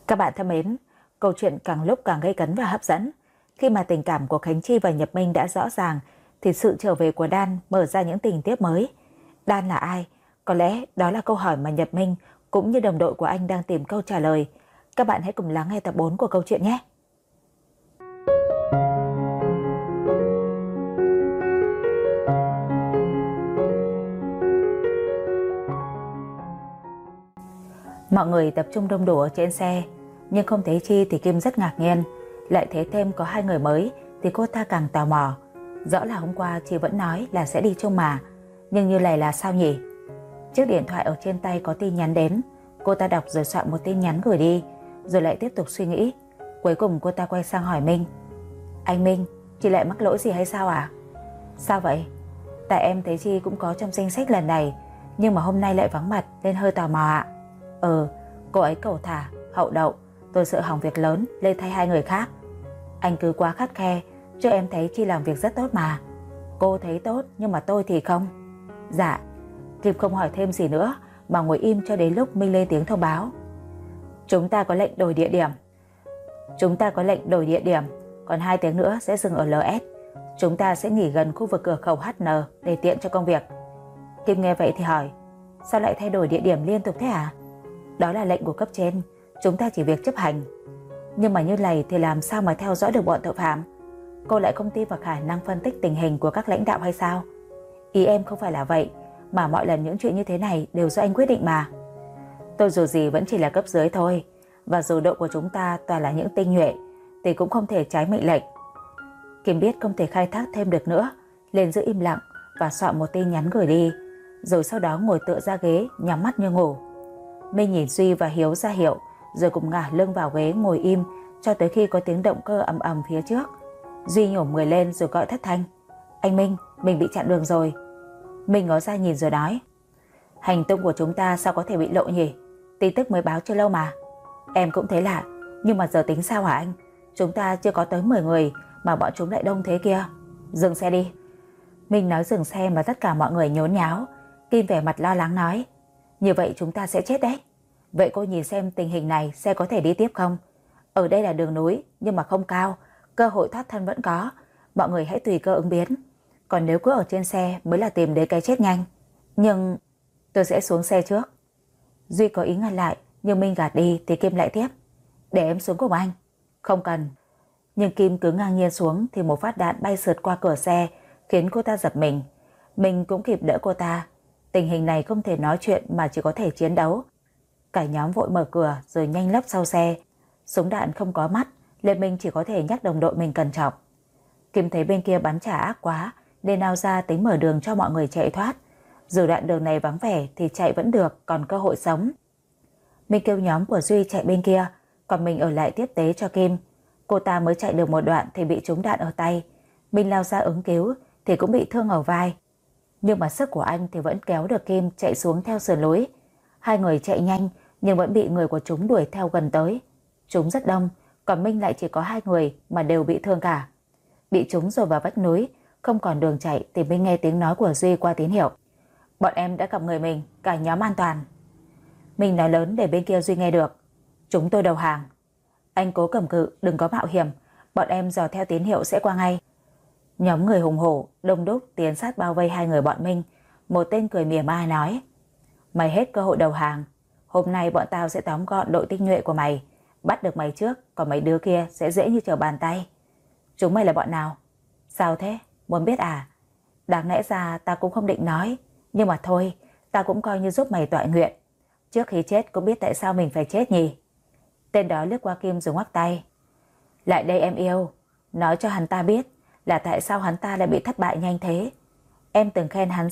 Các bạn thân mến, câu chuyện càng lúc càng gay cấn và hấp dẫn. Khi mà tình cảm của Khánh Chi và Nhật Minh đã rõ ràng, thì sự trở về của Đan mở ra những tình tiết mới. Đan là ai? Có lẽ đó là câu hỏi mà Nhật Minh cũng như đồng đội của anh đang tìm câu trả lời. Các bạn hãy cùng lắng nghe tập 4 của câu chuyện nhé! Mọi người tập trung đông đủ ở trên xe, nhưng không thấy Chi thì Kim rất ngạc nhiên. Lại thấy thêm có hai người mới thì cô ta càng tò mò. Rõ là hôm qua Chi vẫn nói là sẽ đi chung mà, nhưng như này là sao nhỉ? Chiếc điện thoại ở trên tay có tin nhắn đến. Cô ta đọc rồi soạn một tin nhắn gửi đi, rồi lại tiếp tục suy nghĩ. Cuối cùng cô ta quay sang hỏi Minh: Anh Minh, Chi lại mắc lỗi gì hay sao à? Sao vậy? Tại em thấy Chi cũng có trong danh sách lần này, nhưng mà hôm nay lại vắng mặt nên hơi tò mò ạ. Cô ấy cẩu thả, hậu đậu, tôi sợ hỏng việc lớn lên thay hai người khác. Anh cứ quá khắt khe, chứ em thấy Chi làm việc rất tốt mà. Cô thấy tốt nhưng mà tôi thì không. Dạ. Kim không hỏi thêm gì nữa mà ngồi im cho đến lúc Minh lên tiếng thông báo: Chúng ta có lệnh đổi địa điểm. Còn 2 tiếng nữa sẽ dừng ở LS. Chúng ta sẽ nghỉ gần khu vực cửa khẩu HN để tiện cho công việc. Kim nghe vậy thì hỏi: Sao lại thay đổi địa điểm liên tục thế à? Đó là lệnh của cấp trên, chúng ta chỉ việc chấp hành. Nhưng mà như này thì làm sao mà theo dõi được bọn tội phạm? Cô lại không tin vào khả năng phân tích tình hình của các lãnh đạo hay sao? Ý em không phải là vậy, mà mọi lần những chuyện như thế này đều do anh quyết định mà. Tôi dù gì vẫn chỉ là cấp dưới thôi, và dù đội của chúng ta toàn là những tinh nhuệ thì cũng không thể trái mệnh lệnh. Kim biết không thể khai thác thêm được nữa, liền giữ im lặng và soạn một tin nhắn gửi đi, rồi sau đó ngồi tựa ra ghế nhắm mắt như ngủ. Minh nhìn Duy và Hiếu ra hiệu, rồi cùng ngả lưng vào ghế ngồi im cho tới khi có tiếng động cơ ầm ầm phía trước. Duy nhổm người lên rồi gọi thất thanh: Anh Minh, mình bị chặn đường rồi. Minh ngó ra nhìn rồi nói: Hành tung của chúng ta sao có thể bị lộ nhỉ? Tin tức mới báo chưa lâu mà. Em cũng thấy lạ, nhưng mà giờ tính sao hả anh? Chúng ta chưa có tới 10 người mà bọn chúng lại đông thế kia. Dừng xe đi. Minh nói dừng xe mà tất cả mọi người nhốn nháo. Kim vẻ mặt lo lắng nói: Như vậy chúng ta sẽ chết đấy. Vậy cô nhìn xem tình hình này xe có thể đi tiếp không? Ở đây là đường núi nhưng mà không cao, cơ hội thoát thân vẫn có. Mọi người hãy tùy cơ ứng biến. Còn nếu cứ ở trên xe mới là tìm đến cái chết nhanh. Nhưng tôi sẽ xuống xe trước. Duy có ý ngăn lại, nhưng Minh gạt đi thì Kim lại tiếp: Để em xuống cùng anh. Không cần. Nhưng Kim cứ ngang nhiên xuống thì một phát đạn bay sượt qua cửa xe, khiến cô ta giật mình. Mình cũng kịp đỡ cô ta. Tình hình này không thể nói chuyện mà chỉ có thể chiến đấu. Cả nhóm vội mở cửa rồi nhanh lấp sau xe. Súng đạn không có mắt, nên mình chỉ có thể nhắc đồng đội mình cẩn trọng. Kim thấy bên kia bắn trả ác quá nên lao ra tính mở đường cho mọi người chạy thoát. Dù đoạn đường này vắng vẻ thì chạy vẫn được, còn cơ hội sống. Mình kêu nhóm của Duy chạy bên kia, còn mình ở lại tiếp tế cho Kim. Cô ta mới chạy được một đoạn thì bị trúng đạn ở tay. Mình lao ra ứng cứu thì cũng bị thương ở vai. Nhưng mà sức của anh thì vẫn kéo được Kim chạy xuống theo sườn núi. Hai người chạy nhanh nhưng vẫn bị người của chúng đuổi theo gần tới. Chúng rất đông, còn Minh lại chỉ có 2 người mà đều bị thương cả. Bị chúng rồi vào vách núi, không còn đường chạy thì Minh nghe tiếng nói của Duy qua tín hiệu: Bọn em đã gặp người mình, cả nhóm an toàn. Minh nói lớn để bên kia Duy nghe được: Chúng tôi đầu hàng. Anh cố cầm cự, đừng có mạo hiểm. Bọn em dò theo tín hiệu sẽ qua ngay. Nhóm người hùng hổ đông đúc tiến sát bao vây hai người bọn Minh. Một tên cười mỉa mai nói: Mày hết cơ hội đầu hàng. Hôm nay bọn tao sẽ tóm gọn đội tinh nhuệ của mày. Bắt được mày trước, còn mấy đứa kia sẽ dễ như trở bàn tay. Chúng mày là bọn nào? Sao thế? Muốn biết à? Đáng lẽ ra ta cũng không định nói, nhưng mà thôi, ta cũng coi như giúp mày tọa nguyện. Trước khi chết cũng biết tại sao mình phải chết nhỉ? Tên đó lướt qua Kim rồi ngoắc tay: Lại đây em yêu, nói cho hắn ta biết là tại sao hắn ta lại bị thất bại nhanh thế. Em từng khen hắn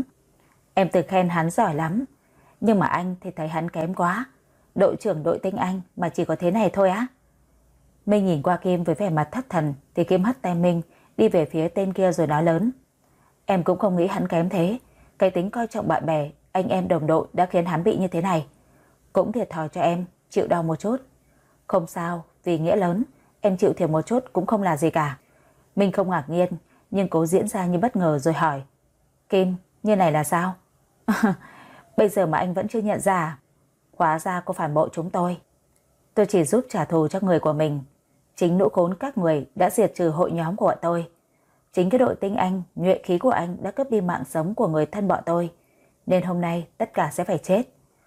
giỏi lắm. Nhưng mà anh thì thấy hắn kém quá. Đội trưởng đội tinh anh mà chỉ có thế này thôi á? Minh nhìn qua Kim với vẻ mặt thất thần thì Kim hất tay Minh đi về phía tên kia rồi nói lớn: Em cũng không nghĩ hắn kém thế. Cái tính coi trọng bạn bè, anh em đồng đội đã khiến hắn bị như thế này. Cũng thiệt thòi cho em, chịu đau một chút. Không sao, vì nghĩa lớn, em chịu thiệt một chút cũng không là gì cả. Minh không ngạc nhiên, nhưng cố diễn ra như bất ngờ rồi hỏi: Kim, như này là sao? Bây giờ mà anh vẫn chưa nhận ra à? Hóa ra cô phản bội chúng tôi. Tôi chỉ giúp trả thù cho người của mình. Chính lũ khốn các người đã diệt trừ hội nhóm của bọn tôi. Chính cái đội tinh anh, nhuệ khí của anh đã cướp đi mạng sống của người thân bọn tôi. Nên hôm nay tất cả sẽ phải chết.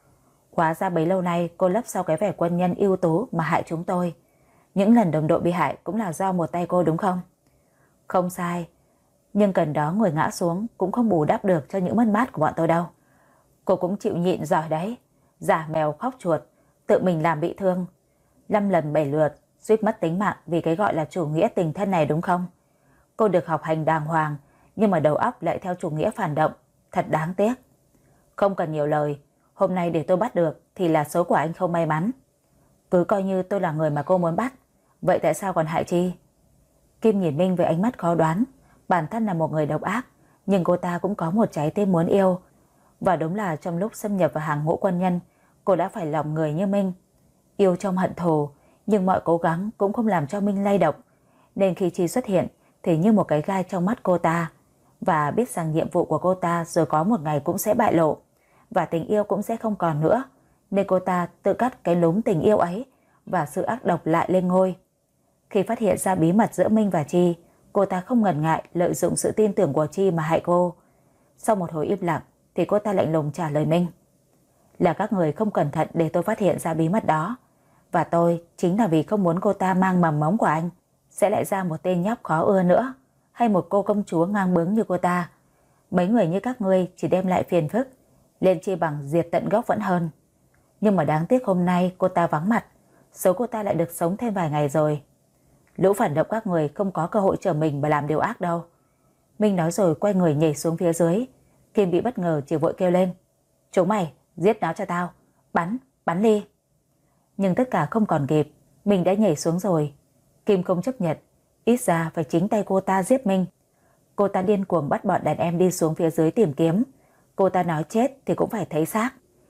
Hóa ra bấy lâu nay cô lấp sau cái vẻ quân nhân ưu tú mà hại chúng tôi. Những lần đồng đội bị hại cũng là do một tay cô đúng không? Không sai. Nhưng cần đó người ngã xuống cũng không bù đắp được cho những mất mát của bọn tôi đâu. Cô cũng chịu nhịn giỏi đấy. Giả mèo khóc chuột, tự mình làm bị thương. 5 lần 7 lượt, suýt mất tính mạng vì cái gọi là chủ nghĩa tình thân này đúng không? Cô được học hành đàng hoàng, nhưng mà đầu óc lại theo chủ nghĩa phản động. Thật đáng tiếc. Không cần nhiều lời, hôm nay để tôi bắt được thì là số của anh không may mắn. Cứ coi như tôi là người mà cô muốn bắt. Vậy tại sao còn hại Chi? Kim nhìn Minh với ánh mắt khó đoán. Bản thân là một người độc ác, nhưng cô ta cũng có một trái tim muốn yêu. Và đúng là trong lúc xâm nhập vào hàng ngũ quân nhân, cô đã phải lòng người như Minh. Yêu trong hận thù, nhưng mọi cố gắng cũng không làm cho Minh lay động. Nên khi Chi xuất hiện thì như một cái gai trong mắt cô ta. Và biết rằng nhiệm vụ của cô ta rồi có một ngày cũng sẽ bại lộ. Và tình yêu cũng sẽ không còn nữa. Nên cô ta tự cắt cái lúm tình yêu ấy và sự ác độc lại lên ngôi. Khi phát hiện ra bí mật giữa Minh và Chi, cô ta không ngần ngại lợi dụng sự tin tưởng của Chi mà hại cô. Sau một hồi im lặng thì cô ta lạnh lùng trả lời Minh. Là các người không cẩn thận để tôi phát hiện ra bí mật đó. Và tôi chính là vì không muốn cô ta mang mầm mống của anh sẽ lại ra một tên nhóc khó ưa nữa, hay một cô công chúa ngang bướng như cô ta. Mấy người như các ngươi chỉ đem lại phiền phức, lên chi bằng diệt tận gốc vẫn hơn. Nhưng mà đáng tiếc hôm nay cô ta vắng mặt, số cô ta lại được sống thêm vài ngày rồi. Lũ phản động các người không có cơ hội trở mình mà làm điều ác đâu. Minh nói rồi quay người nhảy xuống phía dưới. Kim bị bất ngờ chỉ vội kêu lên. Chúng mày, giết nó cho tao. Bắn đi. Nhưng tất cả không còn kịp. Minh đã nhảy xuống rồi. Kim không chấp nhận. Ít ra phải chính tay cô ta giết Minh. Cô ta điên cuồng bắt bọn đàn em đi xuống phía dưới tìm kiếm. Cô ta nói chết thì cũng phải thấy xác.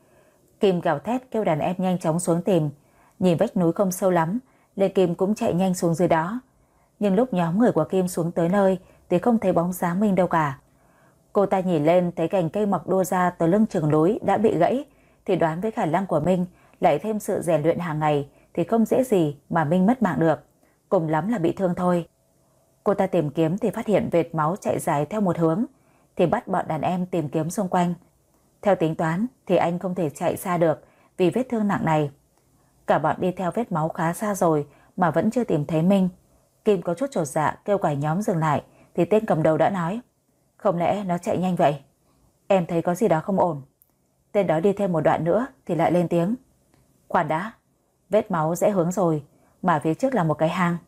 Kim gào thét kêu đàn em nhanh chóng xuống tìm. Nhìn vách núi không sâu lắm nên Kim cũng chạy nhanh xuống dưới đó. Nhưng lúc nhóm người của Kim xuống tới nơi thì không thấy bóng dáng Minh đâu cả. Cô ta nhìn lên thấy cành cây mọc đua ra từ lưng chừng núi đã bị gãy thì đoán với khả năng của Minh lại thêm sự rèn luyện hàng ngày thì không dễ gì mà Minh mất mạng được. Cùng lắm là bị thương thôi. Cô ta tìm kiếm thì phát hiện vệt máu chạy dài theo một hướng thì bắt bọn đàn em tìm kiếm xung quanh. Theo tính toán thì anh không thể chạy xa được vì vết thương nặng này. Cả bọn đi theo vết máu khá xa rồi mà vẫn chưa tìm thấy Minh. Kim có chút chột dạ kêu cả nhóm dừng lại thì tên cầm đầu đã nói. Không lẽ nó chạy nhanh vậy? Em thấy có gì đó không ổn. Tên đó đi thêm một đoạn nữa thì lại lên tiếng. Khoan đã, vết máu rẽ hướng rồi mà phía trước là một cái hang.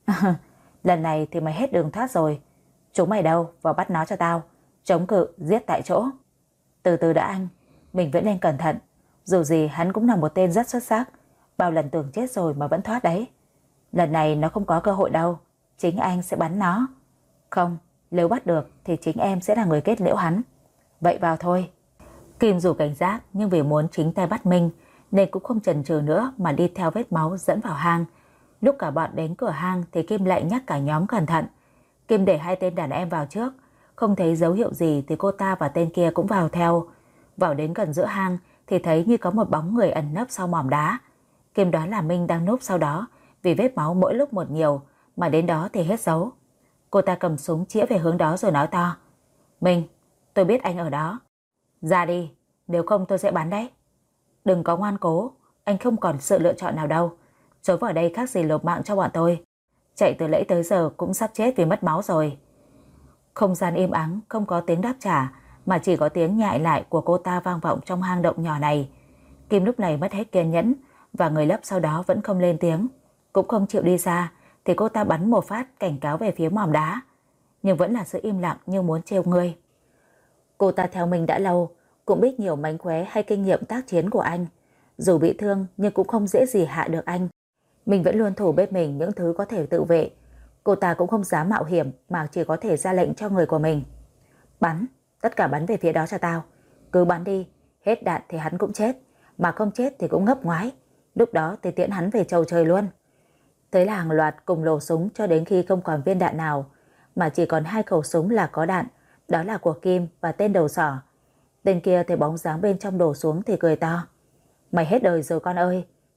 Lần này thì mày hết đường thoát rồi. Chúng mày đâu, vào bắt nó cho tao. Chống cự, giết tại chỗ. Từ từ đã anh, mình vẫn nên cẩn thận. Dù gì hắn cũng là một tên rất xuất sắc. Bao lần tưởng chết rồi mà vẫn thoát đấy. Lần này nó không có cơ hội đâu. Chính anh sẽ bắn nó. Không, nếu bắt được thì chính em sẽ là người kết liễu hắn. Vậy vào thôi. Kim dù cảnh giác nhưng vì muốn chính tay bắt Minh nên cũng không chần chừ nữa mà đi theo vết máu dẫn vào hang. Lúc cả bọn đến cửa hang thì Kim lại nhắc cả nhóm cẩn thận. Kim để hai tên đàn em vào trước. Không thấy dấu hiệu gì thì cô ta và tên kia cũng vào theo. Vào đến gần giữa hang thì thấy như có một bóng người ẩn nấp sau mỏm đá. Kim đoán là Minh đang núp sau đó vì vết máu mỗi lúc một nhiều mà đến đó thì hết dấu. Cô ta cầm súng chĩa về hướng đó rồi nói to. Minh, tôi biết anh ở đó. Ra đi, nếu không tôi sẽ bắn đấy. Đừng có ngoan cố, anh không còn sự lựa chọn nào đâu. Trốn vào đây khác gì nộp mạng cho bọn tôi. Chạy từ nãy tới giờ cũng sắp chết vì mất máu rồi. Không gian im ắng, không có tiếng đáp trả mà chỉ có tiếng nhại lại của cô ta vang vọng trong hang động nhỏ này. Kim lúc này mất hết kiên nhẫn và người lấp sau đó vẫn không lên tiếng, cũng không chịu đi ra thì cô ta bắn một phát cảnh cáo về phía mỏm đá. Nhưng vẫn là sự im lặng như muốn trêu ngươi. Cô ta theo mình đã lâu, cũng biết nhiều mánh khóe hay kinh nghiệm tác chiến của anh. Dù bị thương nhưng cũng không dễ gì hạ được anh. Mình vẫn luôn thủ bên mình những thứ có thể tự vệ. Cô ta cũng không dám mạo hiểm mà chỉ có thể ra lệnh cho người của mình. Bắn, tất cả bắn về phía đó cho tao. Cứ bắn đi, hết đạn thì hắn cũng chết. Mà không chết thì cũng ngấp ngoái. Lúc đó thì tiễn hắn về chầu trời luôn. Thế là hàng loạt cùng nổ súng cho đến khi không còn viên đạn nào. Mà chỉ còn 2 khẩu súng là có đạn. Đó là của Kim và tên đầu sỏ. Tên kia thấy bóng dáng bên trong đổ xuống thì cười to. Mày hết đời rồi con ơi.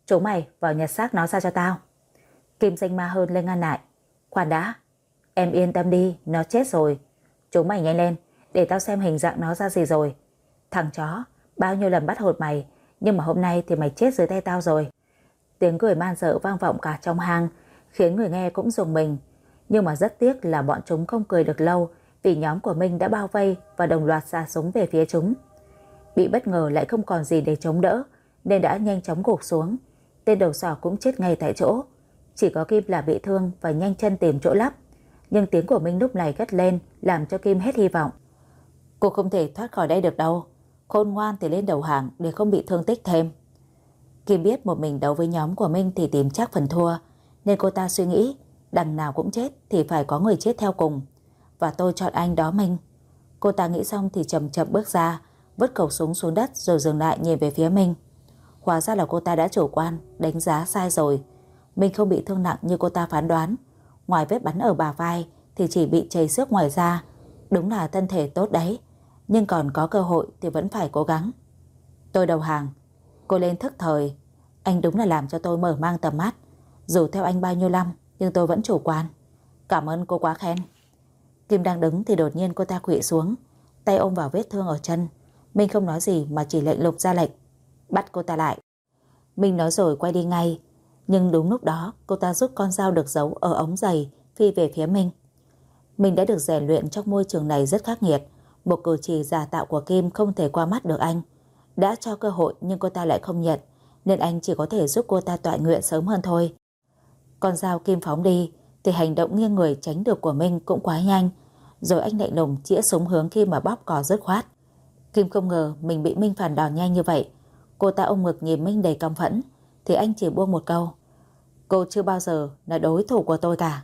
Chúng mày vào nhặt xác nó ra cho tao. Kim Danh Ma hơn lên ngăn lại. Khoan đã, em yên tâm đi, nó chết rồi. Chúng mày nhanh lên, để tao xem hình dạng nó ra gì rồi. Thằng chó, bao nhiêu lần bắt hột mày, nhưng mà hôm nay thì mày chết dưới tay tao rồi. Tiếng cười man dợ vang vọng cả trong hang, khiến người nghe cũng rùng mình. Nhưng mà rất tiếc là bọn chúng không cười được lâu, vì nhóm của Minh đã bao vây và đồng loạt giã súng về phía chúng. Bị bất ngờ lại không còn gì để chống đỡ, nên đã nhanh chóng gục xuống. Tên đầu sỏ cũng chết ngay tại chỗ. Chỉ có Kim là bị thương và nhanh chân tìm chỗ lấp. Nhưng tiếng của Minh lúc này cất lên, làm cho Kim hết hy vọng. Cô không thể thoát khỏi đây được đâu. Khôn ngoan thì lên đầu hàng để không bị thương tích thêm. Kim biết một mình đấu với nhóm của Minh thì tìm chắc phần thua, nên cô ta suy nghĩ đằng nào cũng chết thì phải có người chết theo cùng. Và tôi chọn anh đó Minh. Cô ta nghĩ xong thì chậm chậm bước ra, vứt khẩu súng xuống đất rồi dừng lại nhìn về phía Minh. Hóa ra là cô ta đã chủ quan, đánh giá sai rồi. Minh không bị thương nặng như cô ta phán đoán. Ngoài vết bắn ở bả vai thì chỉ bị chảy xước ngoài da. Đúng là thân thể tốt đấy, nhưng còn có cơ hội thì vẫn phải cố gắng. Tôi đầu hàng. Cô lên thức thời. Anh đúng là làm cho tôi mở mang tầm mắt. Dù theo anh bao nhiêu năm, nhưng tôi vẫn chủ quan. Cảm ơn cô quá khen. Kim đang đứng thì đột nhiên cô ta khuỵu xuống, tay ôm vào vết thương ở chân. Minh không nói gì mà chỉ lệnh Lục ra lệnh bắt cô ta lại. Minh nói rồi quay đi ngay. Nhưng đúng lúc đó cô ta rút con dao được giấu ở ống giày phi về phía Minh. Minh đã được rèn luyện trong môi trường này rất khắc nghiệt. Một cử chỉ giả tạo của Kim không thể qua mắt được anh. Đã cho cơ hội nhưng cô ta lại không nhận, nên anh chỉ có thể giúp cô ta tọa nguyện sớm hơn thôi. Con dao Kim phóng đi thì hành động nghiêng người tránh được của Minh cũng quá nhanh. Rồi anh lạnh lùng chĩa súng hướng Kim mà bóp cò dứt khoát. Kim không ngờ mình bị Minh phản đòn nhanh như vậy. Cô ta ôm ngực nhìn Minh đầy căm phẫn, thì anh chỉ buông một câu: cô chưa bao giờ là đối thủ của tôi cả.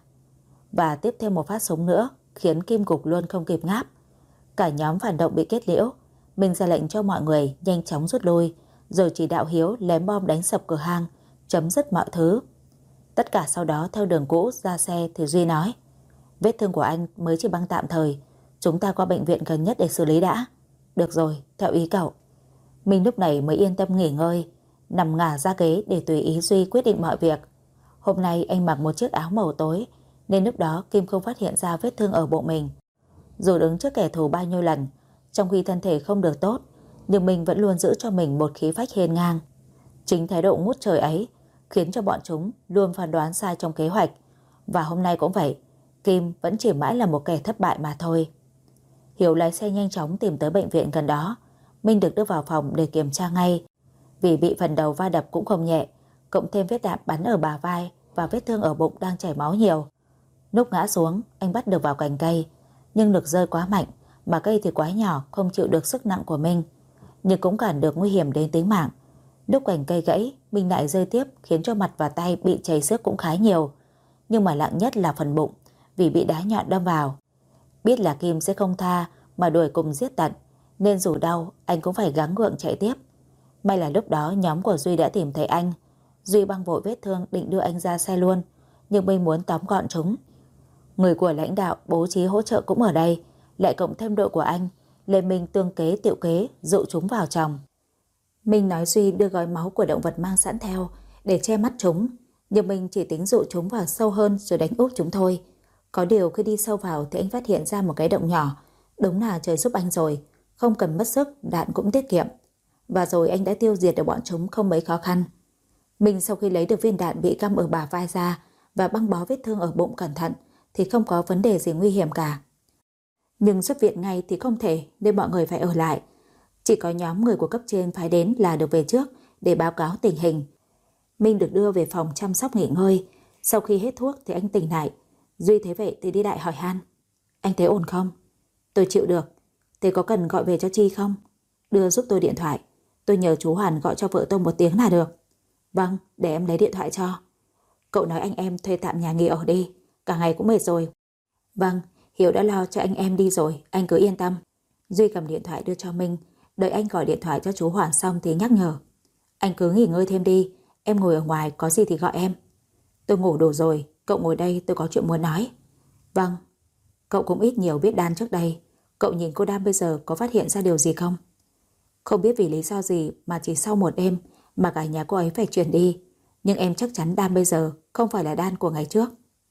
Và tiếp thêm một phát súng nữa, khiến Kim gục luôn không kịp ngáp. Cả nhóm phản động bị kết liễu. Minh ra lệnh cho mọi người nhanh chóng rút lui, rồi chỉ đạo Hiếu ném bom đánh sập cửa hang, chấm dứt mọi thứ. Tất cả sau đó theo đường cũ ra xe thì Duy nói: vết thương của anh mới chỉ băng tạm thời, chúng ta qua bệnh viện gần nhất để xử lý đã. Được rồi, theo ý cậu. Minh lúc này mới yên tâm nghỉ ngơi, nằm ngả ra ghế để tùy ý Duy quyết định mọi việc. Hôm nay anh mặc một chiếc áo màu tối, nên lúc đó Kim không phát hiện ra vết thương ở bụng mình. Dù đứng trước kẻ thù bao nhiêu lần, trong khi thân thể không được tốt, nhưng mình vẫn luôn giữ cho mình một khí phách hiên ngang. Chính thái độ ngút trời ấy khiến cho bọn chúng luôn phán đoán sai trong kế hoạch. Và hôm nay cũng vậy, Kim vẫn chỉ mãi là một kẻ thất bại mà thôi. Hiếu lái xe nhanh chóng tìm tới bệnh viện gần đó. Minh được đưa vào phòng để kiểm tra ngay. Vì bị phần đầu va đập cũng không nhẹ, cộng thêm vết đạn bắn ở bả vai và vết thương ở bụng đang chảy máu nhiều. Lúc ngã xuống, anh bắt được vào cành cây, nhưng lực rơi quá mạnh, mà cây thì quá nhỏ, không chịu được sức nặng của Minh, nhưng cũng cản được nguy hiểm đến tính mạng. Lúc cành cây gãy, Minh lại rơi tiếp, khiến cho mặt và tay bị chảy xước cũng khá nhiều. Nhưng mà nặng nhất là phần bụng, vì bị đá nhọn đâm vào. Biết là Kim sẽ không tha mà đuổi cùng giết tận, nên dù đau anh cũng phải gắng gượng chạy tiếp. May là lúc đó nhóm của Duy đã tìm thấy anh. Duy băng vội vết thương định đưa anh ra xe luôn, nhưng Minh muốn tóm gọn chúng. Người của lãnh đạo bố trí hỗ trợ cũng ở đây, lại cộng thêm đội của anh, lên Minh tương kế tiệu kế dụ chúng vào chồng. Minh nói Duy đưa gói máu của động vật mang sẵn theo để che mắt chúng, nhưng Minh chỉ tính dụ chúng vào sâu hơn rồi đánh úp chúng thôi. Có điều khi đi sâu vào thì anh phát hiện ra một cái động nhỏ. Đúng là trời giúp anh rồi, không cần mất sức, đạn cũng tiết kiệm. Và rồi anh đã tiêu diệt được bọn chúng không mấy khó khăn. Minh sau khi lấy được viên đạn bị găm ở bả vai ra và băng bó vết thương ở bụng cẩn thận thì không có vấn đề gì nguy hiểm cả. Nhưng xuất viện ngay thì không thể, nên mọi người phải ở lại. Chỉ có nhóm người của cấp trên phái đến là được về trước để báo cáo tình hình. Minh được đưa về phòng chăm sóc nghỉ ngơi. Sau khi hết thuốc thì anh tỉnh lại. Duy thấy vậy thì đi lại hỏi han: anh thấy ổn không? Tôi chịu được. Thế có cần gọi về cho Chi không? Đưa giúp tôi điện thoại. Tôi nhờ chú Hoàn gọi cho vợ tôi một tiếng là được. Vâng, để em lấy điện thoại cho. Cậu nói anh em thuê tạm nhà nghỉ ở đi, cả ngày cũng mệt rồi. Vâng, Hiếu đã lo cho anh em đi rồi, anh cứ yên tâm. Duy cầm điện thoại đưa cho Minh. Đợi anh gọi điện thoại cho chú Hoàn xong thì nhắc nhở: anh cứ nghỉ ngơi thêm đi, em ngồi ở ngoài, có gì thì gọi em. Tôi ngủ đủ rồi, cậu ngồi đây, tôi có chuyện muốn nói. Vâng. Cậu cũng ít nhiều biết Đan trước đây. Cậu nhìn cô Đan bây giờ có phát hiện ra điều gì không? Không biết vì lý do gì mà chỉ sau một đêm mà cả nhà cô ấy phải chuyển đi. Nhưng em chắc chắn Đan bây giờ không phải là Đan của ngày trước.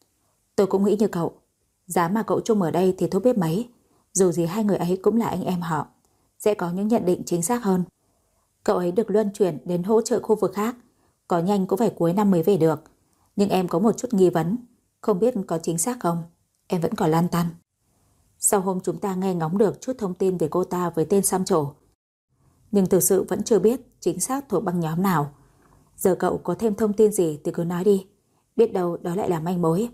Tôi cũng nghĩ như cậu. Giá mà cậu Trung ở đây thì tôi biết mấy. Dù gì hai người ấy cũng là anh em họ, sẽ có những nhận định chính xác hơn. Cậu ấy được luân chuyển đến hỗ trợ khu vực khác, có nhanh cũng phải cuối năm mới về được. Nhưng em có một chút nghi vấn, không biết có chính xác không. Em vẫn còn lăn tăn. Sau hôm chúng ta nghe ngóng được chút thông tin về cô ta với tên xăm trổ, nhưng thực sự vẫn chưa biết chính xác thuộc băng nhóm nào. Giờ cậu có thêm thông tin gì thì cứ nói đi, biết đâu đó lại là manh mối.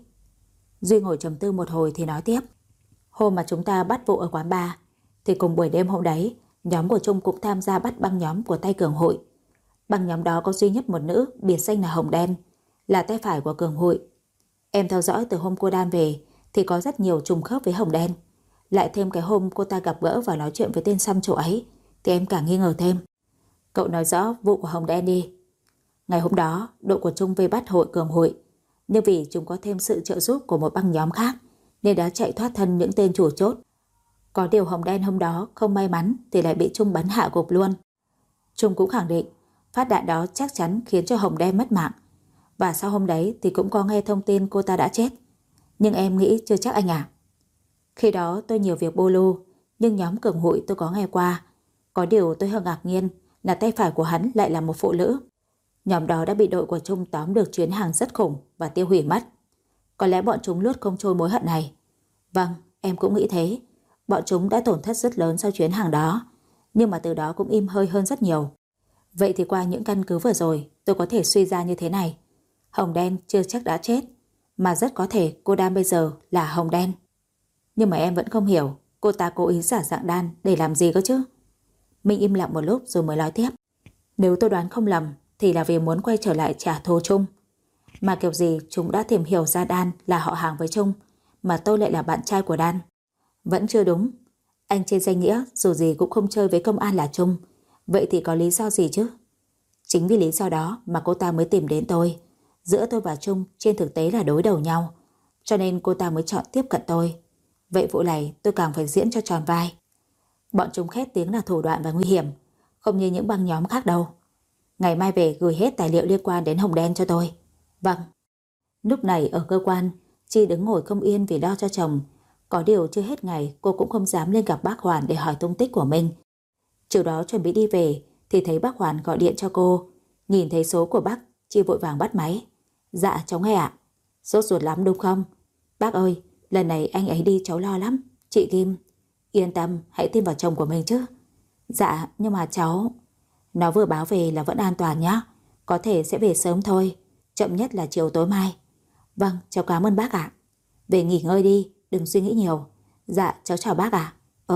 Duy ngồi trầm tư một hồi thì nói tiếp. Hôm mà chúng ta bắt vụ ở quán bar thì cùng buổi đêm hôm đấy, nhóm của Trung cũng tham gia bắt băng nhóm của tay Cường Hội. Băng nhóm đó có duy nhất một nữ biệt danh là Hồng Đen, là tay phải của Cường Hội. Em theo dõi từ hôm cô Đan về thì có rất nhiều trùng khớp với Hồng Đen. Lại thêm cái hôm cô ta gặp gỡ và nói chuyện với tên xăm trổ ấy thì em càng nghi ngờ thêm. Cậu nói rõ vụ của Hồng Đen đi. Ngày hôm đó đội của Trung vây bắt hội Cường Hội, nhưng vì chúng có thêm sự trợ giúp của một băng nhóm khác nên đã chạy thoát thân những tên chủ chốt. Có điều Hồng Đen hôm đó không may mắn thì lại bị Trung bắn hạ gục luôn. Trung cũng khẳng định phát đạn đó chắc chắn khiến cho Hồng Đen mất mạng. Và sau hôm đấy thì cũng có nghe thông tin cô ta đã chết. Nhưng em nghĩ chưa chắc anh à. Khi đó tôi nhiều việc bô lưu, nhưng nhóm Cường Hội tôi có nghe qua. Có điều tôi hơi ngạc nhiên là tay phải của hắn lại là một phụ nữ. Nhóm đó đã bị đội của Trung tóm được chuyến hàng rất khủng và tiêu hủy mất. Có lẽ bọn chúng luốt không trôi mối hận này. Vâng, em cũng nghĩ thế. Bọn chúng đã tổn thất rất lớn sau chuyến hàng đó, nhưng mà từ đó cũng im hơi hơn rất nhiều. Vậy thì qua những căn cứ vừa rồi, tôi có thể suy ra như thế này. Hồng Đen chưa chắc đã chết, mà rất có thể cô Đan bây giờ là Hồng Đen. Nhưng mà em vẫn không hiểu cô ta cố ý giả dạng Đan để làm gì cơ chứ. Minh im lặng một lúc rồi mới nói tiếp. Nếu tôi đoán không lầm thì là vì muốn quay trở lại trả thù Trung. Mà kiểu gì chúng đã tìm hiểu ra Đan là họ hàng với Trung, mà tôi lại là bạn trai của Đan. Vẫn chưa đúng. Anh trên danh nghĩa dù gì cũng không chơi với công an là Trung. Vậy thì có lý do gì chứ? Chính vì lý do đó mà cô ta mới tìm đến tôi. Giữa tôi và Trung trên thực tế là đối đầu nhau, cho nên cô ta mới chọn tiếp cận tôi. Vậy vụ này tôi càng phải diễn cho tròn vai. Bọn chúng khét tiếng là thủ đoạn và nguy hiểm, không như những băng nhóm khác đâu. Ngày mai về gửi hết tài liệu liên quan đến Hồng Đen cho tôi. Vâng. Lúc này ở cơ quan, Chi đứng ngồi không yên vì lo cho chồng. Có điều chưa hết ngày cô cũng không dám lên gặp bác Hoàn để hỏi tung tích của mình. Chiều đó chuẩn bị đi về thì thấy bác Hoàn gọi điện cho cô. Nhìn thấy số của bác, Chi vội vàng bắt máy. Dạ cháu nghe ạ. Sốt ruột lắm đúng không? Bác ơi, lần này anh ấy đi cháu lo lắm. Chị Kim, yên tâm, hãy tin vào chồng của mình chứ. Dạ, nhưng mà cháu... Nó vừa báo về là vẫn an toàn nhá. Có thể sẽ về sớm thôi, chậm nhất là chiều tối mai. Vâng, cháu cảm ơn bác ạ. Về nghỉ ngơi đi, đừng suy nghĩ nhiều. Dạ, cháu chào bác ạ.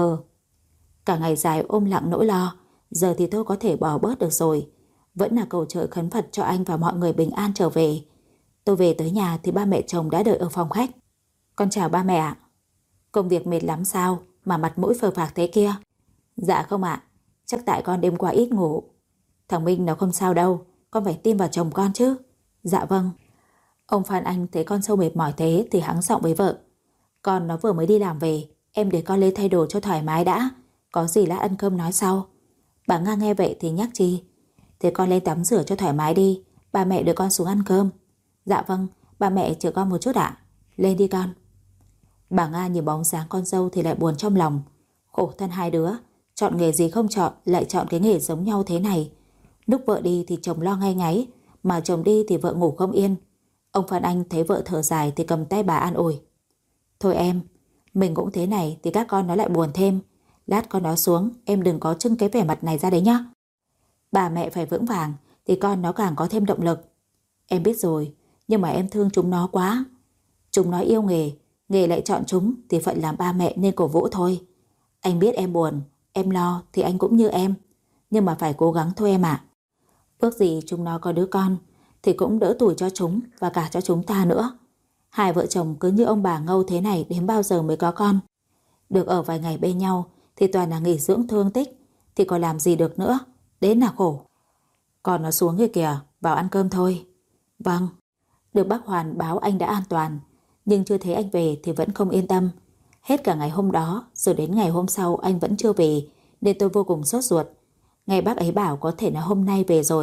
Cả ngày dài ôm lặng nỗi lo, giờ thì tôi có thể bỏ bớt được rồi. Vẫn là cầu trời khấn Phật cho anh và mọi người bình an trở về. Tôi về tới nhà thì ba mẹ chồng đã đợi ở phòng khách. Con chào ba mẹ ạ. Công việc mệt lắm sao mà mặt mũi phờ phạc thế kia? Dạ không ạ, chắc tại con đêm qua ít ngủ. Thằng Minh nó không sao đâu, con phải tin vào chồng con chứ. Dạ vâng. Ông Phan Anh thấy con sâu mệt mỏi thế thì hắng giọng với vợ. Con nó vừa mới đi làm về, em để con lên thay đồ cho thoải mái đã. Có gì lát ăn cơm nói sau. Bà Nga nghe vậy thì nhắc Chi. Thế con lên tắm rửa cho thoải mái đi, ba mẹ đưa con xuống ăn cơm. Dạ vâng, ba mẹ chờ con một chút ạ. Lên đi con. Bà Nga nhìn bóng dáng con dâu thì lại buồn trong lòng. Khổ thân hai đứa, chọn nghề gì không chọn lại chọn cái nghề giống nhau thế này. Lúc vợ đi thì chồng lo ngay ngáy, mà chồng đi thì vợ ngủ không yên. Ông Phan Anh thấy vợ thở dài thì cầm tay bà an ủi. Thôi em, mình cũng thế này thì các con nó lại buồn thêm. Lát con nó xuống, em đừng có trưng cái vẻ mặt này ra đấy nhá. Bà mẹ phải vững vàng thì con nó càng có thêm động lực. Em biết rồi, nhưng mà em thương chúng nó quá. Chúng nó yêu nghề, nghề lại chọn chúng thì phận làm ba mẹ nên cổ vũ thôi. Anh biết em buồn, em lo thì anh cũng như em, nhưng mà phải cố gắng thôi em ạ. Ước gì chúng nó có đứa con thì cũng đỡ tủi cho chúng và cả cho chúng ta nữa. Hai vợ chồng cứ như ông bà ngâu thế này đến bao giờ mới có con? Được ở vài ngày bên nhau thì toàn là nghỉ dưỡng thương tích, thì có làm gì được nữa, đến là khổ. Còn nó xuống kia kìa, vào ăn cơm thôi. Vâng. Được bác Hoàn báo anh đã an toàn, nhưng chưa thấy anh về thì vẫn không yên tâm. Hết cả ngày hôm đó, rồi đến ngày hôm sau anh vẫn chưa về, nên tôi vô cùng sốt ruột. Nghe bác ấy bảo có thể là hôm nay về rồi,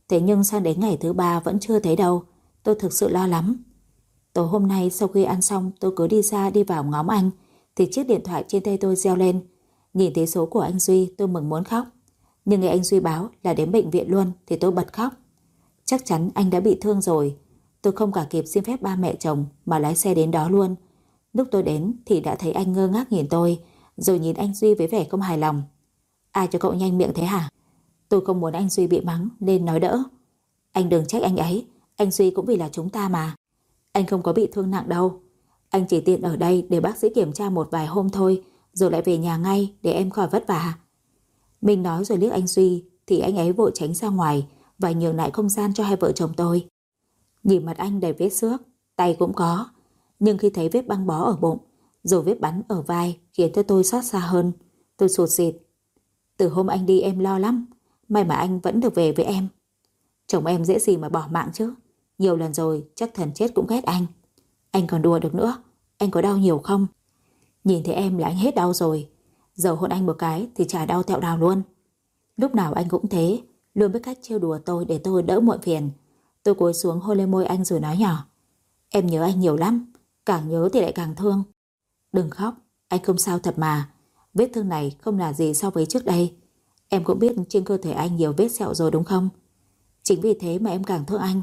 Thế nhưng sang đến ngày thứ 3 vẫn chưa thấy đâu. Tôi thực sự lo lắm. Tối hôm nay sau khi ăn xong tôi cứ đi ra đi vào ngóng anh thì chiếc điện thoại trên tay tôi reo lên. Nhìn thấy số của anh Duy tôi mừng muốn khóc. Nhưng nghe anh Duy báo là đến bệnh viện luôn thì tôi bật khóc. Chắc chắn anh đã bị thương rồi. Tôi không cả kịp xin phép ba mẹ chồng mà lái xe đến đó luôn. Lúc tôi đến thì đã thấy anh ngơ ngác nhìn tôi, rồi nhìn anh Duy với vẻ không hài lòng. Ai cho cậu nhanh miệng thế hả? Tôi không muốn anh Duy bị mắng nên nói đỡ. Anh đừng trách anh ấy, anh Duy cũng vì là chúng ta mà. Anh không có bị thương nặng đâu. Anh chỉ tiện ở đây để bác sĩ kiểm tra một vài hôm thôi, rồi lại về nhà ngay để em khỏi vất vả. Mình nói rồi liếc anh Duy thì anh ấy vội tránh ra ngoài và nhường lại không gian cho hai vợ chồng tôi. Nhìn mặt anh đầy vết xước, tay cũng có, nhưng khi thấy vết băng bó ở bụng rồi vết bắn ở vai khiến cho tôi xót xa hơn. Tôi sụt sịt. Từ hôm anh đi em lo lắm, may mà anh vẫn được về với em. Chồng em dễ gì mà bỏ mạng chứ. Nhiều lần rồi chắc thần chết cũng ghét anh. Anh còn đùa được nữa. Anh có đau nhiều không? Nhìn thấy em là anh hết đau rồi. Giờ hôn anh một cái thì chả đau tẹo nào luôn. Lúc nào anh cũng thế, luôn biết cách trêu đùa tôi để tôi đỡ muộn phiền. Tôi cúi xuống hôn lên môi anh rồi nói nhỏ. Em nhớ anh nhiều lắm, càng nhớ thì lại càng thương. Đừng khóc, anh không sao thật mà. Vết thương này không là gì so với trước đây. Em cũng biết trên cơ thể anh nhiều vết sẹo rồi đúng không? Chính vì thế mà em càng thương anh.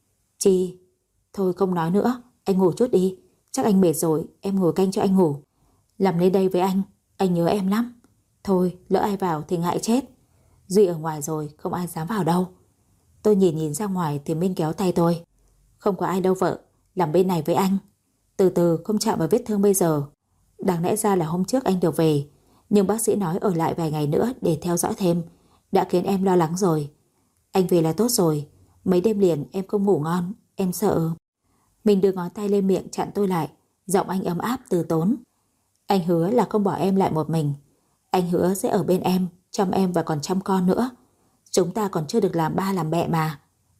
Chi? Thôi không nói nữa, anh ngủ chút đi. Chắc anh mệt rồi, em ngồi canh cho anh ngủ. Làm lên đây với anh nhớ em lắm. Thôi, lỡ ai vào thì ngại chết. Duy ở ngoài rồi, không ai dám vào đâu. Tôi nhìn ra ngoài thì Minh kéo tay tôi. Không có ai đâu vợ, làm bên này với anh. Từ từ không chạm vào vết thương bây giờ. Đáng lẽ ra là hôm trước anh được về, nhưng bác sĩ nói ở lại vài ngày nữa để theo dõi thêm. Đã khiến em lo lắng rồi. Anh về là tốt rồi. Mấy đêm liền em không ngủ ngon, em sợ. Mình đưa ngón tay lên miệng chặn tôi lại. Giọng anh ấm áp từ tốn. Anh hứa là không bỏ em lại một mình. Anh hứa sẽ ở bên em, chăm em và còn chăm con nữa. Chúng ta còn chưa được làm ba làm mẹ mà.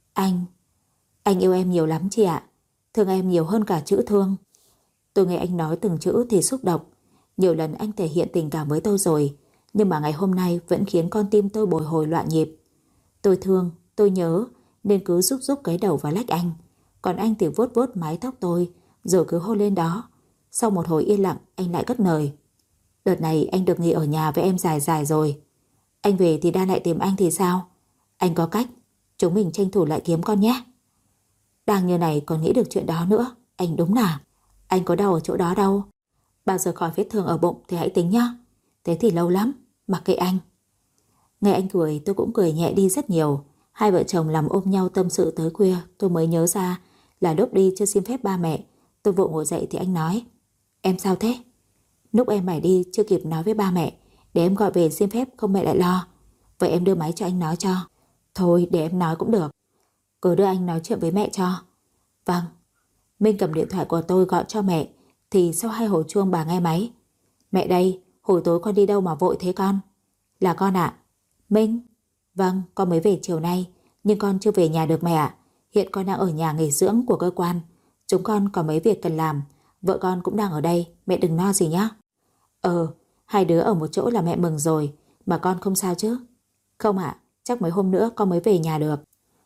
Anh yêu em nhiều lắm chị ạ. Thương em nhiều hơn cả chữ thương. Tôi nghe anh nói từng chữ thì xúc động. Nhiều lần anh thể hiện tình cảm với tôi rồi, nhưng mà ngày hôm nay vẫn khiến con tim tôi bồi hồi loạn nhịp. Tôi thương, tôi nhớ, nên cứ rúc rúc cái đầu vào lách anh. Còn anh thì vuốt vuốt mái tóc tôi, rồi cứ hôn lên đó. Sau một hồi yên lặng, anh lại cất lời. Đợt này anh được nghỉ ở nhà với em dài dài rồi. Anh về thì Đan lại tìm anh thì sao? Anh có cách, chúng mình tranh thủ lại kiếm con nhé. Đang như này còn nghĩ được chuyện đó nữa. Anh đúng là anh có đau ở chỗ đó đâu. Bao giờ khỏi vết thương ở bụng thì hãy tính nhá. Thế thì lâu lắm, mặc kệ anh. Nghe anh cười tôi cũng cười nhẹ đi rất nhiều. Hai vợ chồng làm ôm nhau tâm sự tới khuya. Tôi mới nhớ ra là lúc đi chưa xin phép ba mẹ. Tôi vội ngồi dậy thì anh nói. Em sao thế? Lúc em phải đi chưa kịp nói với ba mẹ, để em gọi về xin phép không mẹ lại lo. Vậy em đưa máy cho anh nói cho. Thôi để em nói cũng được. Cứ đưa anh nói chuyện với mẹ cho. Vâng. Minh cầm điện thoại của tôi gọi cho mẹ, thì sau 2 hồi chuông bà nghe máy. Mẹ đây, hồi tối con đi đâu mà vội thế con? Là con ạ. Minh? Vâng, con mới về chiều nay, nhưng con chưa về nhà được mẹ ạ. Hiện con đang ở nhà nghỉ dưỡng của cơ quan. Chúng con có mấy việc cần làm. Vợ con cũng đang ở đây, mẹ đừng lo gì nhá. Hai đứa ở một chỗ là mẹ mừng rồi. Mà con không sao chứ? Không ạ, chắc mấy hôm nữa con mới về nhà được.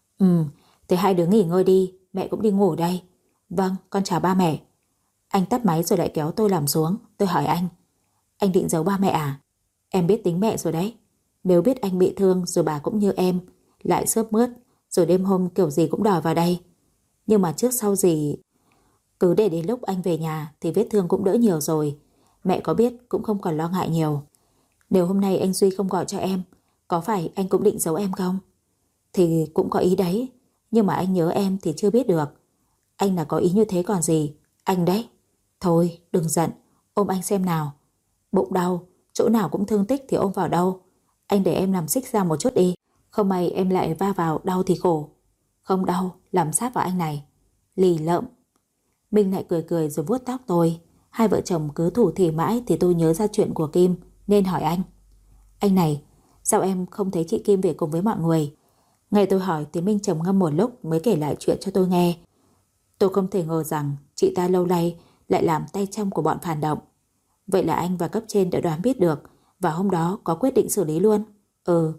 Thế hai đứa nghỉ ngơi đi, mẹ cũng đi ngủ đây. Vâng, con chào ba mẹ. Anh tắt máy rồi lại kéo tôi làm xuống. Tôi hỏi anh định giấu ba mẹ à? Em biết tính mẹ rồi đấy. Nếu biết anh bị thương rồi bà cũng như em, lại xớp mướt, rồi đêm hôm kiểu gì cũng đòi vào đây. Nhưng mà trước sau gì, cứ để đến lúc anh về nhà thì vết thương cũng đỡ nhiều rồi. Mẹ có biết cũng không còn lo ngại nhiều. Nếu hôm nay anh Duy không gọi cho em, có phải anh cũng định giấu em không? Thì cũng có ý đấy, nhưng mà anh nhớ em thì chưa biết được. Anh là có ý như thế còn gì. Anh đấy. Thôi đừng giận, ôm anh xem nào. Bụng đau, chỗ nào cũng thương tích thì ôm vào đâu. Anh để em làm xích ra một chút đi. Không may em lại va vào đau thì khổ. Không đau, làm sát vào anh này. Lì lợm. Minh lại cười cười rồi vuốt tóc tôi. Hai vợ chồng cứ thủ thỉ mãi thì tôi nhớ ra chuyện của Kim nên hỏi anh. Anh này, sao em không thấy chị Kim về cùng với mọi người? Nghe tôi hỏi thì Minh trầm ngâm một lúc mới kể lại chuyện cho tôi nghe. Tôi không thể ngờ rằng chị ta lâu nay lại làm tay trong của bọn phản động. Vậy là anh và cấp trên đã đoán biết được và hôm đó có quyết định xử lý luôn.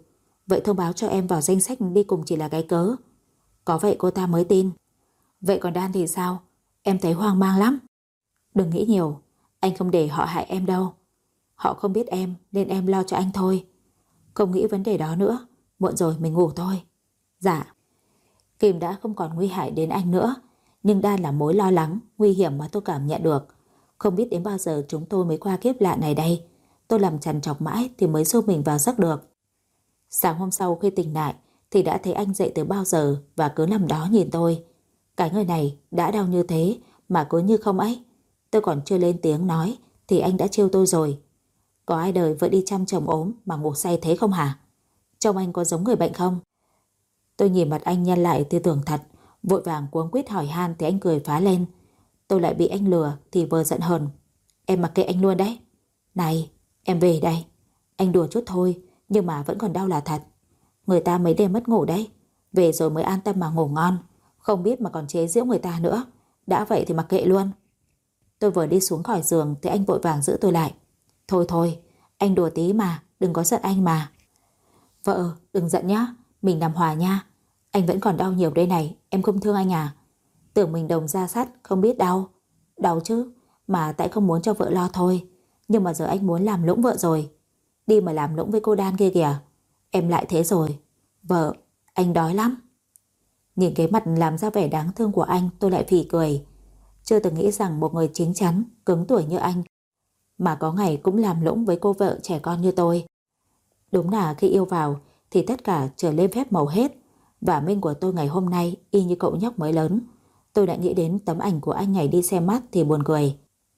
Vậy thông báo cho em vào danh sách đi cùng chỉ là cái cớ. Có vậy cô ta mới tin. Vậy còn Đan thì sao? Em thấy hoang mang lắm. Đừng nghĩ nhiều, anh không để họ hại em đâu. Họ không biết em nên em lo cho anh thôi. Không nghĩ vấn đề đó nữa, muộn rồi mình ngủ thôi. Dạ. Kim đã không còn nguy hại đến anh nữa, nhưng Đan là mối lo lắng, nguy hiểm mà tôi cảm nhận được. Không biết đến bao giờ chúng tôi mới qua kiếp lạ này đây. Tôi làm trằn trọc mãi thì mới xô mình vào giấc được. Sáng hôm sau khi tỉnh lại thì đã thấy anh dậy từ bao giờ và cứ nằm đó nhìn tôi. Cái người này đã đau như thế mà cứ như không ấy. Tôi còn chưa lên tiếng nói thì anh đã trêu tôi rồi. Có ai đời vợ đi chăm chồng ốm mà ngủ say thế không hả? Trông anh có giống người bệnh không? Tôi nhìn mặt anh nhăn lại tư tưởng thật, vội vàng cuống quýt hỏi han thì anh cười phá lên. Tôi lại bị anh lừa thì vừa giận hờn. Em mặc kệ anh luôn đấy. Này, em về đây. Anh đùa chút thôi, nhưng mà vẫn còn đau là thật. Người ta mấy đêm mất ngủ đấy. Về rồi mới an tâm mà ngủ ngon. Không biết mà còn chế giễu người ta nữa. Đã vậy thì mặc kệ luôn. Tôi vừa đi xuống khỏi giường thì anh vội vàng giữ tôi lại. Thôi thôi, anh đùa tí mà, đừng có giận anh mà. Vợ, đừng giận nhá, mình làm hòa nha. Anh vẫn còn đau nhiều đây này, em không thương anh à? Tưởng mình đồng ra sắt, không biết đau. Đau chứ, mà tại không muốn cho vợ lo thôi. Nhưng mà giờ anh muốn làm lũng vợ rồi. Đi mà làm lũng với cô Đan kia kìa. Em lại thế rồi. Vợ, anh đói lắm. Nhìn cái mặt làm ra vẻ đáng thương của anh, tôi lại phì cười. Chưa từng nghĩ rằng một người chín chắn, cứng tuổi như anh mà có ngày cũng làm lũng với cô vợ trẻ con như tôi. Đúng là khi yêu vào thì tất cả trở lên phép màu hết. Và Minh của tôi ngày hôm nay y như cậu nhóc mới lớn. Tôi đã nghĩ đến tấm ảnh của anh ngày đi xem mắt thì buồn cười.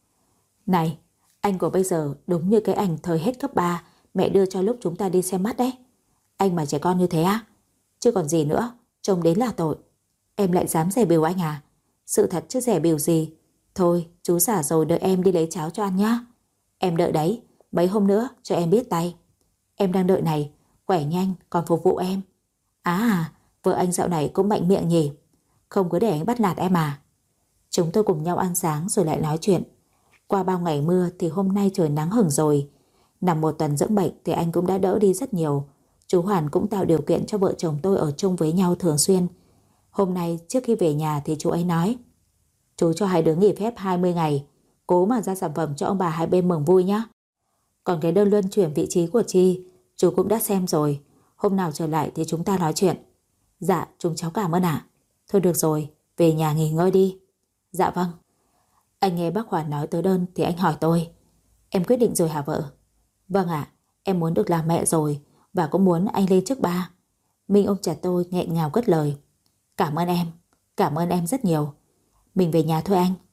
Này, anh của bây giờ đúng như cái ảnh thời hết cấp 3 mẹ đưa cho lúc chúng ta đi xem mắt đấy. Anh mà trẻ con như thế á? Chứ còn gì nữa, trông đến là tội. Em lại dám dè bỉu anh à? Sự thật chứ dè bỉu gì. Thôi, chú xả rồi đợi em đi lấy cháo cho ăn nhá. Em đợi đấy, mấy hôm nữa cho em biết tay. Em đang đợi này, khỏe nhanh còn phục vụ em. Vợ anh dạo này cũng mạnh miệng nhỉ. Không có để anh bắt nạt em à? Chúng tôi cùng nhau ăn sáng rồi lại nói chuyện. Qua bao ngày mưa thì hôm nay trời nắng hửng rồi. Nằm một tuần dưỡng bệnh thì anh cũng đã đỡ đi rất nhiều. Chú Hoàn cũng tạo điều kiện cho vợ chồng tôi ở chung với nhau thường xuyên. Hôm nay trước khi về nhà thì chú ấy nói: chú cho hai đứa nghỉ phép 20 ngày, cố mà ra sản phẩm cho ông bà hai bên mừng vui nhé. Còn cái đơn luân chuyển vị trí của Chi, chú cũng đã xem rồi. Hôm nào trở lại thì chúng ta nói chuyện. Dạ, chúng cháu cảm ơn ạ. Thôi được rồi, về nhà nghỉ ngơi đi. Dạ vâng. Anh nghe bác Hoàn nói tới đơn thì anh hỏi tôi: em quyết định rồi hả vợ? Vâng ạ, em muốn được làm mẹ rồi, và cũng muốn anh lên chức ba. Minh ôm chặt tôi nghẹn ngào cất lời: cảm ơn em rất nhiều. Mình về nhà thôi anh.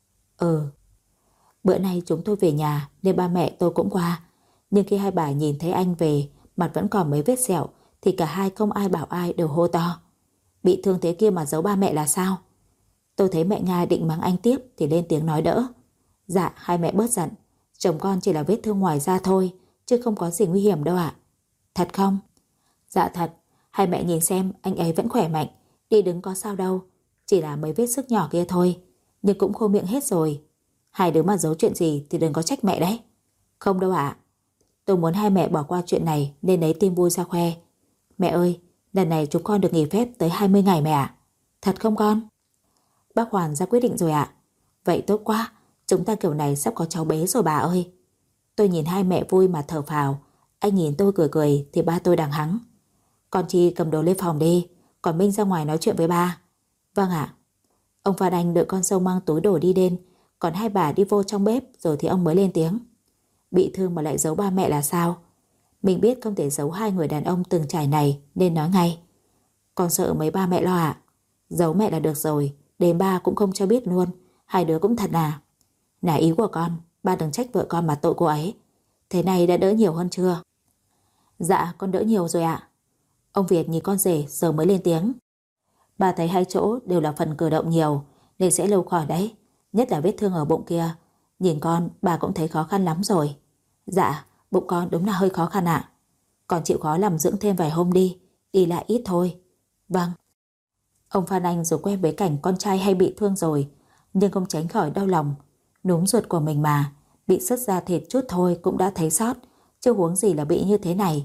Bữa nay chúng tôi về nhà nên ba mẹ tôi cũng qua. Nhưng khi hai bà nhìn thấy anh về, mặt vẫn còn mấy vết sẹo, thì cả hai không ai bảo ai đều hô to: bị thương thế kia mà giấu ba mẹ là sao? Tôi thấy mẹ Nga định mắng anh tiếp thì lên tiếng nói đỡ: dạ, hai mẹ bớt giận. Chồng con chỉ là vết thương ngoài da thôi, chứ không có gì nguy hiểm đâu ạ. Thật không? Dạ thật. Hai mẹ nhìn xem, anh ấy vẫn khỏe mạnh, đi đứng có sao đâu. Chỉ là mấy vết sức nhỏ kia thôi, nhưng cũng khô miệng hết rồi. Hai đứa mà giấu chuyện gì thì đừng có trách mẹ đấy. Không đâu ạ. Tôi muốn hai mẹ bỏ qua chuyện này nên lấy tin vui ra khoe. Mẹ ơi, lần này chúng con được nghỉ phép tới 20 ngày mẹ ạ. Thật không con? Bác Hoàn ra quyết định rồi ạ. Vậy tốt quá, chúng ta kiểu này sắp có cháu bé rồi bà ơi. Tôi nhìn hai mẹ vui mà thở phào. Anh nhìn tôi cười cười thì ba tôi đằng hắng: con Chi cầm đồ lên phòng đi, còn Minh ra ngoài nói chuyện với ba. Vâng ạ. Ông Phan Anh đợi con dâu mang túi đồ đi đến, còn hai bà đi vô trong bếp rồi thì ông mới lên tiếng: bị thương mà lại giấu ba mẹ là sao? Mình biết không thể giấu hai người đàn ông từng trải này nên nói ngay: con sợ mấy ba mẹ lo ạ. Giấu mẹ là được rồi, đến ba cũng không cho biết luôn. Hai đứa cũng thật à? Là ý của con, ba đừng trách vợ con mà tội cô ấy. Thế này đã đỡ nhiều hơn chưa? Dạ, con đỡ nhiều rồi ạ. Ông Việt nhìn con rể giờ mới lên tiếng: bà thấy hai chỗ đều là phần cử động nhiều nên sẽ lâu khỏi đấy, nhất là vết thương ở bụng kia. Nhìn con, bà cũng thấy khó khăn lắm rồi. Dạ, bụng con đúng là hơi khó khăn ạ. Con chịu khó làm dưỡng thêm vài hôm đi lại ít thôi. Vâng. Ông Phan Anh dù quen với cảnh con trai hay bị thương rồi, nhưng không tránh khỏi đau lòng. Núm ruột của mình mà, bị sứt da thịt chút thôi cũng đã thấy xót, chứ huống gì là bị như thế này.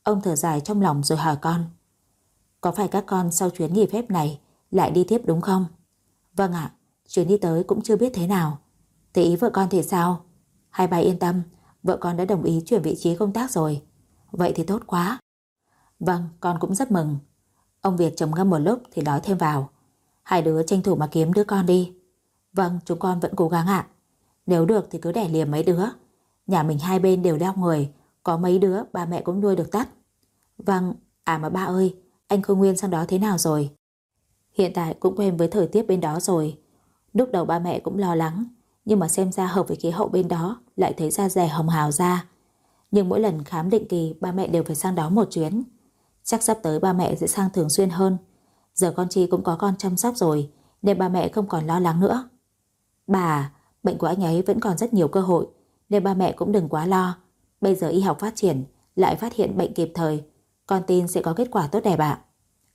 Ông thở dài trong lòng rồi hỏi con: Có phải các con sau chuyến nghỉ phép này lại đi tiếp đúng không? Vâng ạ, chuyến đi tới cũng chưa biết thế nào. Thế ý vợ con thì sao? Hai bà yên tâm, vợ con đã đồng ý chuyển vị trí công tác rồi. Vậy thì tốt quá. Vâng, con cũng rất mừng. Ông Việt trầm ngâm một lúc thì nói thêm vào: Hai đứa tranh thủ mà kiếm đứa con đi. Vâng, chúng con vẫn cố gắng ạ. Nếu được thì cứ đẻ liềm mấy đứa. Nhà mình hai bên đều đeo người, có mấy đứa ba mẹ cũng nuôi được tất. Vâng, à mà ba ơi, anh Khôi Nguyên sang đó thế nào rồi? Hiện tại cũng quen với thời tiết bên đó rồi. Lúc đầu ba mẹ cũng lo lắng, nhưng mà xem ra hợp với khí hậu bên đó, lại thấy da dẻ hồng hào ra. Nhưng mỗi lần khám định kỳ ba mẹ đều phải sang đó một chuyến. Chắc sắp tới ba mẹ sẽ sang thường xuyên hơn. Giờ con Chi cũng có con chăm sóc rồi, nên ba mẹ không còn lo lắng nữa. Bà, bệnh của anh ấy vẫn còn rất nhiều cơ hội, nên ba mẹ cũng đừng quá lo. Bây giờ y học phát triển, lại phát hiện bệnh kịp thời, con tin sẽ có kết quả tốt đẹp ạ.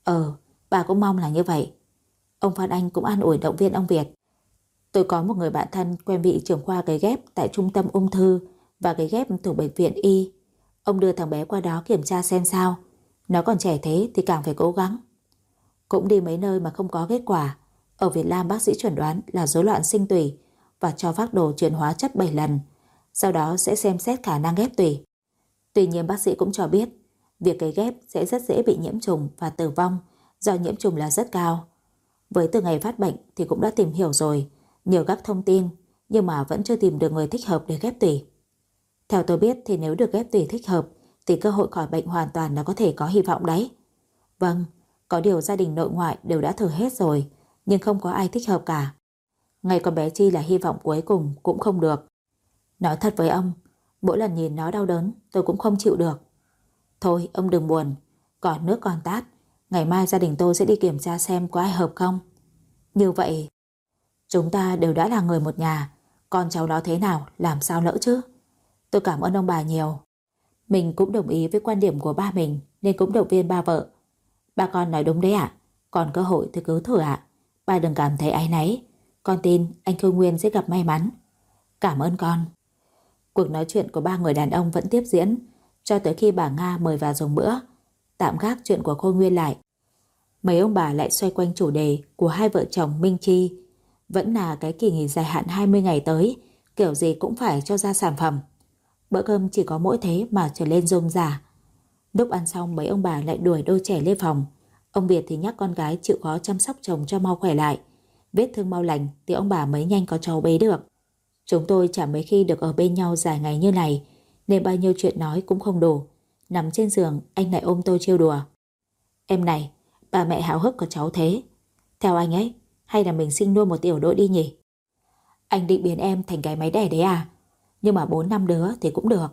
Bà cũng mong là như vậy. Ông Phan Anh cũng an ủi động viên ông Việt. Tôi có một người bạn thân quen vị trưởng khoa cấy ghép tại trung tâm ung thư và cấy ghép thuộc bệnh viện Y. Ông đưa thằng bé qua đó kiểm tra xem sao. Nó còn trẻ thế thì càng phải cố gắng. Cũng đi mấy nơi mà không có kết quả. Ở Việt Nam bác sĩ chuẩn đoán là rối loạn sinh tủy và cho phác đồ chuyển hóa chất 7 lần. Sau đó sẽ xem xét khả năng ghép tủy. Tuy nhiên bác sĩ cũng cho biết việc cấy ghép sẽ rất dễ bị nhiễm trùng và tử vong do nhiễm trùng là rất cao. Với từ ngày phát bệnh thì cũng đã tìm hiểu rồi, nhiều các thông tin, nhưng mà vẫn chưa tìm được người thích hợp để ghép tủy. Theo tôi biết thì nếu được ghép tủy thích hợp thì cơ hội khỏi bệnh hoàn toàn là có thể có hy vọng đấy. Vâng, có điều gia đình nội ngoại đều đã thử hết rồi, nhưng không có ai thích hợp cả. Ngay con bé Chi là hy vọng cuối cùng cũng không được. Nói thật với ông, mỗi lần nhìn nó đau đớn tôi cũng không chịu được. Thôi ông đừng buồn, còn nước còn tát, ngày mai gia đình tôi sẽ đi kiểm tra xem có ai hợp không. Như vậy chúng ta đều đã là người một nhà, con cháu nó thế nào làm sao lỡ chứ. Tôi cảm ơn ông bà nhiều. Mình cũng đồng ý với quan điểm của ba mình nên cũng động viên ba vợ. Ba con nói đúng đấy ạ, còn cơ hội thì cứ thử ạ. Ba đừng cảm thấy áy náy, con tin anh Khương Nguyên sẽ gặp may mắn. Cảm ơn con. Cuộc nói chuyện của ba người đàn ông vẫn tiếp diễn cho tới khi bà Nga mời vào dùng bữa. Tạm gác chuyện của Khôi Nguyên lại, mấy ông bà lại xoay quanh chủ đề của hai vợ chồng Minh Chi. Vẫn là cái kỳ nghỉ dài hạn 20 ngày tới, kiểu gì cũng phải cho ra sản phẩm. Bữa cơm chỉ có mỗi thế mà trở lên rôm rả. Lúc ăn xong mấy ông bà lại đuổi đôi trẻ lên phòng. Ông Việt thì nhắc con gái chịu khó chăm sóc chồng cho mau khỏe lại. Vết thương mau lành thì ông bà mới nhanh có cháu bế được. Chúng tôi chả mấy khi được ở bên nhau dài ngày như này, nên bao nhiêu chuyện nói cũng không đủ. Nằm trên giường anh lại ôm tôi trêu đùa. Em này, bà mẹ háo hức có cháu thế. Theo anh ấy, hay là mình sinh nuôi một tiểu đội đi nhỉ? Anh định biến em thành cái máy đẻ đấy à? Nhưng mà 4-5 đứa thì cũng được.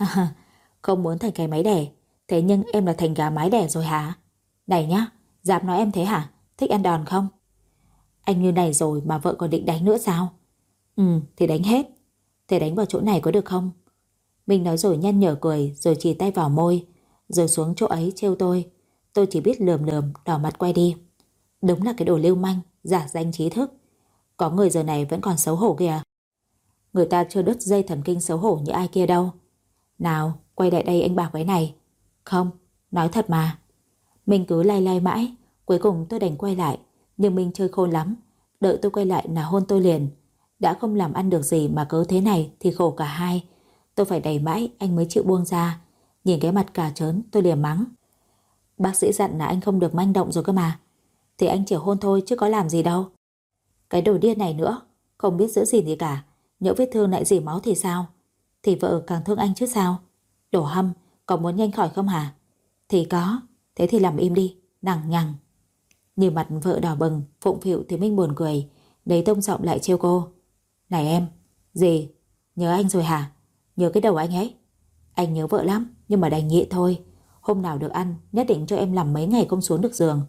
Không muốn thành cái máy đẻ, thế nhưng em là thành gà mái đẻ rồi hả? Này nhá, dám nói em thế hả? Thích ăn đòn không? Anh như này rồi mà vợ còn định đánh nữa sao? Thì đánh hết. Thế đánh vào chỗ này có được không? Mình nói rồi nhăn nhở cười, rồi chỉ tay vào môi, rồi xuống chỗ ấy trêu tôi. Tôi chỉ biết lườm lườm, đỏ mặt quay đi. Đúng là cái đồ lưu manh, giả danh trí thức. Có người giờ này vẫn còn xấu hổ kìa. Người ta chưa đứt dây thần kinh xấu hổ như ai kia đâu. Nào, quay lại đây anh bảo cái này. Không, nói thật mà. Mình cứ lay lay mãi, cuối cùng tôi đành quay lại. Nhưng mình chơi khôn lắm, đợi tôi quay lại là hôn tôi liền. Đã không làm ăn được gì mà cớ thế này thì khổ cả hai. Tôi phải đẩy mãi anh mới chịu buông ra. Nhìn cái mặt cà trớn tôi liền mắng. Bác sĩ dặn là anh không được manh động rồi cơ mà. Thì anh chỉ hôn thôi chứ có làm gì đâu. Cái đồ điên này nữa, không biết giữ gìn gì cả. Nhỡ vết thương lại dỉ máu thì sao? Thì vợ càng thương anh chứ sao? Đồ hâm, có muốn nhanh khỏi không hả? Thì có, thế thì làm im đi, nằng nhằng. Nhìn mặt vợ đỏ bừng, phụng phịu thì Minh buồn cười, lấy tông giọng lại trêu cô. Này em, gì? Nhớ anh rồi hả? Nhớ cái đầu anh ấy. Anh nhớ vợ lắm, nhưng mà đành nhịn thôi. Hôm nào được ăn, nhất định cho em làm mấy ngày không xuống được giường.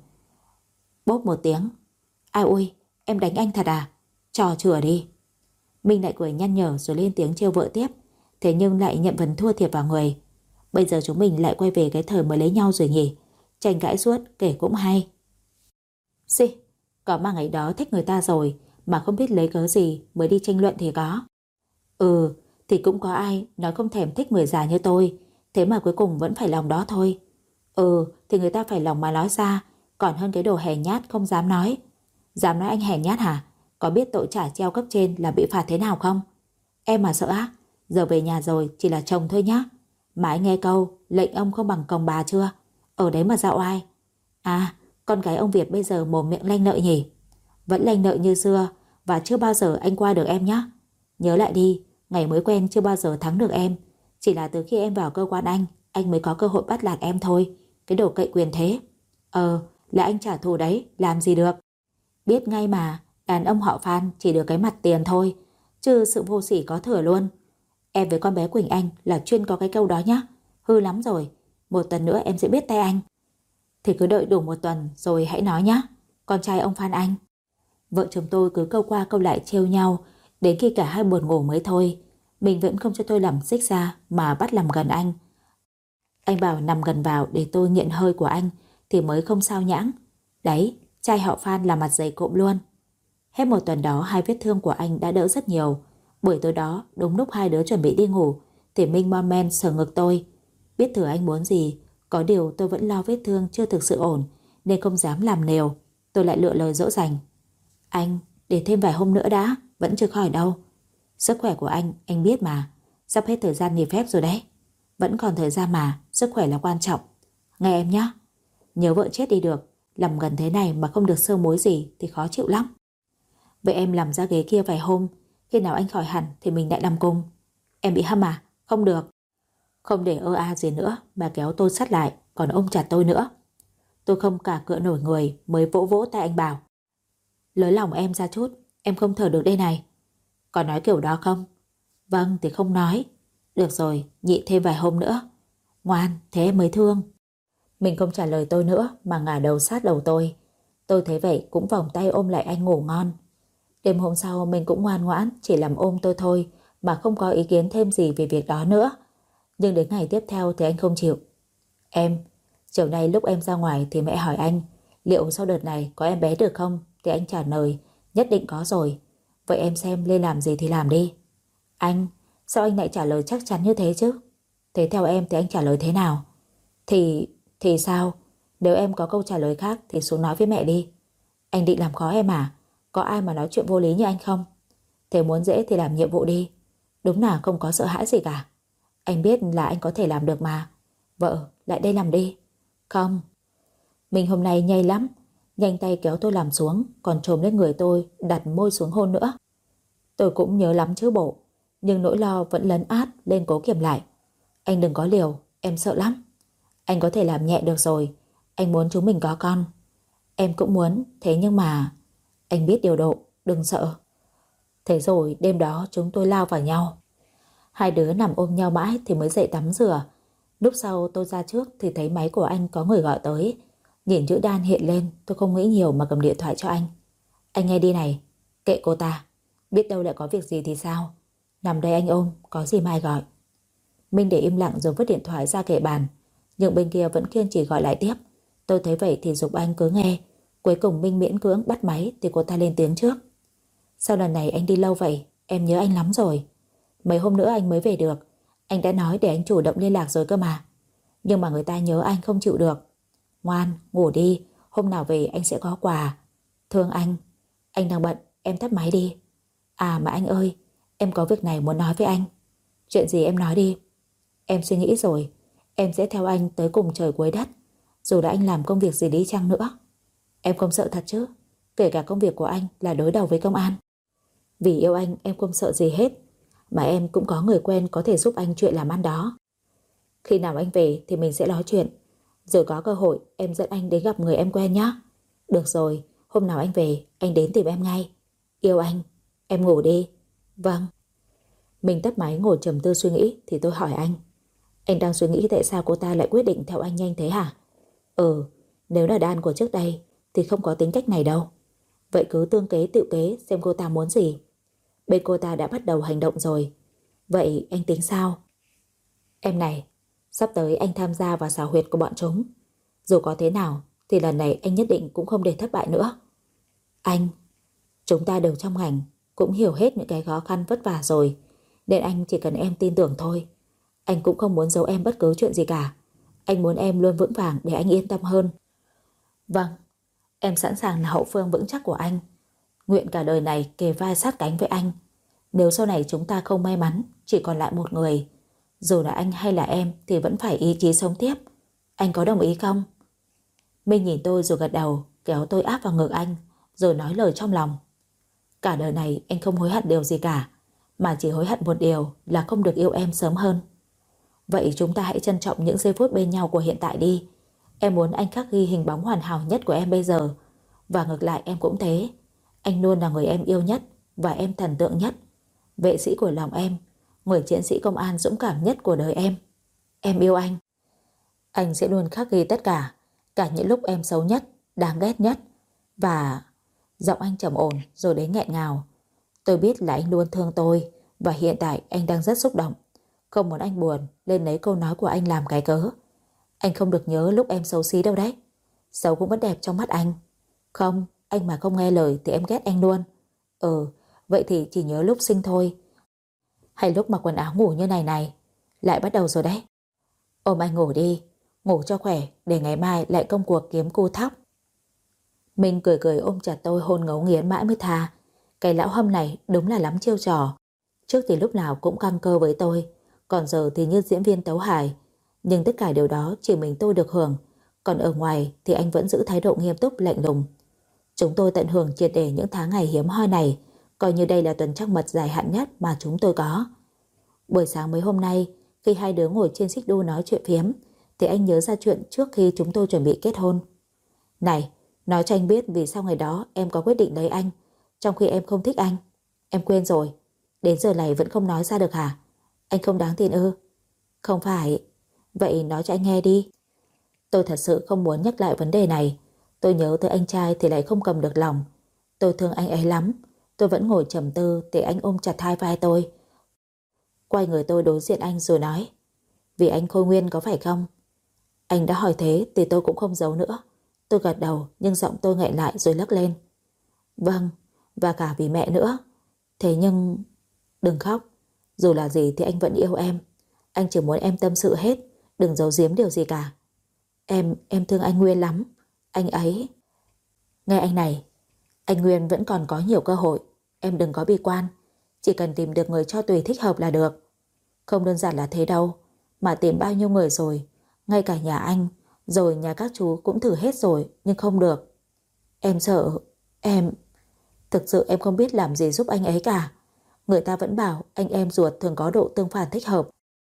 Bốp một tiếng. Ai ôi, em đánh anh thật à? Trò chửa đi. Minh lại cười nhăn nhở rồi lên tiếng trêu vợ tiếp. Thế nhưng lại nhận phần thua thiệt vào người. Bây giờ chúng mình lại quay về cái thời mới lấy nhau rồi nhỉ? Tranh cãi suốt kể cũng hay. Xì, có mà ngày đó thích người ta rồi mà không biết lấy cớ gì mới đi tranh luận thì có. Thì cũng có ai nói không thèm thích người già như tôi. Thế mà cuối cùng vẫn phải lòng đó thôi. Thì người ta phải lòng mà nói ra, còn hơn cái đồ hèn nhát không dám nói. Dám nói anh hèn nhát hả? Có biết tội trả treo cấp trên là bị phạt thế nào không? Em mà sợ á? Giờ về nhà rồi chỉ là chồng thôi nhá. Mà anh nghe câu lệnh ông không bằng còng bà chưa? Ở đấy mà dạo ai? À, con gái ông Việt bây giờ mồm miệng lanh lợi nhỉ? Vẫn lanh lợi như xưa, và chưa bao giờ anh qua được em nhé. Nhớ lại đi, ngày mới quen chưa bao giờ thắng được em. Chỉ là từ khi em vào cơ quan anh mới có cơ hội bắt nạt em thôi. Cái đồ cậy quyền thế. Là anh trả thù đấy, làm gì được. Biết ngay mà, đàn ông họ Phan chỉ được cái mặt tiền thôi, chứ sự vô sỉ có thừa luôn. Em với con bé Quỳnh Anh là chuyên có cái câu đó nhá. Hư lắm rồi, một tuần nữa em sẽ biết tay anh. Thì cứ đợi đủ một tuần rồi hãy nói nhá, con trai ông Phan Anh. Vợ chồng tôi cứ câu qua câu lại trêu nhau, đến khi cả hai buồn ngủ mới thôi. Mình vẫn không cho tôi làm xích ra mà bắt làm gần anh. Anh bảo nằm gần vào để tôi nghiện hơi của anh thì mới không sao nhãng. Đấy, trai họ Phan là mặt dày cộm luôn. Hết một tuần đó hai vết thương của anh đã đỡ rất nhiều. Buổi tối đó đúng lúc hai đứa chuẩn bị đi ngủ thì Minh mon men sờ ngực tôi. Biết thử anh muốn gì, có điều tôi vẫn lo vết thương chưa thực sự ổn nên không dám làm nều. Tôi lại lựa lời dỗ dành. Anh, để thêm vài hôm nữa đã, vẫn chưa khỏi đâu. Sức khỏe của anh biết mà. Sắp hết thời gian nghỉ phép rồi đấy. Vẫn còn thời gian mà, sức khỏe là quan trọng. Nghe em nhé. Nhớ vợ chết đi được, làm gần thế này mà không được sơ mối gì thì khó chịu lắm. Vậy em làm ra ghế kia vài hôm, khi nào anh khỏi hẳn thì mình lại làm cùng. Em bị hâm à? Không được. Không để gì nữa mà kéo tôi sát lại, còn ôm chặt tôi nữa. Tôi không cả cựa nổi người mới vỗ vỗ tay anh bảo. Lới lòng em ra chút, em không thở được đây này. Còn nói kiểu đó không? Vâng thì không nói. Được rồi, nhịn thêm vài hôm nữa. Ngoan, thế em mới thương. Mình không trả lời tôi nữa mà ngả đầu sát đầu tôi. Tôi thấy vậy cũng vòng tay ôm lại anh ngủ ngon. Đêm hôm sau mình cũng ngoan ngoãn chỉ làm ôm tôi thôi mà không có ý kiến thêm gì về việc đó nữa. Nhưng đến ngày tiếp theo thì anh không chịu. Em, chiều nay lúc em ra ngoài thì mẹ hỏi anh liệu sau đợt này có em bé được không, thì anh trả lời nhất định có rồi. Vậy em xem lên làm gì thì làm đi. Anh, sao anh lại trả lời chắc chắn như thế chứ? Thế theo em thì anh trả lời thế nào? Thì sao? Nếu em có câu trả lời khác thì xuống nói với mẹ đi. Anh định làm khó em à? Có ai mà nói chuyện vô lý như anh không? Thế muốn dễ thì làm nhiệm vụ đi. Đúng là không có sợ hãi gì cả. Anh biết là anh có thể làm được mà. Vợ, lại đây làm đi. Không. Mình hôm nay nhây lắm. Nhanh tay kéo tôi làm xuống, còn chồm lên người tôi, đặt môi xuống hôn nữa. Tôi cũng nhớ lắm chứ bộ. Nhưng nỗi lo vẫn lấn át lên cố kiềm lại. Anh đừng có liều, em sợ lắm. Anh có thể làm nhẹ được rồi. Anh muốn chúng mình có con. Em cũng muốn, thế nhưng mà... Anh biết điều độ, đừng sợ. Thế rồi đêm đó chúng tôi lao vào nhau. Hai đứa nằm ôm nhau mãi thì mới dậy tắm rửa. Lúc sau tôi ra trước thì thấy máy của anh có người gọi tới. Nhìn chữ đan hiện lên, tôi không nghĩ nhiều mà cầm điện thoại cho anh. Anh nghe đi này, kệ cô ta. Biết đâu lại có việc gì thì sao. Nằm đây anh ôm, có gì mai gọi. Minh để im lặng rồi vứt điện thoại ra kệ bàn. Nhưng bên kia vẫn kiên trì gọi lại tiếp. Tôi thấy vậy thì giục anh cứ nghe. Cuối cùng Minh miễn cưỡng bắt máy thì cô ta lên tiếng trước. Sao lần này anh đi lâu vậy? Em nhớ anh lắm rồi. Mấy hôm nữa anh mới về được. Anh đã nói để anh chủ động liên lạc rồi cơ mà. Nhưng mà người ta nhớ anh không chịu được. Ngoan, ngủ đi. Hôm nào về anh sẽ có quà. Thương anh. Anh đang bận, em tắt máy đi. À mà anh ơi, em có việc này muốn nói với anh. Chuyện gì em nói đi. Em suy nghĩ rồi. Em sẽ theo anh tới cùng trời cuối đất. Dù là anh làm công việc gì đi chăng nữa. Em không sợ thật chứ? Kể cả công việc của anh là đối đầu với công an. Vì yêu anh em không sợ gì hết. Mà em cũng có người quen có thể giúp anh chuyện làm ăn đó. Khi nào anh về thì mình sẽ nói chuyện. Rồi có cơ hội em dẫn anh đến gặp người em quen nhé. Được rồi, hôm nào anh về anh đến tìm em ngay. Yêu anh. Em ngủ đi. Vâng. Mình tắt máy ngồi trầm tư suy nghĩ thì tôi hỏi anh. Anh đang suy nghĩ tại sao cô ta lại quyết định theo anh nhanh thế hả? Nếu là đàn của trước đây thì không có tính cách này đâu. Vậy cứ tương kế tự kế xem cô ta muốn gì. Bên cô ta đã bắt đầu hành động rồi. Vậy anh tính sao? Em này, sắp tới anh tham gia vào xào huyệt của bọn chúng. Dù có thế nào thì lần này anh nhất định cũng không để thất bại nữa. Anh, chúng ta đều trong ngành, cũng hiểu hết những cái khó khăn vất vả rồi. Nên anh chỉ cần em tin tưởng thôi. Anh cũng không muốn giấu em bất cứ chuyện gì cả. Anh muốn em luôn vững vàng để anh yên tâm hơn. Vâng, em sẵn sàng là hậu phương vững chắc của anh. Nguyện cả đời này kề vai sát cánh với anh. Nếu sau này chúng ta không may mắn chỉ còn lại một người, dù là anh hay là em thì vẫn phải ý chí sống tiếp. Anh có đồng ý không? Minh nhìn tôi rồi gật đầu, kéo tôi áp vào ngực anh, rồi nói lời trong lòng. Cả đời này anh không hối hận điều gì cả, mà chỉ hối hận một điều là không được yêu em sớm hơn. Vậy chúng ta hãy trân trọng những giây phút bên nhau của hiện tại đi. Em muốn anh khắc ghi hình bóng hoàn hảo nhất của em bây giờ, và ngược lại em cũng thế. Anh luôn là người em yêu nhất và em thần tượng nhất, vệ sĩ của lòng em, người chiến sĩ công an dũng cảm nhất của đời em. Em yêu anh. Anh sẽ luôn khắc ghi tất cả, cả những lúc em xấu nhất, đáng ghét nhất. Và... Giọng anh trầm ổn rồi đến nghẹn ngào. Tôi biết là anh luôn thương tôi, và hiện tại anh đang rất xúc động. Không muốn anh buồn nên lấy câu nói của anh làm cái cớ. Anh không được nhớ lúc em xấu xí đâu đấy. Xấu cũng vẫn đẹp trong mắt anh. Không, anh mà không nghe lời thì em ghét anh luôn. Vậy thì chỉ nhớ lúc sinh thôi, hay lúc mặc quần áo ngủ như này này. Lại bắt đầu rồi đấy. Ôm anh ngủ đi, ngủ cho khỏe để ngày mai lại công cuộc kiếm cu thóc. Minh cười cười ôm chặt tôi hôn ngấu nghiến mãi mới tha. Cái lão Hâm này đúng là lắm chiêu trò. Trước thì lúc nào cũng căng cơ với tôi, còn giờ thì như diễn viên tấu hài. Nhưng tất cả điều đó chỉ mình tôi được hưởng, còn ở ngoài thì anh vẫn giữ thái độ nghiêm túc lạnh lùng. Chúng tôi tận hưởng triệt để những tháng ngày hiếm hoi này, coi như đây là tuần trăng mật dài hạn nhất mà chúng tôi có. Buổi sáng mấy hôm nay, khi hai đứa ngồi trên xích đu nói chuyện phiếm, thì anh nhớ ra chuyện trước khi chúng tôi chuẩn bị kết hôn. Này, nói cho anh biết vì sao ngày đó em có quyết định lấy anh, trong khi em không thích anh. Em quên rồi, đến giờ này vẫn không nói ra được hả? Anh không đáng tin ư? Không phải. Vậy nói cho anh nghe đi. Tôi thật sự không muốn nhắc lại vấn đề này. Tôi nhớ tới anh trai thì lại không cầm được lòng. Tôi thương anh ấy lắm. Tôi vẫn ngồi trầm tư thì anh ôm chặt hai vai tôi. Quay người tôi đối diện anh rồi nói: Vì anh Khôi Nguyên có phải không? Anh đã hỏi thế thì tôi cũng không giấu nữa. Tôi gật đầu nhưng giọng tôi nghẹn lại rồi lấc lên: Vâng, và cả vì mẹ nữa. Thế nhưng... Đừng khóc. Dù là gì thì anh vẫn yêu em. Anh chỉ muốn em tâm sự hết, đừng giấu giếm điều gì cả. Em thương anh Nguyên lắm. Anh ấy... Nghe anh này, anh Nguyên vẫn còn có nhiều cơ hội. Em đừng có bi quan. Chỉ cần tìm được người cho tùy thích hợp là được. Không đơn giản là thế đâu, mà tìm bao nhiêu người rồi. Ngay cả nhà anh, rồi nhà các chú cũng thử hết rồi, nhưng không được. Em sợ. Thực sự em không biết làm gì giúp anh ấy cả. Người ta vẫn bảo anh em ruột thường có độ tương phản thích hợp.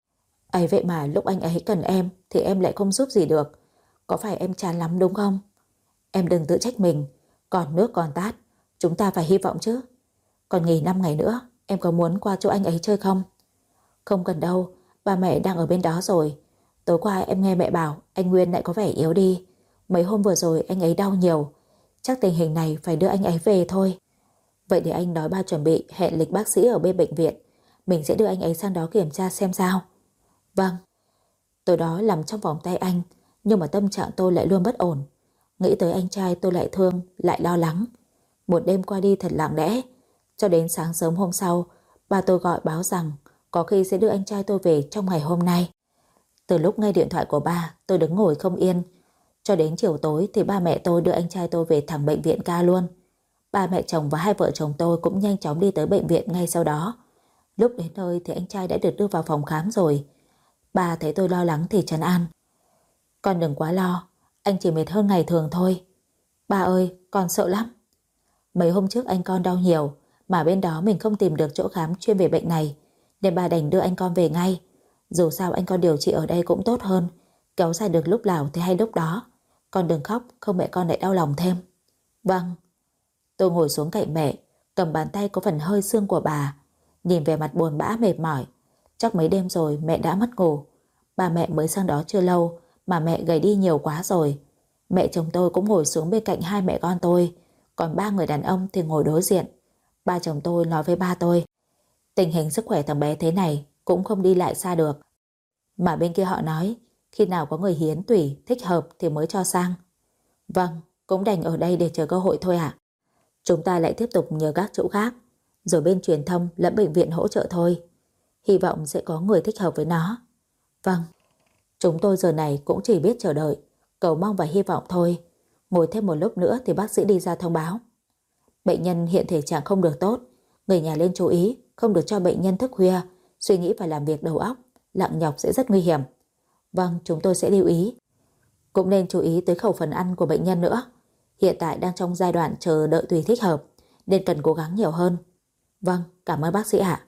Ấy vậy mà lúc anh ấy cần em thì em lại không giúp gì được. Có phải em chán lắm đúng không? Em đừng tự trách mình. Còn nước còn tát, chúng ta phải hy vọng chứ. Còn nghỉ 5 ngày nữa, em có muốn qua chỗ anh ấy chơi không? Không cần đâu, ba mẹ đang ở bên đó rồi. Tối qua em nghe mẹ bảo anh Nguyên lại có vẻ yếu đi. Mấy hôm vừa rồi anh ấy đau nhiều. Chắc tình hình này phải đưa anh ấy về thôi. Vậy để anh nói ba chuẩn bị hẹn lịch bác sĩ ở bên bệnh viện. Mình sẽ đưa anh ấy sang đó kiểm tra xem sao. Vâng. Tối đó nằm trong vòng tay anh, nhưng mà tâm trạng tôi lại luôn bất ổn. Nghĩ tới anh trai tôi lại thương, lại lo lắng. Một đêm qua đi thật lặng lẽ. Cho đến sáng sớm hôm sau, ba tôi gọi báo rằng có khi sẽ đưa anh trai tôi về trong ngày hôm nay. Từ lúc nghe điện thoại của ba, tôi đứng ngồi không yên. Cho đến chiều tối thì ba mẹ tôi đưa anh trai tôi về thẳng bệnh viện ca luôn. Ba mẹ chồng và hai vợ chồng tôi cũng nhanh chóng đi tới bệnh viện ngay sau đó. Lúc đến nơi thì anh trai đã được đưa vào phòng khám rồi. Ba thấy tôi lo lắng thì trấn an: Con đừng quá lo, anh chỉ mệt hơn ngày thường thôi. Ba ơi, con sợ lắm. Mấy hôm trước anh con đau nhiều, mà bên đó mình không tìm được chỗ khám chuyên về bệnh này, nên bà đành đưa anh con về ngay. Dù sao anh con điều trị ở đây cũng tốt hơn, kéo dài được lúc nào thì hay lúc đó. Con đừng khóc, không mẹ con lại đau lòng thêm. Vâng. Tôi ngồi xuống cạnh mẹ, cầm bàn tay có phần hơi xương của bà, nhìn về mặt buồn bã mệt mỏi. Chắc mấy đêm rồi mẹ đã mất ngủ. Ba mẹ mới sang đó chưa lâu mà mẹ gầy đi nhiều quá rồi. Mẹ chồng tôi cũng ngồi xuống bên cạnh hai mẹ con tôi, còn ba người đàn ông thì ngồi đối diện. Ba chồng tôi nói với ba tôi: Tình hình sức khỏe thằng bé thế này cũng không đi lại xa được. Mà bên kia họ nói khi nào có người hiến tủy thích hợp thì mới cho sang. Vâng, cũng đành ở đây để chờ cơ hội thôi ạ. Chúng ta lại tiếp tục nhờ các chỗ khác, rồi bên truyền thông lẫn bệnh viện hỗ trợ thôi. Hy vọng sẽ có người thích hợp với nó. Vâng. Chúng tôi giờ này cũng chỉ biết chờ đợi, cầu mong và hy vọng thôi. Ngồi thêm một lúc nữa thì bác sĩ đi ra thông báo. Bệnh nhân hiện thể trạng không được tốt, người nhà lên chú ý, không được cho bệnh nhân thức khuya, suy nghĩ và làm việc đầu óc, nặng nhọc sẽ rất nguy hiểm. Vâng, chúng tôi sẽ lưu ý. Cũng nên chú ý tới khẩu phần ăn của bệnh nhân nữa. Hiện tại đang trong giai đoạn chờ đợi tùy thích hợp, nên cần cố gắng nhiều hơn. Vâng, cảm ơn bác sĩ ạ.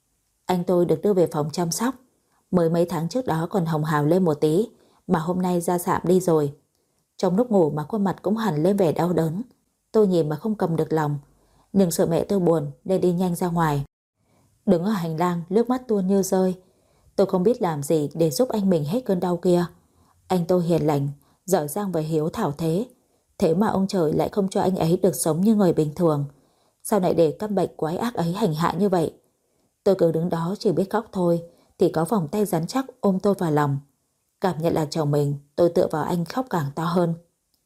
Anh tôi được đưa về phòng chăm sóc. Mới mấy tháng trước đó còn hồng hào lên một tí, mà hôm nay ra sạm đi rồi. Trong lúc ngủ mà khuôn mặt cũng hẳn lên vẻ đau đớn. Tôi nhìn mà không cầm được lòng, nhưng sợ mẹ tôi buồn nên đi nhanh ra ngoài. Đứng ở hành lang, nước mắt tuôn như rơi. Tôi không biết làm gì để giúp anh mình hết cơn đau kia. Anh tôi hiền lành, giỏi giang và hiếu thảo thế. Thế mà ông trời lại không cho anh ấy được sống như người bình thường. Sao lại để căn bệnh quái ác ấy hành hạ như vậy? Tôi cứ đứng đó chỉ biết khóc thôi, thì có vòng tay rắn chắc ôm tôi vào lòng. Cảm nhận là chồng mình, tôi tựa vào anh khóc càng to hơn.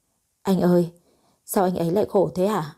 Anh ơi, sao anh ấy lại khổ thế hả?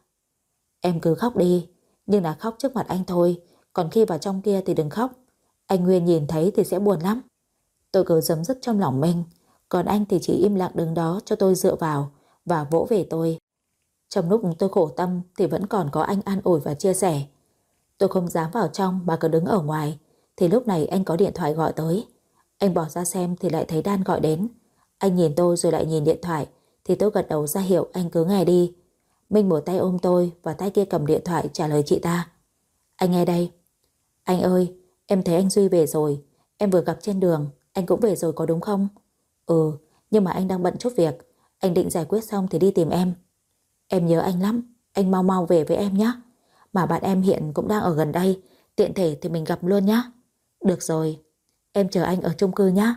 Em cứ khóc đi, nhưng là khóc trước mặt anh thôi, còn khi vào trong kia thì đừng khóc. Anh Nguyên nhìn thấy thì sẽ buồn lắm. Tôi cứ giấm dứt trong lòng mình, còn anh thì chỉ im lặng đứng đó cho tôi dựa vào và vỗ về tôi. Trong lúc tôi khổ tâm thì vẫn còn có anh an ủi và chia sẻ. Tôi không dám vào trong mà cứ đứng ở ngoài, thì lúc này anh có điện thoại gọi tới. Anh bỏ ra xem thì lại thấy Đan gọi đến. Anh nhìn tôi rồi lại nhìn điện thoại, thì tôi gật đầu ra hiệu anh cứ nghe đi. Minh một tay ôm tôi và tay kia cầm điện thoại trả lời chị ta. Anh nghe đây. Anh ơi, em thấy anh Duy về rồi. Em vừa gặp trên đường. Anh cũng về rồi có đúng không? Ừ, nhưng mà anh đang bận chút việc. Anh định giải quyết xong thì đi tìm em. Em nhớ anh lắm. Anh mau mau về với em nhé. Mà bạn em hiện cũng đang ở gần đây, tiện thể thì mình gặp luôn nhé. Được rồi, em chờ anh ở chung cư nhé.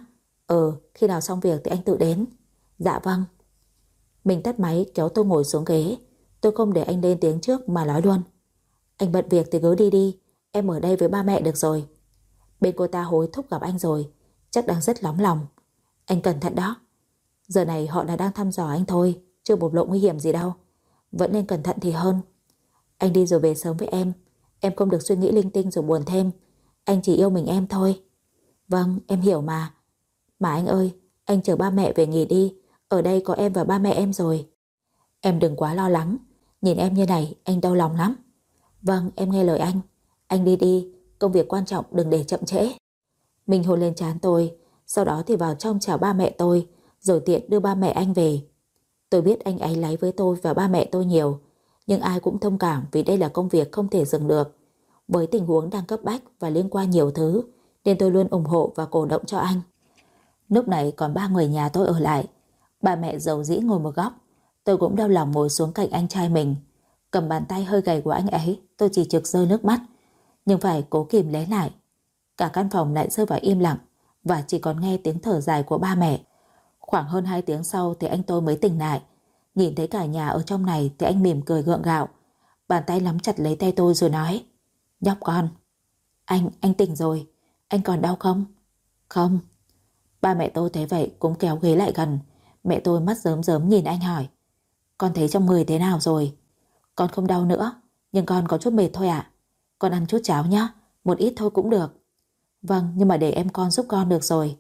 Khi nào xong việc thì anh tự đến. Dạ vâng. Mình tắt máy kéo tôi ngồi xuống ghế. Tôi không để anh lên tiếng trước mà nói luôn. Anh bận việc thì cứ đi đi, em ở đây với ba mẹ được rồi. Bên cô ta hối thúc gặp anh rồi, chắc đang rất nóng lòng. Anh cẩn thận đó. Giờ này họ là đang thăm dò anh thôi, chưa bộc lộ nguy hiểm gì đâu. Vẫn nên cẩn thận thì hơn. Anh đi rồi về sớm với em không được suy nghĩ linh tinh rồi buồn thêm. Anh chỉ yêu mình em thôi. Vâng, em hiểu mà. Mà anh ơi, anh chở ba mẹ về nghỉ đi. Ở đây có em và ba mẹ em rồi. Em đừng quá lo lắng. Nhìn em như này, anh đau lòng lắm. Vâng, em nghe lời anh. Anh đi đi, công việc quan trọng đừng để chậm trễ. Mình hôn lên trán tôi, sau đó thì vào trong chào ba mẹ tôi, rồi tiện đưa ba mẹ anh về. Tôi biết anh áy náy với tôi và ba mẹ tôi nhiều, nhưng ai cũng thông cảm vì đây là công việc không thể dừng được. Với tình huống đang cấp bách và liên quan nhiều thứ, nên tôi luôn ủng hộ và cổ động cho anh. Lúc này còn ba người nhà tôi ở lại. Ba mẹ dầu dĩ ngồi một góc. Tôi cũng đau lòng ngồi xuống cạnh anh trai mình. Cầm bàn tay hơi gầy của anh ấy, tôi chỉ trực rơi nước mắt, nhưng phải cố kìm lấy lại. Cả căn phòng lại rơi vào im lặng, và chỉ còn nghe tiếng thở dài của ba mẹ. Khoảng hơn 2 tiếng sau thì anh tôi mới tỉnh lại. Nhìn thấy cả nhà ở trong này thì anh mỉm cười gượng gạo. Bàn tay nắm chặt lấy tay tôi rồi nói: Nhóc con. Anh tỉnh rồi. Anh còn đau không? Không. Ba mẹ tôi thấy vậy cũng kéo ghế lại gần. Mẹ tôi mắt rớm rớm nhìn anh hỏi: Con thấy trong người thế nào rồi? Con không đau nữa, nhưng con có chút mệt thôi ạ. Con ăn chút cháo nhé, một ít thôi cũng được. Vâng, nhưng mà để em con giúp con được rồi.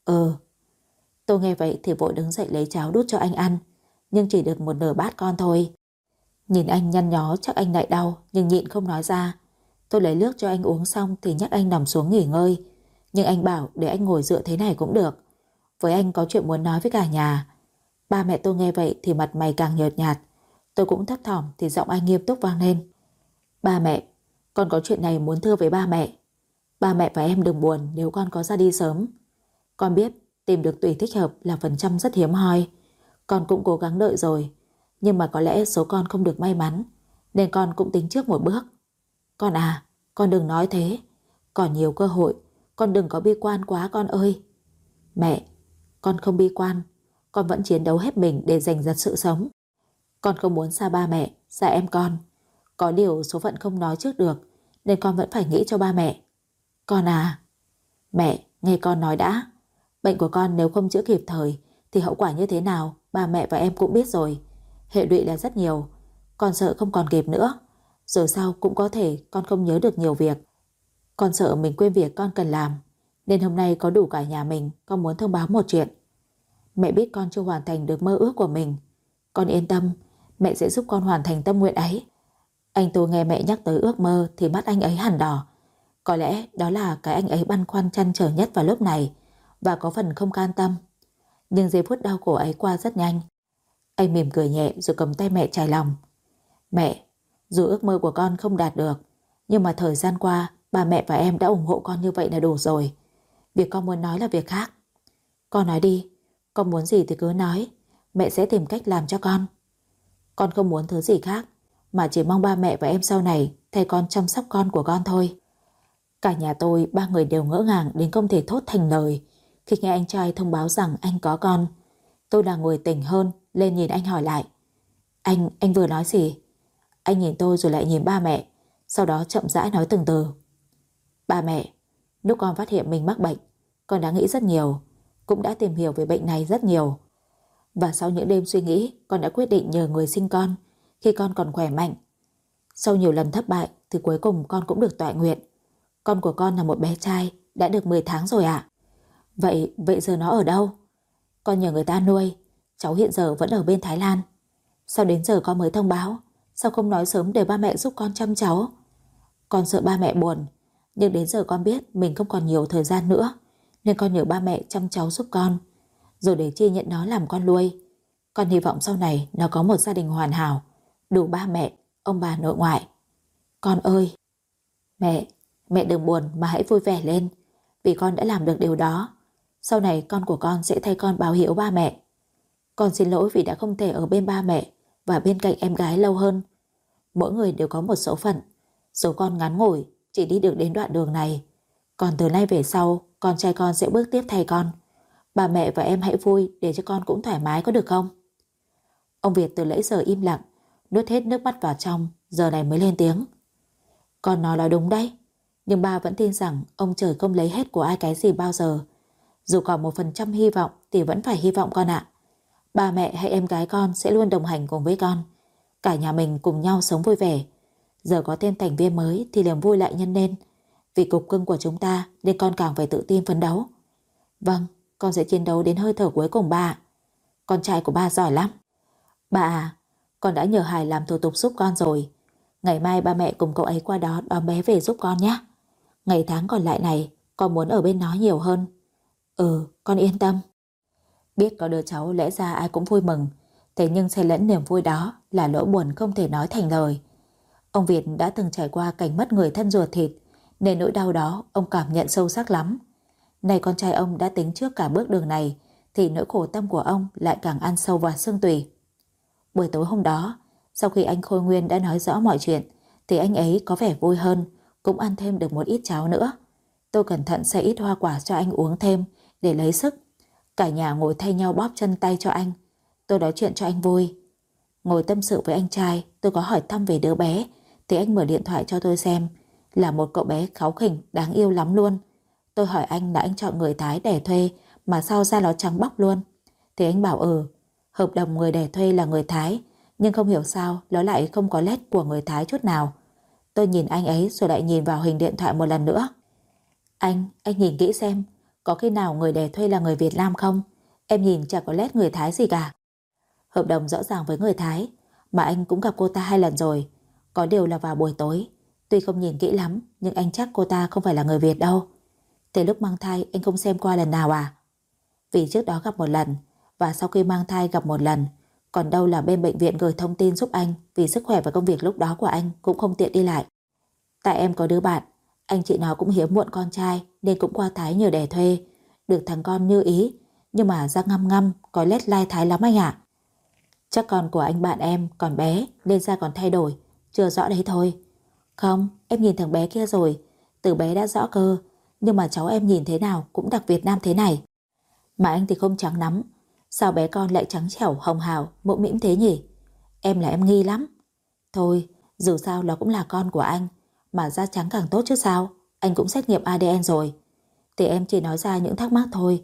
Tôi nghe vậy thì vội đứng dậy lấy cháo đút cho anh ăn, nhưng chỉ được một nửa bát con thôi. Nhìn anh nhăn nhó chắc anh lại đau, nhưng nhịn không nói ra. Tôi lấy nước cho anh uống xong thì nhắc anh nằm xuống nghỉ ngơi, nhưng anh bảo để anh ngồi dựa thế này cũng được. Với anh có chuyện muốn nói với cả nhà. Ba mẹ tôi nghe vậy thì mặt mày càng nhợt nhạt. Tôi cũng thấp thỏm thì giọng anh nghiêm túc vang lên: Ba mẹ, con có chuyện này muốn thưa với ba mẹ. Ba mẹ và em đừng buồn nếu con có ra đi sớm. Con biết tìm được tùy thích hợp là phần trăm rất hiếm hoi. Con cũng cố gắng đợi rồi, nhưng mà có lẽ số con không được may mắn, nên con cũng tính trước một bước. Con à, con đừng nói thế. Còn nhiều cơ hội, con đừng có bi quan quá con ơi. Mẹ, con không bi quan. Con vẫn chiến đấu hết mình để giành giật sự sống. Con không muốn xa ba mẹ, xa em con. Có điều số phận không nói trước được, nên con vẫn phải nghĩ cho ba mẹ. Con à. Mẹ, nghe con nói đã. Bệnh của con nếu không chữa kịp thời thì hậu quả như thế nào ba mẹ và em cũng biết rồi. Hệ lụy là rất nhiều. Con sợ không còn kịp nữa. Rồi sau cũng có thể con không nhớ được nhiều việc. Con sợ mình quên việc con cần làm. nên hôm nay có đủ cả nhà mình. Con muốn thông báo một chuyện. Mẹ biết con chưa hoàn thành được mơ ước của mình. Con yên tâm, mẹ sẽ giúp con hoàn thành tâm nguyện ấy. Anh Tôi nghe mẹ nhắc tới ước mơ thì mắt anh ấy hẳn đỏ. Có lẽ đó là cái anh ấy băn khoăn trăn trở nhất vào lúc này, và có phần không can tâm. Nhưng giây phút đau khổ ấy qua rất nhanh. Anh mỉm cười nhẹ rồi cầm tay mẹ trải lòng. Mẹ, dù ước mơ của con không đạt được, nhưng mà thời gian qua ba mẹ và em đã ủng hộ con như vậy là đủ rồi. Việc con muốn nói là việc khác. Con nói đi, con muốn gì thì cứ nói, mẹ sẽ tìm cách làm cho con. Con không muốn thứ gì khác, mà chỉ mong ba mẹ và em sau này thay con chăm sóc con của con thôi. Cả nhà tôi, ba người đều ngỡ ngàng đến không thể thốt thành lời khi nghe anh trai thông báo rằng anh có con. Tôi là người tỉnh hơn, lên nhìn anh hỏi lại. Anh vừa nói gì? Anh nhìn tôi rồi lại nhìn ba mẹ, sau đó chậm rãi nói từng từ. Ba mẹ, lúc con phát hiện mình mắc bệnh, con đã nghĩ rất nhiều, cũng đã tìm hiểu về bệnh này rất nhiều. Và sau những đêm suy nghĩ, con đã quyết định nhờ người sinh con khi con còn khỏe mạnh. Sau nhiều lần thất bại thì cuối cùng con cũng được toại nguyện. Con của con là một bé trai, đã được 10 tháng rồi ạ. Vậy giờ nó ở đâu? Con nhờ người ta nuôi, cháu hiện giờ vẫn ở bên Thái Lan. Sao đến giờ con mới thông báo? Sao không nói sớm để ba mẹ giúp con chăm cháu? Con sợ ba mẹ buồn, nhưng đến giờ con biết mình không còn nhiều thời gian nữa, nên con nhờ ba mẹ chăm cháu giúp con, rồi để Chi nhận nó làm con nuôi. Con hy vọng sau này nó có một gia đình hoàn hảo, đủ ba mẹ, ông bà nội ngoại. Con ơi! Mẹ đừng buồn mà hãy vui vẻ lên, vì con đã làm được điều đó. Sau này con của con sẽ thay con báo hiếu ba mẹ. Con xin lỗi vì đã không thể ở bên ba mẹ và bên cạnh em gái lâu hơn. Mỗi người đều có một số phận. Số con ngắn ngủi, chỉ đi được đến đoạn đường này. Còn từ nay về sau, con trai con sẽ bước tiếp thay con. Bà mẹ và em hãy vui để cho con cũng thoải mái, có được không? Ông Việt từ nãy giờ im lặng, nuốt hết nước mắt vào trong, giờ này mới lên tiếng. Con nói là đúng đấy, nhưng ba vẫn tin rằng ông trời không lấy hết của ai cái gì bao giờ. Dù còn 1% hy vọng thì vẫn phải hy vọng con ạ. Ba mẹ hay em gái con sẽ luôn đồng hành cùng với con. Cả nhà mình cùng nhau sống vui vẻ. Giờ có thêm thành viên mới thì niềm vui lại nhân lên. Vì cục cưng của chúng ta nên con càng phải tự tin phấn đấu. Vâng, con sẽ chiến đấu đến hơi thở cuối cùng ba ạ. Con trai của ba giỏi lắm. Ba à, con đã nhờ Hải làm thủ tục giúp con rồi. Ngày mai ba mẹ cùng cậu ấy qua đó đón bé về giúp con nhé. Ngày tháng còn lại này, con muốn ở bên nó nhiều hơn. Ừ, con yên tâm. Biết có đứa cháu lẽ ra ai cũng vui mừng, thế nhưng xen lẫn niềm vui đó là nỗi buồn không thể nói thành lời. Ông Việt đã từng trải qua cảnh mất người thân ruột thịt, nên nỗi đau đó ông cảm nhận sâu sắc lắm. Này con trai ông đã tính trước cả bước đường này, thì nỗi khổ tâm của ông lại càng ăn sâu vào xương tủy. Buổi tối hôm đó, sau khi anh Khôi Nguyên đã nói rõ mọi chuyện, thì anh ấy có vẻ vui hơn, cũng ăn thêm được một ít cháo nữa. Tôi cẩn thận xay ít hoa quả cho anh uống thêm để lấy sức. Cả nhà ngồi thay nhau bóp chân tay cho anh. Tôi nói chuyện cho anh vui. Ngồi tâm sự với anh trai, tôi có hỏi thăm về đứa bé, thì anh mở điện thoại cho tôi xem. Là một cậu bé kháu khỉnh, đáng yêu lắm luôn. Tôi hỏi anh là anh chọn người Thái đẻ thuê mà sao da nó trắng bóc luôn. Thì anh bảo hợp đồng người đẻ thuê là người Thái, nhưng không hiểu sao nó lại không có nét của người Thái chút nào. Tôi nhìn anh ấy rồi lại nhìn vào hình điện thoại một lần nữa. Anh nhìn kỹ xem, có khi nào người đẻ thuê là người Việt Nam không? Em nhìn chẳng có nét người Thái gì cả. Hợp đồng rõ ràng với người Thái, mà anh cũng gặp cô ta 2 lần rồi. Có điều là vào buổi tối. Tuy không nhìn kỹ lắm, nhưng anh chắc cô ta không phải là người Việt đâu. Thế lúc mang thai anh không xem qua lần nào à? Vì trước đó gặp một lần, và sau khi mang thai gặp một lần. Còn đâu là bên bệnh viện gửi thông tin giúp anh, vì sức khỏe và công việc lúc đó của anh cũng không tiện đi lại. Tại em có đứa bạn, anh chị nó cũng hiếm muộn con trai nên cũng qua Thái nhờ đẻ thuê. Được thằng con như ý, nhưng mà da ngăm ngăm, có nét lai Thái lắm anh ạ. Chắc con của anh bạn em còn bé nên da còn thay đổi, chưa rõ đấy thôi. Không, em nhìn thằng bé kia rồi, từ bé đã rõ cơ, nhưng mà cháu em nhìn thế nào cũng đặc Việt Nam thế này. Mà anh thì không trắng lắm, sao bé con lại trắng trẻo hồng hào mũm mĩm thế nhỉ? Em là em nghi lắm. Thôi, dù sao nó cũng là con của anh, mà da trắng càng tốt chứ sao. Anh cũng xét nghiệm ADN rồi. Thì em chỉ nói ra những thắc mắc thôi.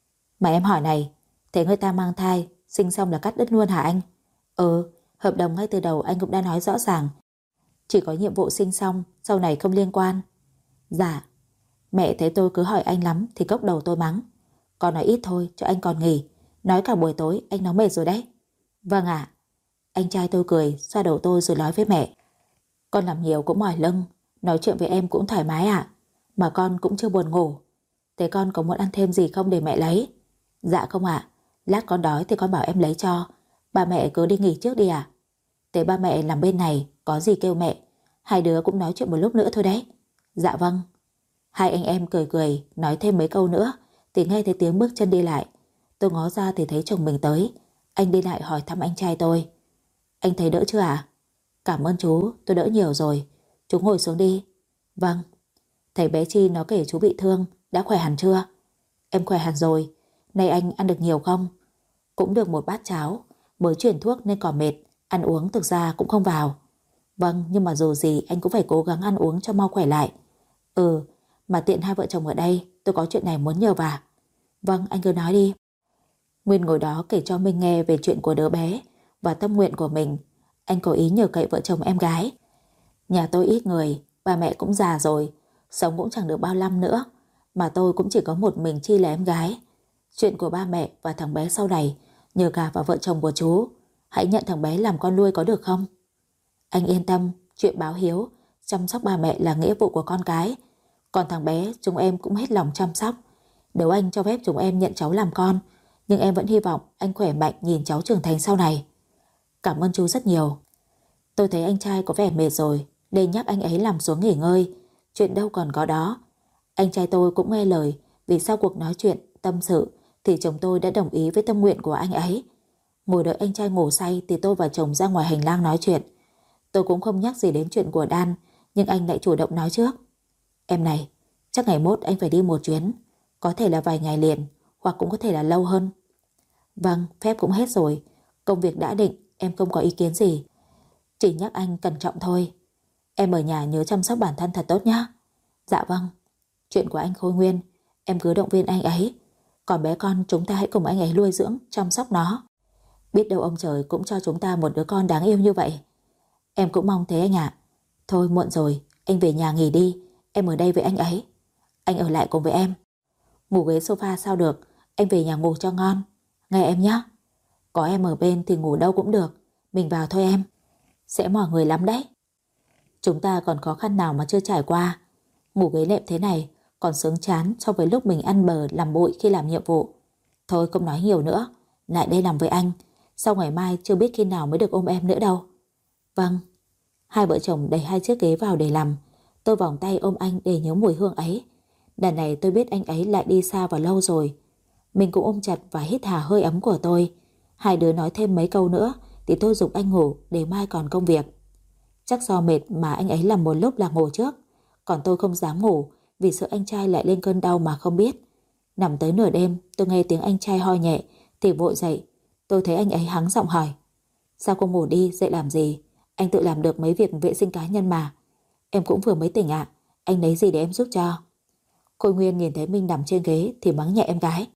Mà em hỏi này, thế người ta mang thai sinh xong là cắt đứt luôn hả anh? Hợp đồng ngay từ đầu anh cũng đã nói rõ ràng, chỉ có nhiệm vụ sinh xong, sau này không liên quan. Dạ. Mẹ thấy tôi cứ hỏi anh lắm thì cốc đầu tôi mắng. Con nói ít thôi cho anh còn nghỉ. Nói cả buổi tối anh nói mệt rồi đấy. Vâng ạ. Anh trai tôi cười xoa đầu tôi rồi nói với mẹ. Con làm nhiều cũng mỏi lưng. Nói chuyện với em cũng thoải mái ạ. Mà con cũng chưa buồn ngủ. Thế con có muốn ăn thêm gì không để mẹ lấy? Dạ không ạ. Lát con đói thì con bảo em lấy cho. Ba mẹ cứ đi nghỉ trước đi ạ. Thế ba mẹ làm bên này, có gì kêu mẹ. Hai đứa cũng nói chuyện một lúc nữa thôi đấy. Dạ vâng. Hai anh em cười cười nói thêm mấy câu nữa thì nghe thấy tiếng bước chân đi lại. Tôi ngó ra thì thấy chồng mình tới. Anh đi lại hỏi thăm anh trai tôi. Anh thấy đỡ chưa ạ? Cảm ơn chú, tôi đỡ nhiều rồi. Chú ngồi xuống đi. Vâng. Thầy bé Chi nó kể chú bị thương, đã khỏe hẳn chưa? Em khỏe hẳn rồi. Nay anh ăn được nhiều không? Cũng được một bát cháo. Mới chuyển thuốc nên còn mệt. Ăn uống thực ra cũng không vào. Vâng, nhưng mà dù gì anh cũng phải cố gắng ăn uống cho mau khỏe lại. Ừ, mà tiện hai vợ chồng ở đây, tôi có chuyện này muốn nhờ vả. Vâng, anh cứ nói đi. Nguyên ngồi đó kể cho Minh nghe về chuyện của đứa bé và tâm nguyện của mình. Anh có ý nhờ cậy vợ chồng em gái. Nhà tôi ít người, ba mẹ cũng già rồi, sống cũng chẳng được bao năm nữa, mà tôi cũng chỉ có một mình Chi là em gái. Chuyện của ba mẹ và thằng bé sau này nhờ cả vào vợ chồng của chú. Hãy nhận thằng bé làm con nuôi có được không? Anh yên tâm, chuyện báo hiếu, chăm sóc ba mẹ là nghĩa vụ của con cái. Còn thằng bé chúng em cũng hết lòng chăm sóc. Nếu anh cho phép chúng em nhận cháu làm con, nhưng em vẫn hy vọng anh khỏe mạnh nhìn cháu trưởng thành sau này. Cảm ơn chú rất nhiều. Tôi thấy anh trai có vẻ mệt rồi, nên nhắc anh ấy nằm xuống nghỉ ngơi. Chuyện đâu còn có đó. Anh trai tôi cũng nghe lời, vì sau cuộc nói chuyện, tâm sự thì chồng tôi đã đồng ý với tâm nguyện của anh ấy. Ngồi đợi anh trai ngủ say thì tôi và chồng ra ngoài hành lang nói chuyện. Tôi cũng không nhắc gì đến chuyện của Đan, nhưng anh lại chủ động nói trước. Em này, chắc ngày mốt anh phải đi một chuyến. Có thể là vài ngày liền, hoặc cũng có thể là lâu hơn. Vâng, phép cũng hết rồi. Công việc đã định, em không có ý kiến gì. Chỉ nhắc anh cẩn trọng thôi. Em ở nhà nhớ chăm sóc bản thân thật tốt nhé. Dạ vâng. Chuyện của anh Khôi Nguyên, em cứ động viên anh ấy. Còn bé con chúng ta hãy cùng anh ấy nuôi dưỡng, chăm sóc nó. Biết đâu ông trời cũng cho chúng ta một đứa con đáng yêu như vậy. Em cũng mong thế anh ạ. Thôi muộn rồi, anh về nhà nghỉ đi. Em ở đây với anh ấy. Anh ở lại cùng với em. Ngủ ghế sofa sao được, anh về nhà ngủ cho ngon. Nghe em nhé. Có em ở bên thì ngủ đâu cũng được. Mình vào thôi em. Sẽ mỏi người lắm đấy. Chúng ta còn khó khăn nào mà chưa trải qua. Ngủ ghế nệm thế này còn sướng chán so với lúc mình ăn bờ làm bụi khi làm nhiệm vụ. Thôi không nói nhiều nữa. Lại đây nằm với anh. Sau ngày mai chưa biết khi nào mới được ôm em nữa đâu. Vâng. Hai vợ chồng đẩy hai chiếc ghế vào để làm. Tôi vòng tay ôm anh để nhớ mùi hương ấy. Lần này tôi biết anh ấy lại đi xa và lâu rồi. Mình cũng ôm chặt và hít hà hơi ấm của tôi. Hai đứa nói thêm mấy câu nữa thì tôi giục anh ngủ để mai còn công việc. Chắc do mệt mà anh ấy làm một lúc là ngủ trước. Còn tôi không dám ngủ vì sợ anh trai lại lên cơn đau mà không biết. Nằm tới nửa đêm tôi nghe tiếng anh trai ho nhẹ thì vội dậy. Tôi thấy anh ấy hắng giọng hỏi. Sao không ngủ đi, dậy làm gì? Anh tự làm được mấy việc vệ sinh cá nhân mà. Em cũng vừa mới tỉnh ạ. Anh lấy gì để em giúp cho? Khôi Nguyên nhìn thấy Minh nằm trên ghế thì mắng nhẹ em gái.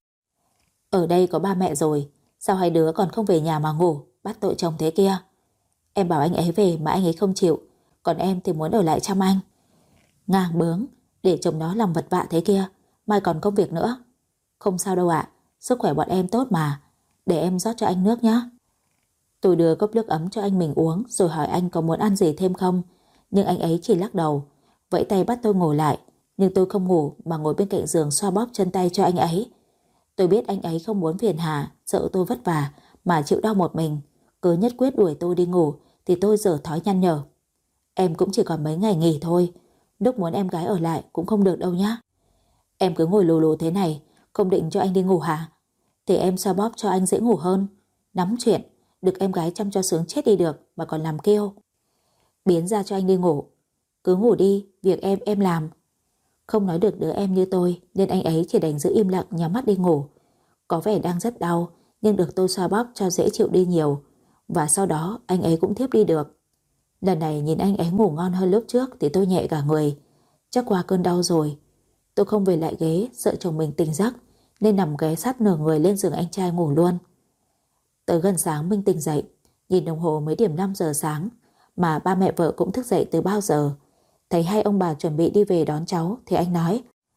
Ở đây có ba mẹ rồi, sao hai đứa còn không về nhà mà ngủ, bắt tội chồng thế kia? Em bảo anh ấy về mà anh ấy không chịu, còn em thì muốn ở lại chăm anh. Ngang bướng, để chồng nó làm vật vạ thế kia, mai còn công việc nữa. Không sao đâu ạ, sức khỏe bọn em tốt mà. Để em rót cho anh nước nhé. Tôi đưa cốc nước ấm cho anh mình uống rồi hỏi anh có muốn ăn gì thêm không, nhưng anh ấy chỉ lắc đầu, vẫy tay bắt tôi ngồi lại. Nhưng tôi không ngủ mà ngồi bên cạnh giường xoa bóp chân tay cho anh ấy. Tôi biết anh ấy không muốn phiền hà, sợ tôi vất vả mà chịu đau một mình, cứ nhất quyết đuổi tôi đi ngủ thì tôi dở thói nhăn nhở. Em cũng chỉ còn mấy ngày nghỉ thôi, lúc muốn em gái ở lại cũng không được đâu nhá. Em cứ ngồi lù lù thế này, không định cho anh đi ngủ hả? Thì em xoa bóp cho anh dễ ngủ hơn. Nắm chuyện, được em gái chăm cho sướng chết đi được mà còn làm kêu. Biến ra cho anh đi ngủ. Cứ ngủ đi, việc em làm. Không nói được đứa em như tôi nên anh ấy chỉ đành giữ im lặng nhắm mắt đi ngủ. Có vẻ đang rất đau nhưng được tôi xoa bóp cho dễ chịu đi nhiều. Và sau đó anh ấy cũng thiếp đi được. Lần này nhìn anh ấy ngủ ngon hơn lúc trước thì tôi nhẹ cả người. Chắc qua cơn đau rồi. Tôi không về lại ghế, sợ chồng mình tỉnh giấc nên nằm ghé sát nửa người lên giường anh trai ngủ luôn. Tới gần sáng Minh tỉnh dậy, nhìn đồng hồ mới điểm 5 giờ sáng mà ba mẹ vợ cũng thức dậy từ bao giờ. Thấy hai ông bà chuẩn bị đi về đón cháu thì anh nói.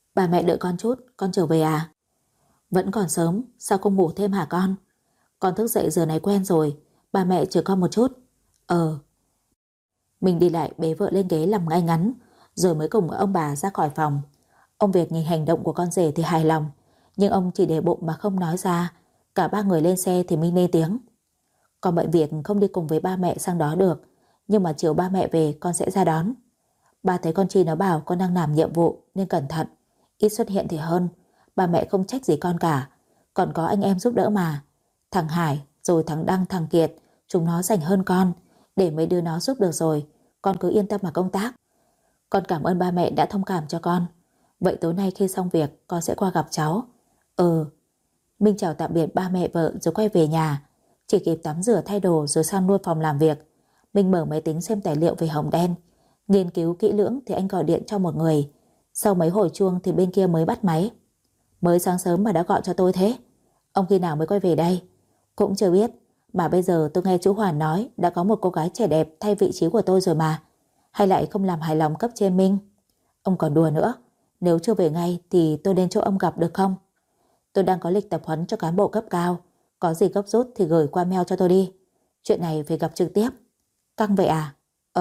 Ba mẹ đợi con chút, con trở về à? Vẫn còn sớm, sao không ngủ thêm hả con? Con thức dậy giờ này quen rồi, ba mẹ chờ con một chút. Ờ. Mình đi lại bế vợ lên ghế nằm ngay ngắn, rồi mới cùng ông bà ra khỏi phòng. Ông Việt nhìn hành động của con rể thì hài lòng, nhưng ông chỉ để bụng mà không nói ra. Cả ba người lên xe thì Minh lên tiếng. Con bận việc không đi cùng với ba mẹ sang đó được, nhưng mà chiều ba mẹ về con sẽ ra đón. Ba thấy con Chi nó bảo con đang làm nhiệm vụ nên cẩn thận, ít xuất hiện thì hơn. Ba mẹ không trách gì con cả, còn có anh em giúp đỡ mà. Thằng Hải, rồi thằng Đăng, thằng Kiệt, chúng nó rảnh hơn con, để mấy đứa nó giúp được rồi. Con cứ yên tâm mà công tác. Con cảm ơn ba mẹ đã thông cảm cho con. Vậy tối nay khi xong việc con sẽ qua gặp cháu. Ừ. Minh chào tạm biệt ba mẹ vợ rồi quay về nhà. Chỉ kịp tắm rửa thay đồ rồi sang nuôi phòng làm việc. Minh mở máy tính xem tài liệu về Hồng Đen. Nghiên cứu kỹ lưỡng thì anh gọi điện cho một người. Sau mấy hồi chuông thì bên kia mới bắt máy. Mới sáng sớm mà đã gọi cho tôi thế? Ông khi nào mới quay về đây? Cũng chưa biết. Mà bây giờ tôi nghe chú Hoàn nói đã có một cô gái trẻ đẹp thay vị trí của tôi rồi mà. Hay lại không làm hài lòng cấp trên Minh? Ông còn đùa nữa. Nếu chưa về ngay thì tôi đến chỗ ông gặp được không? Tôi đang có lịch tập huấn cho cán bộ cấp cao. Có gì gấp rút thì gửi qua mail cho tôi đi. Chuyện này phải gặp trực tiếp. Căng vậy à?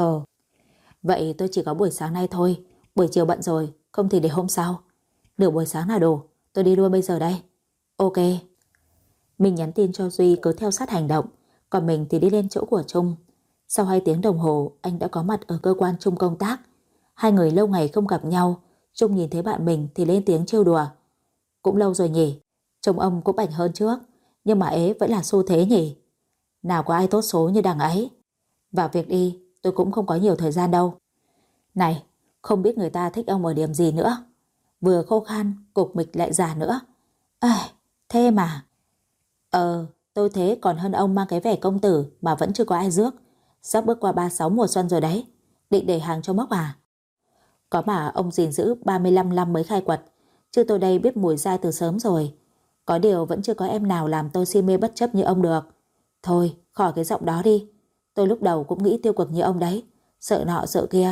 Vậy tôi chỉ có buổi sáng nay thôi. Buổi chiều bận rồi, không thì để hôm sau. Nửa buổi sáng là đủ. Tôi đi đua bây giờ đây. Ok. Mình nhắn tin cho Duy cứ theo sát hành động, còn mình thì đi lên chỗ của Trung. Sau 2 tiếng đồng hồ anh đã có mặt ở cơ quan Trung công tác. Hai người lâu ngày không gặp nhau. Trung nhìn thấy bạn mình thì lên tiếng trêu đùa. Cũng lâu rồi nhỉ. Trông ông cũng bảnh hơn trước, nhưng mà ế vẫn là xu thế nhỉ. Nào có ai tốt số như đằng ấy. Vào việc đi, tôi cũng không có nhiều thời gian đâu. Này, không biết người ta thích ông ở điểm gì nữa. Vừa khô khan, cục mịch lại già nữa. Thế mà. Tôi thế còn hơn ông mang cái vẻ công tử mà vẫn chưa có ai rước. Sắp bước qua 36 mùa xuân rồi đấy. Định để hàng cho mốc à? Có mà ông gìn giữ 35 năm mới khai quật, chứ tôi đây biết mùi dai từ sớm rồi. Có điều vẫn chưa có em nào làm tôi si mê bất chấp như ông được. Thôi, khỏi cái giọng đó đi. Tôi lúc đầu cũng nghĩ tiêu cực như ông đấy, sợ nọ sợ kia.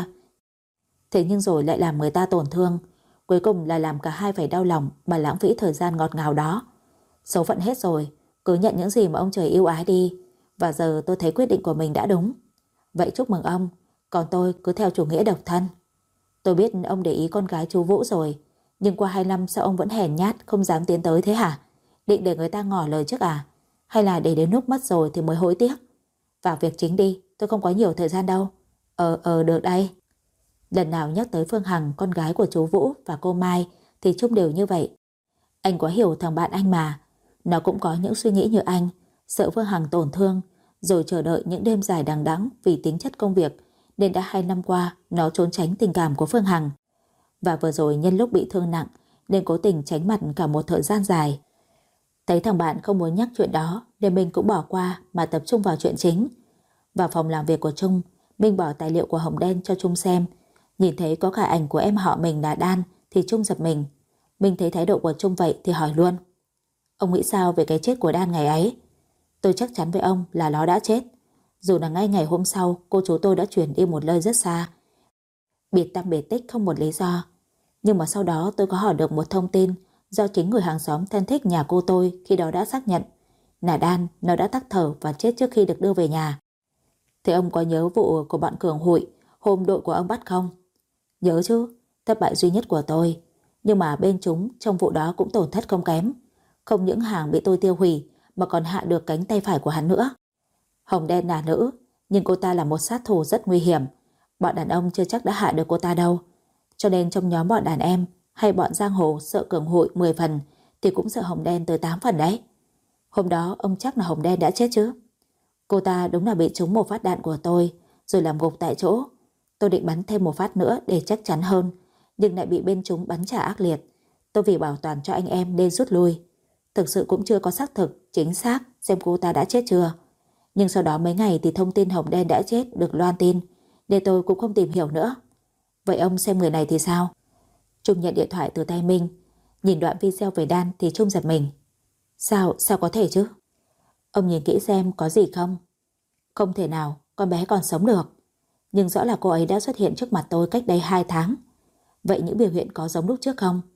Thế nhưng rồi lại làm người ta tổn thương. Cuối cùng là làm cả hai phải đau lòng mà lãng phí thời gian ngọt ngào đó. Số phận hết rồi, cứ nhận những gì mà ông trời yêu ái đi. Và giờ tôi thấy quyết định của mình đã đúng. Vậy chúc mừng ông, còn tôi cứ theo chủ nghĩa độc thân. Tôi biết ông để ý con gái chú Vũ rồi, nhưng qua 2 năm sao ông vẫn hèn nhát không dám tiến tới thế hả? Định để người ta ngỏ lời trước à? Hay là để đến lúc mất rồi thì mới hối tiếc? Vào việc chính đi, tôi không có nhiều thời gian đâu. Được đây. Lần nào nhắc tới Phương Hằng, con gái của chú Vũ và cô Mai, thì Trung đều như vậy. Anh quá hiểu thằng bạn anh mà. Nó cũng có những suy nghĩ như anh, sợ Phương Hằng tổn thương, rồi chờ đợi những đêm dài đằng đẵng vì tính chất công việc, nên đã 2 năm qua nó trốn tránh tình cảm của Phương Hằng. Và vừa rồi nhân lúc bị thương nặng nên cố tình tránh mặt cả một thời gian dài. Thấy thằng bạn không muốn nhắc chuyện đó nên mình cũng bỏ qua mà tập trung vào chuyện chính. Vào phòng làm việc của Trung, Minh bỏ tài liệu của Hồng Đen cho Trung xem. Nhìn thấy có cả ảnh của em họ mình là Đan thì Trung giật mình. Minh thấy thái độ của Trung vậy thì hỏi luôn. Ông nghĩ sao về cái chết của Đan ngày ấy? Tôi chắc chắn với ông là nó đã chết. Dù là ngay ngày hôm sau cô chú tôi đã chuyển đi một nơi rất xa, biệt tăm biệt tích không một lý do. Nhưng mà sau đó tôi có hỏi được một thông tin do chính người hàng xóm thân thích nhà cô tôi khi đó đã xác nhận là Đan nó đã tắc thở và chết trước khi được đưa về nhà. Thế ông có nhớ vụ của bọn Cường Hụi hôm đội của ông bắt không? Nhớ chứ, thất bại duy nhất của tôi. Nhưng mà bên chúng trong vụ đó cũng tổn thất không kém. Không những hàng bị tôi tiêu hủy mà còn hạ được cánh tay phải của hắn nữa. Hồng Đen là nữ, nhưng cô ta là một sát thủ rất nguy hiểm. Bọn đàn ông chưa chắc đã hạ được cô ta đâu. Cho nên trong nhóm bọn đàn em hay bọn giang hồ sợ Cường Hụi 10 phần thì cũng sợ Hồng Đen tới 8 phần đấy. Hôm đó ông chắc là Hồng Đen đã chết chứ? Cô ta đúng là bị trúng một phát đạn của tôi rồi làm gục tại chỗ. Tôi định bắn thêm một phát nữa để chắc chắn hơn, nhưng lại bị bên chúng bắn trả ác liệt. Tôi vì bảo toàn cho anh em nên rút lui. Thực sự cũng chưa có xác thực chính xác xem cô ta đã chết chưa. Nhưng sau đó mấy ngày thì thông tin Hồng Đen đã chết được loan tin, nên tôi cũng không tìm hiểu nữa. Vậy ông xem người này thì sao? Trung nhận điện thoại từ tay Minh. Nhìn đoạn video về Đan thì Trung giật mình. Sao có thể chứ? Ông nhìn kỹ xem có gì không? Không thể nào, con bé còn sống được. Nhưng rõ là cô ấy đã xuất hiện trước mặt tôi cách đây 2 tháng. Vậy những biểu hiện có giống lúc trước không?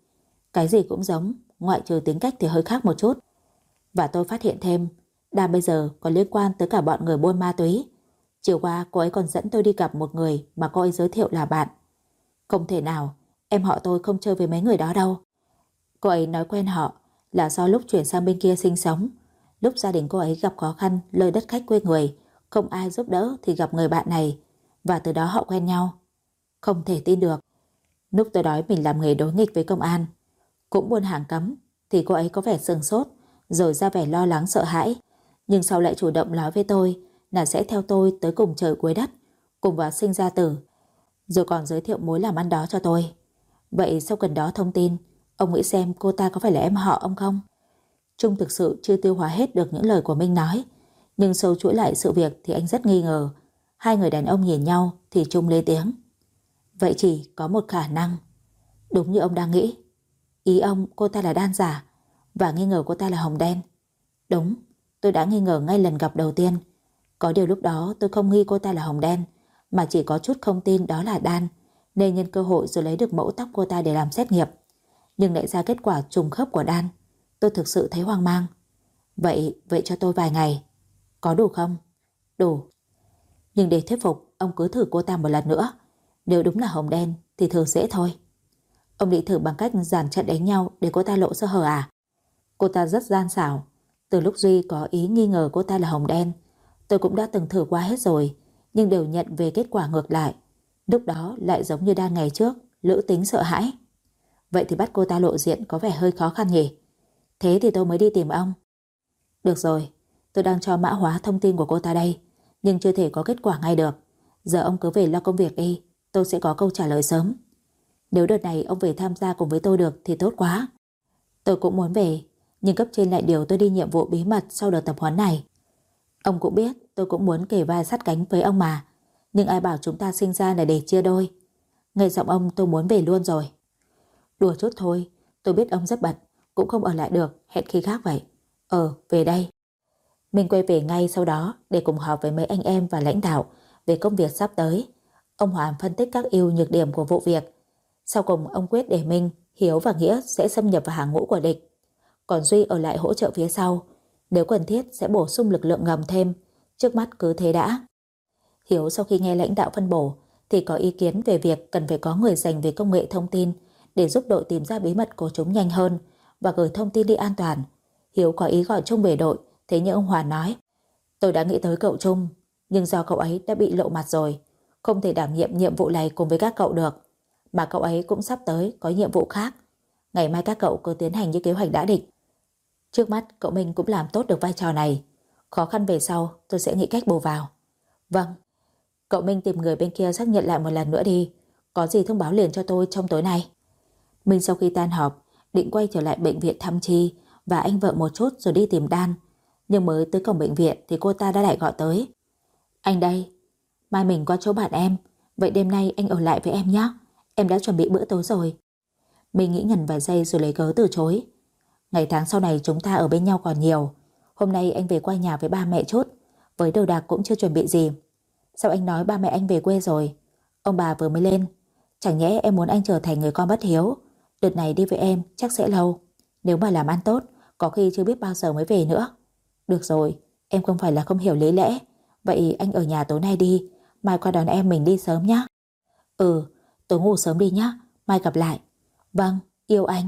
Cái gì cũng giống, ngoại trừ tính cách thì hơi khác một chút. Và tôi phát hiện thêm, Đan bây giờ còn liên quan tới cả bọn người buôn ma túy. Chiều qua cô ấy còn dẫn tôi đi gặp một người mà cô ấy giới thiệu là bạn. Không thể nào, em họ tôi không chơi với mấy người đó đâu. Cô ấy nói quen họ là do lúc chuyển sang bên kia sinh sống. Lúc gia đình cô ấy gặp khó khăn nơi đất khách quê người, không ai giúp đỡ thì gặp người bạn này, và từ đó họ quen nhau. Không thể tin được. Lúc tôi nói mình làm nghề đối nghịch với công an, cũng buôn hàng cấm, thì cô ấy có vẻ sửng sốt, rồi ra vẻ lo lắng sợ hãi. Nhưng sau lại chủ động nói với tôi là sẽ theo tôi tới cùng trời cuối đất, cùng vào sinh ra tử, rồi còn giới thiệu mối làm ăn đó cho tôi. Vậy sau gần đó thông tin, ông nghĩ xem cô ta có phải là em họ ông không? Trung thực sự chưa tiêu hóa hết được những lời của Minh nói, nhưng sâu chuỗi lại sự việc thì anh rất nghi ngờ. Hai người đàn ông nhìn nhau thì Trung lên tiếng. Vậy chỉ có một khả năng. Đúng như ông đang nghĩ. Ý ông cô ta là Đan giả và nghi ngờ cô ta là Hồng Đen. Đúng, tôi đã nghi ngờ ngay lần gặp đầu tiên. Có điều lúc đó tôi không nghi cô ta là Hồng Đen, mà chỉ có chút không tin đó là Đan, nên nhân cơ hội rồi lấy được mẫu tóc cô ta để làm xét nghiệm. Nhưng lại ra kết quả trùng khớp của Đan. Tôi thực sự thấy hoang mang. Vậy cho tôi vài ngày. Có đủ không? Đủ. Nhưng để thuyết phục, ông cứ thử cô ta một lần nữa. Nếu đúng là Hồng Đen thì thử dễ thôi. Ông định thử bằng cách dàn trận đánh nhau để cô ta lộ sơ hở à? Cô ta rất gian xảo. Từ lúc Duy có ý nghi ngờ cô ta là Hồng Đen, tôi cũng đã từng thử qua hết rồi, nhưng đều nhận về kết quả ngược lại. Lúc đó lại giống như Đan ngày trước, lữ tính sợ hãi. Vậy thì bắt cô ta lộ diện có vẻ hơi khó khăn nhỉ? Thế thì tôi mới đi tìm ông. Được rồi, tôi đang cho mã hóa thông tin của cô ta đây, nhưng chưa thể có kết quả ngay được. Giờ ông cứ về lo công việc đi, tôi sẽ có câu trả lời sớm. Nếu đợt này ông về tham gia cùng với tôi được thì tốt quá. Tôi cũng muốn về, nhưng cấp trên lại điều tôi đi nhiệm vụ bí mật sau đợt tập huấn này. Ông cũng biết tôi cũng muốn kề vai sát cánh với ông mà, nhưng ai bảo chúng ta sinh ra là để chia đôi. Nghe giọng ông tôi muốn về luôn rồi. Đùa chút thôi, tôi biết ông rất bận, cũng không ở lại được, hẹn khi khác vậy. Về đây. Mình quay về ngay sau đó để cùng họp với mấy anh em và lãnh đạo về công việc sắp tới. Ông Hoàn phân tích các ưu nhược điểm của vụ việc. Sau cùng ông quyết để Minh, Hiếu và Nghĩa sẽ xâm nhập vào hàng ngũ của địch, còn Duy ở lại hỗ trợ phía sau. Nếu cần thiết sẽ bổ sung lực lượng ngầm thêm. Trước mắt cứ thế đã. Hiếu sau khi nghe lãnh đạo phân bổ thì có ý kiến về việc cần phải có người dành về công nghệ thông tin để giúp đội tìm ra bí mật của chúng nhanh hơn và gửi thông tin đi an toàn. Hiếu có ý gọi Trung về đội, thế nhưng ông Hoàn nói: tôi đã nghĩ tới cậu Trung, nhưng do cậu ấy đã bị lộ mặt rồi, không thể đảm nhiệm nhiệm vụ này cùng với các cậu được. Mà cậu ấy cũng sắp tới có nhiệm vụ khác. Ngày mai các cậu cứ tiến hành như kế hoạch đã định. Trước mắt cậu Minh cũng làm tốt được vai trò này. Khó khăn về sau tôi sẽ nghĩ cách bù vào. Vâng. Cậu Minh tìm người bên kia xác nhận lại một lần nữa đi. Có gì thông báo liền cho tôi trong tối nay. Minh sau khi tan họp định quay trở lại bệnh viện thăm Chi và anh vợ một chút rồi đi tìm Đan. Nhưng mới tới cổng bệnh viện thì cô ta đã lại gọi tới. Anh đây. Mai mình qua chỗ bạn em. Vậy đêm nay anh ở lại với em nhé. Em đã chuẩn bị bữa tối rồi. Mình nghĩ ngần vài giây rồi lấy cớ từ chối. Ngày tháng sau này chúng ta ở bên nhau còn nhiều. Hôm nay anh về qua nhà với ba mẹ chút. Với đồ đạc cũng chưa chuẩn bị gì. Sao anh nói ba mẹ anh về quê rồi? Ông bà vừa mới lên. Chẳng nhẽ em muốn anh trở thành người con bất hiếu? Đợt này đi với em chắc sẽ lâu. Nếu mà làm ăn tốt, có khi chưa biết bao giờ mới về nữa. Được rồi, em không phải là không hiểu lý lẽ. Vậy anh ở nhà tối nay đi. Mai qua đón em mình đi sớm nhé. Tối ngủ sớm đi nhé. Mai gặp lại. Vâng, yêu anh.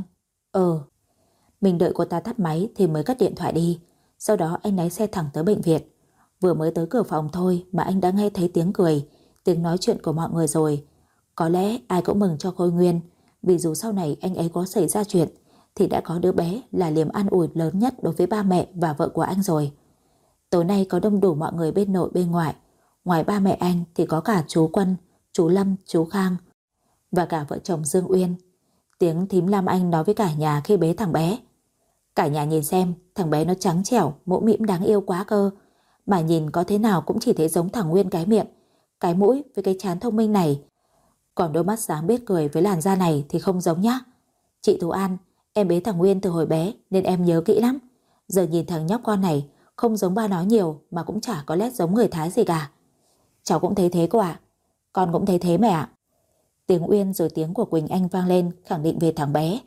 Mình đợi cô ta tắt máy thì mới cất điện thoại đi. Sau đó anh lái xe thẳng tới bệnh viện. Vừa mới tới cửa phòng thôi mà anh đã nghe thấy tiếng cười, tiếng nói chuyện của mọi người rồi. Có lẽ ai cũng mừng cho Khôi Nguyên, vì dù sau này anh ấy có xảy ra chuyện thì đã có đứa bé là niềm an ủi lớn nhất đối với ba mẹ và vợ của anh rồi. Tối nay có đông đủ mọi người bên nội bên ngoại. Ngoài ba mẹ anh thì có cả chú Quân, chú Lâm, chú Khang và cả vợ chồng Dương Uyên. Tiếng thím Lam Anh nói với cả nhà khi bế thằng bé. Cả nhà nhìn xem, thằng bé nó trắng trẻo, mũm mĩm đáng yêu quá cơ. Mà nhìn có thế nào cũng chỉ thấy giống thằng Nguyên cái miệng, cái mũi với cái trán thông minh này. Còn đôi mắt sáng biết cười với làn da này thì không giống nhá. Chị Tú An, em bế thằng Nguyên từ hồi bé nên em nhớ kỹ lắm. Giờ nhìn thằng nhóc con này không giống ba nó nhiều mà cũng chả có nét giống người Thái gì cả. Cháu cũng thấy thế cô ạ. Con cũng thấy thế mẹ ạ. Tiếng Uyên rồi tiếng của Quỳnh Anh vang lên khẳng định về thằng bé.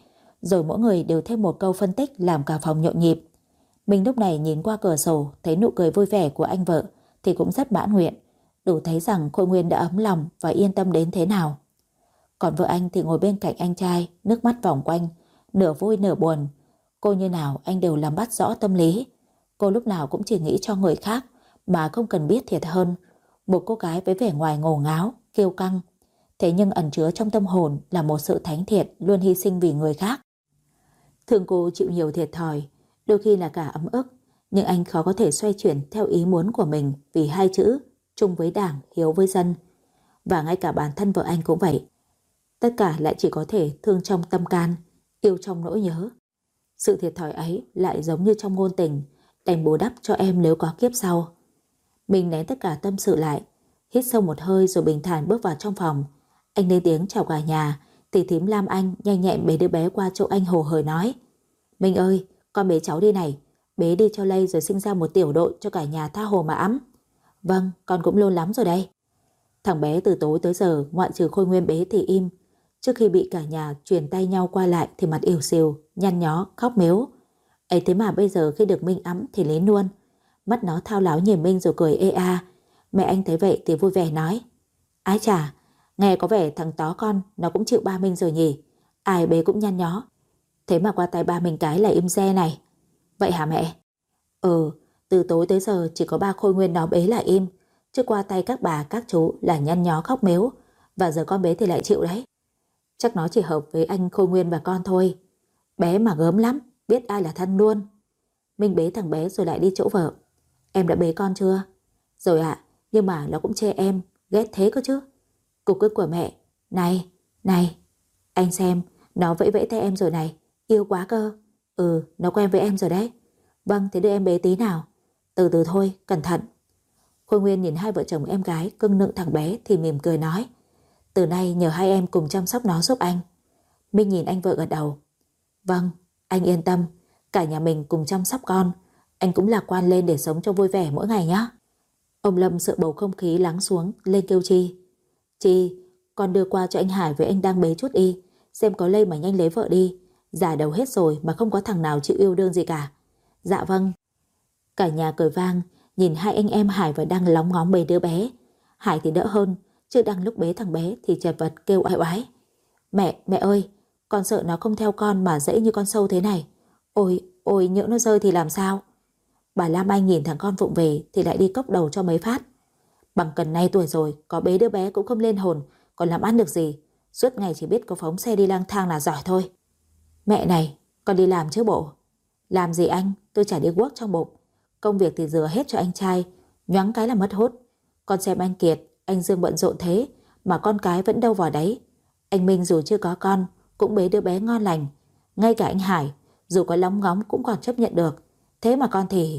Rồi mỗi người đều thêm một câu phân tích làm cả phòng nhộn nhịp. Mình lúc này nhìn qua cửa sổ thấy nụ cười vui vẻ của anh vợ thì cũng rất mãn nguyện, đủ thấy rằng Khôi Nguyên đã ấm lòng và yên tâm đến thế nào. Còn vợ anh thì ngồi bên cạnh anh trai, nước mắt vòng quanh, nửa vui nửa buồn. Cô như nào anh đều làm bắt rõ tâm lý. Cô lúc nào cũng chỉ nghĩ cho người khác mà không cần biết thiệt hơn. Một cô gái với vẻ ngoài ngổ ngáo, kiêu căng, thế nhưng ẩn chứa trong tâm hồn là một sự thánh thiện luôn hy sinh vì người khác. Thường cô chịu nhiều thiệt thòi, đôi khi là cả ấm ức, nhưng anh khó có thể xoay chuyển theo ý muốn của mình vì hai chữ trung với đảng, hiếu với dân. Và ngay cả bản thân vợ anh cũng vậy. Tất cả lại chỉ có thể thương trong tâm can, yêu trong nỗi nhớ. Sự thiệt thòi ấy lại giống như trong ngôn tình, đành bù đắp cho em nếu có kiếp sau. Mình nén tất cả tâm sự lại, hít sâu một hơi rồi bình thản bước vào trong phòng. Anh lên tiếng chào cả nhà thì thím Lam Anh nhanh nhẹn bế đứa bé qua chỗ anh hồ hởi nói: Minh ơi, con bế cháu đi này, bế đi cho lây rồi sinh ra một tiểu đội cho cả nhà tha hồ mà ẵm. Vâng, con cũng lâu lắm rồi đây. Thằng bé từ tối tới giờ ngoại trừ Khôi Nguyên bế thì im. Trước khi bị cả nhà truyền tay nhau qua lại thì mặt ỉu xìu, nhăn nhó, khóc mếu. Ấy thế mà bây giờ khi được Minh ẵm thì lín luôn. Mắt nó thao láo nhìn Minh rồi cười ê a. Mẹ anh thấy vậy thì vui vẻ nói: Ái chà, nghe có vẻ thằng tó con nó cũng chịu ba Minh rồi nhỉ. Ai bế cũng nhăn nhó. Thế mà qua tay ba mình cái là im re này. Vậy hả mẹ? Từ tối tới giờ chỉ có ba Khôi Nguyên nó bế là im, chứ qua tay các bà các chú là nhăn nhó khóc mếu. Và giờ con bế thì lại chịu đấy. Chắc nó chỉ hợp với anh Khôi Nguyên và con thôi. Bé mà gớm lắm, biết ai là thân luôn. Minh bế thằng bé rồi lại đi chỗ vợ. Em đã bế con chưa? Rồi ạ, nhưng mà nó cũng chê em, ghét thế cơ chứ. Cục ức của mẹ. Này, này, anh xem, nó vẫy vẫy tay em rồi này, yêu quá cơ. Nó quen với em rồi đấy. Vâng, thế đưa em bế tí nào. Từ từ thôi, cẩn thận. Khôi Nguyên nhìn hai vợ chồng em gái cưng nựng thằng bé thì mỉm cười nói: Từ nay nhờ hai em cùng chăm sóc nó giúp anh. Minh nhìn anh vợ gật đầu. Vâng, anh yên tâm, cả nhà mình cùng chăm sóc con. Anh cũng lạc quan lên để sống cho vui vẻ mỗi ngày nhé. Ông Lâm sợ bầu không khí lắng xuống, lên kêu Chi: Chi, con đưa qua cho anh Hải với anh đang bế chút y, xem có lây mà nhanh lấy vợ đi. Già đầu hết rồi mà không có thằng nào chịu yêu đương gì cả. Dạ vâng. Cả nhà cười vang, nhìn hai anh em Hải và Đăng lóng ngóng bế đứa bé. Hải thì đỡ hơn, chứ Đăng lúc bế thằng bé thì chật vật kêu oái oái. Mẹ ơi, con sợ nó không theo con mà dễ như con sâu thế này. Ôi, nhỡ nó rơi thì làm sao? Bà Lam Anh nhìn thằng con vụng về thì lại đi cốc đầu cho mấy phát. Bằng cần nay tuổi rồi, có bế đứa bé cũng không lên hồn, còn làm ăn được gì. Suốt ngày chỉ biết có phóng xe đi lang thang là giỏi thôi. Mẹ này, con đi làm chứ bộ? Làm gì anh, tôi chả đi guốc trong bụng. Công việc thì dừa hết cho anh trai, nhoáng cái là mất hút. Con xem anh Kiệt, anh Dương bận rộn thế mà con cái vẫn đâu vào đấy. Anh Minh dù chưa có con cũng bế đứa bé ngon lành. Ngay cả anh Hải dù có lóng ngóng cũng còn chấp nhận được. Thế mà con thì...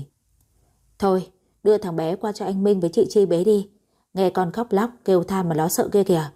Thôi, đưa thằng bé qua cho anh Minh với chị Chi bế đi. Nghe con khóc lóc kêu than mà nó sợ kia kìa.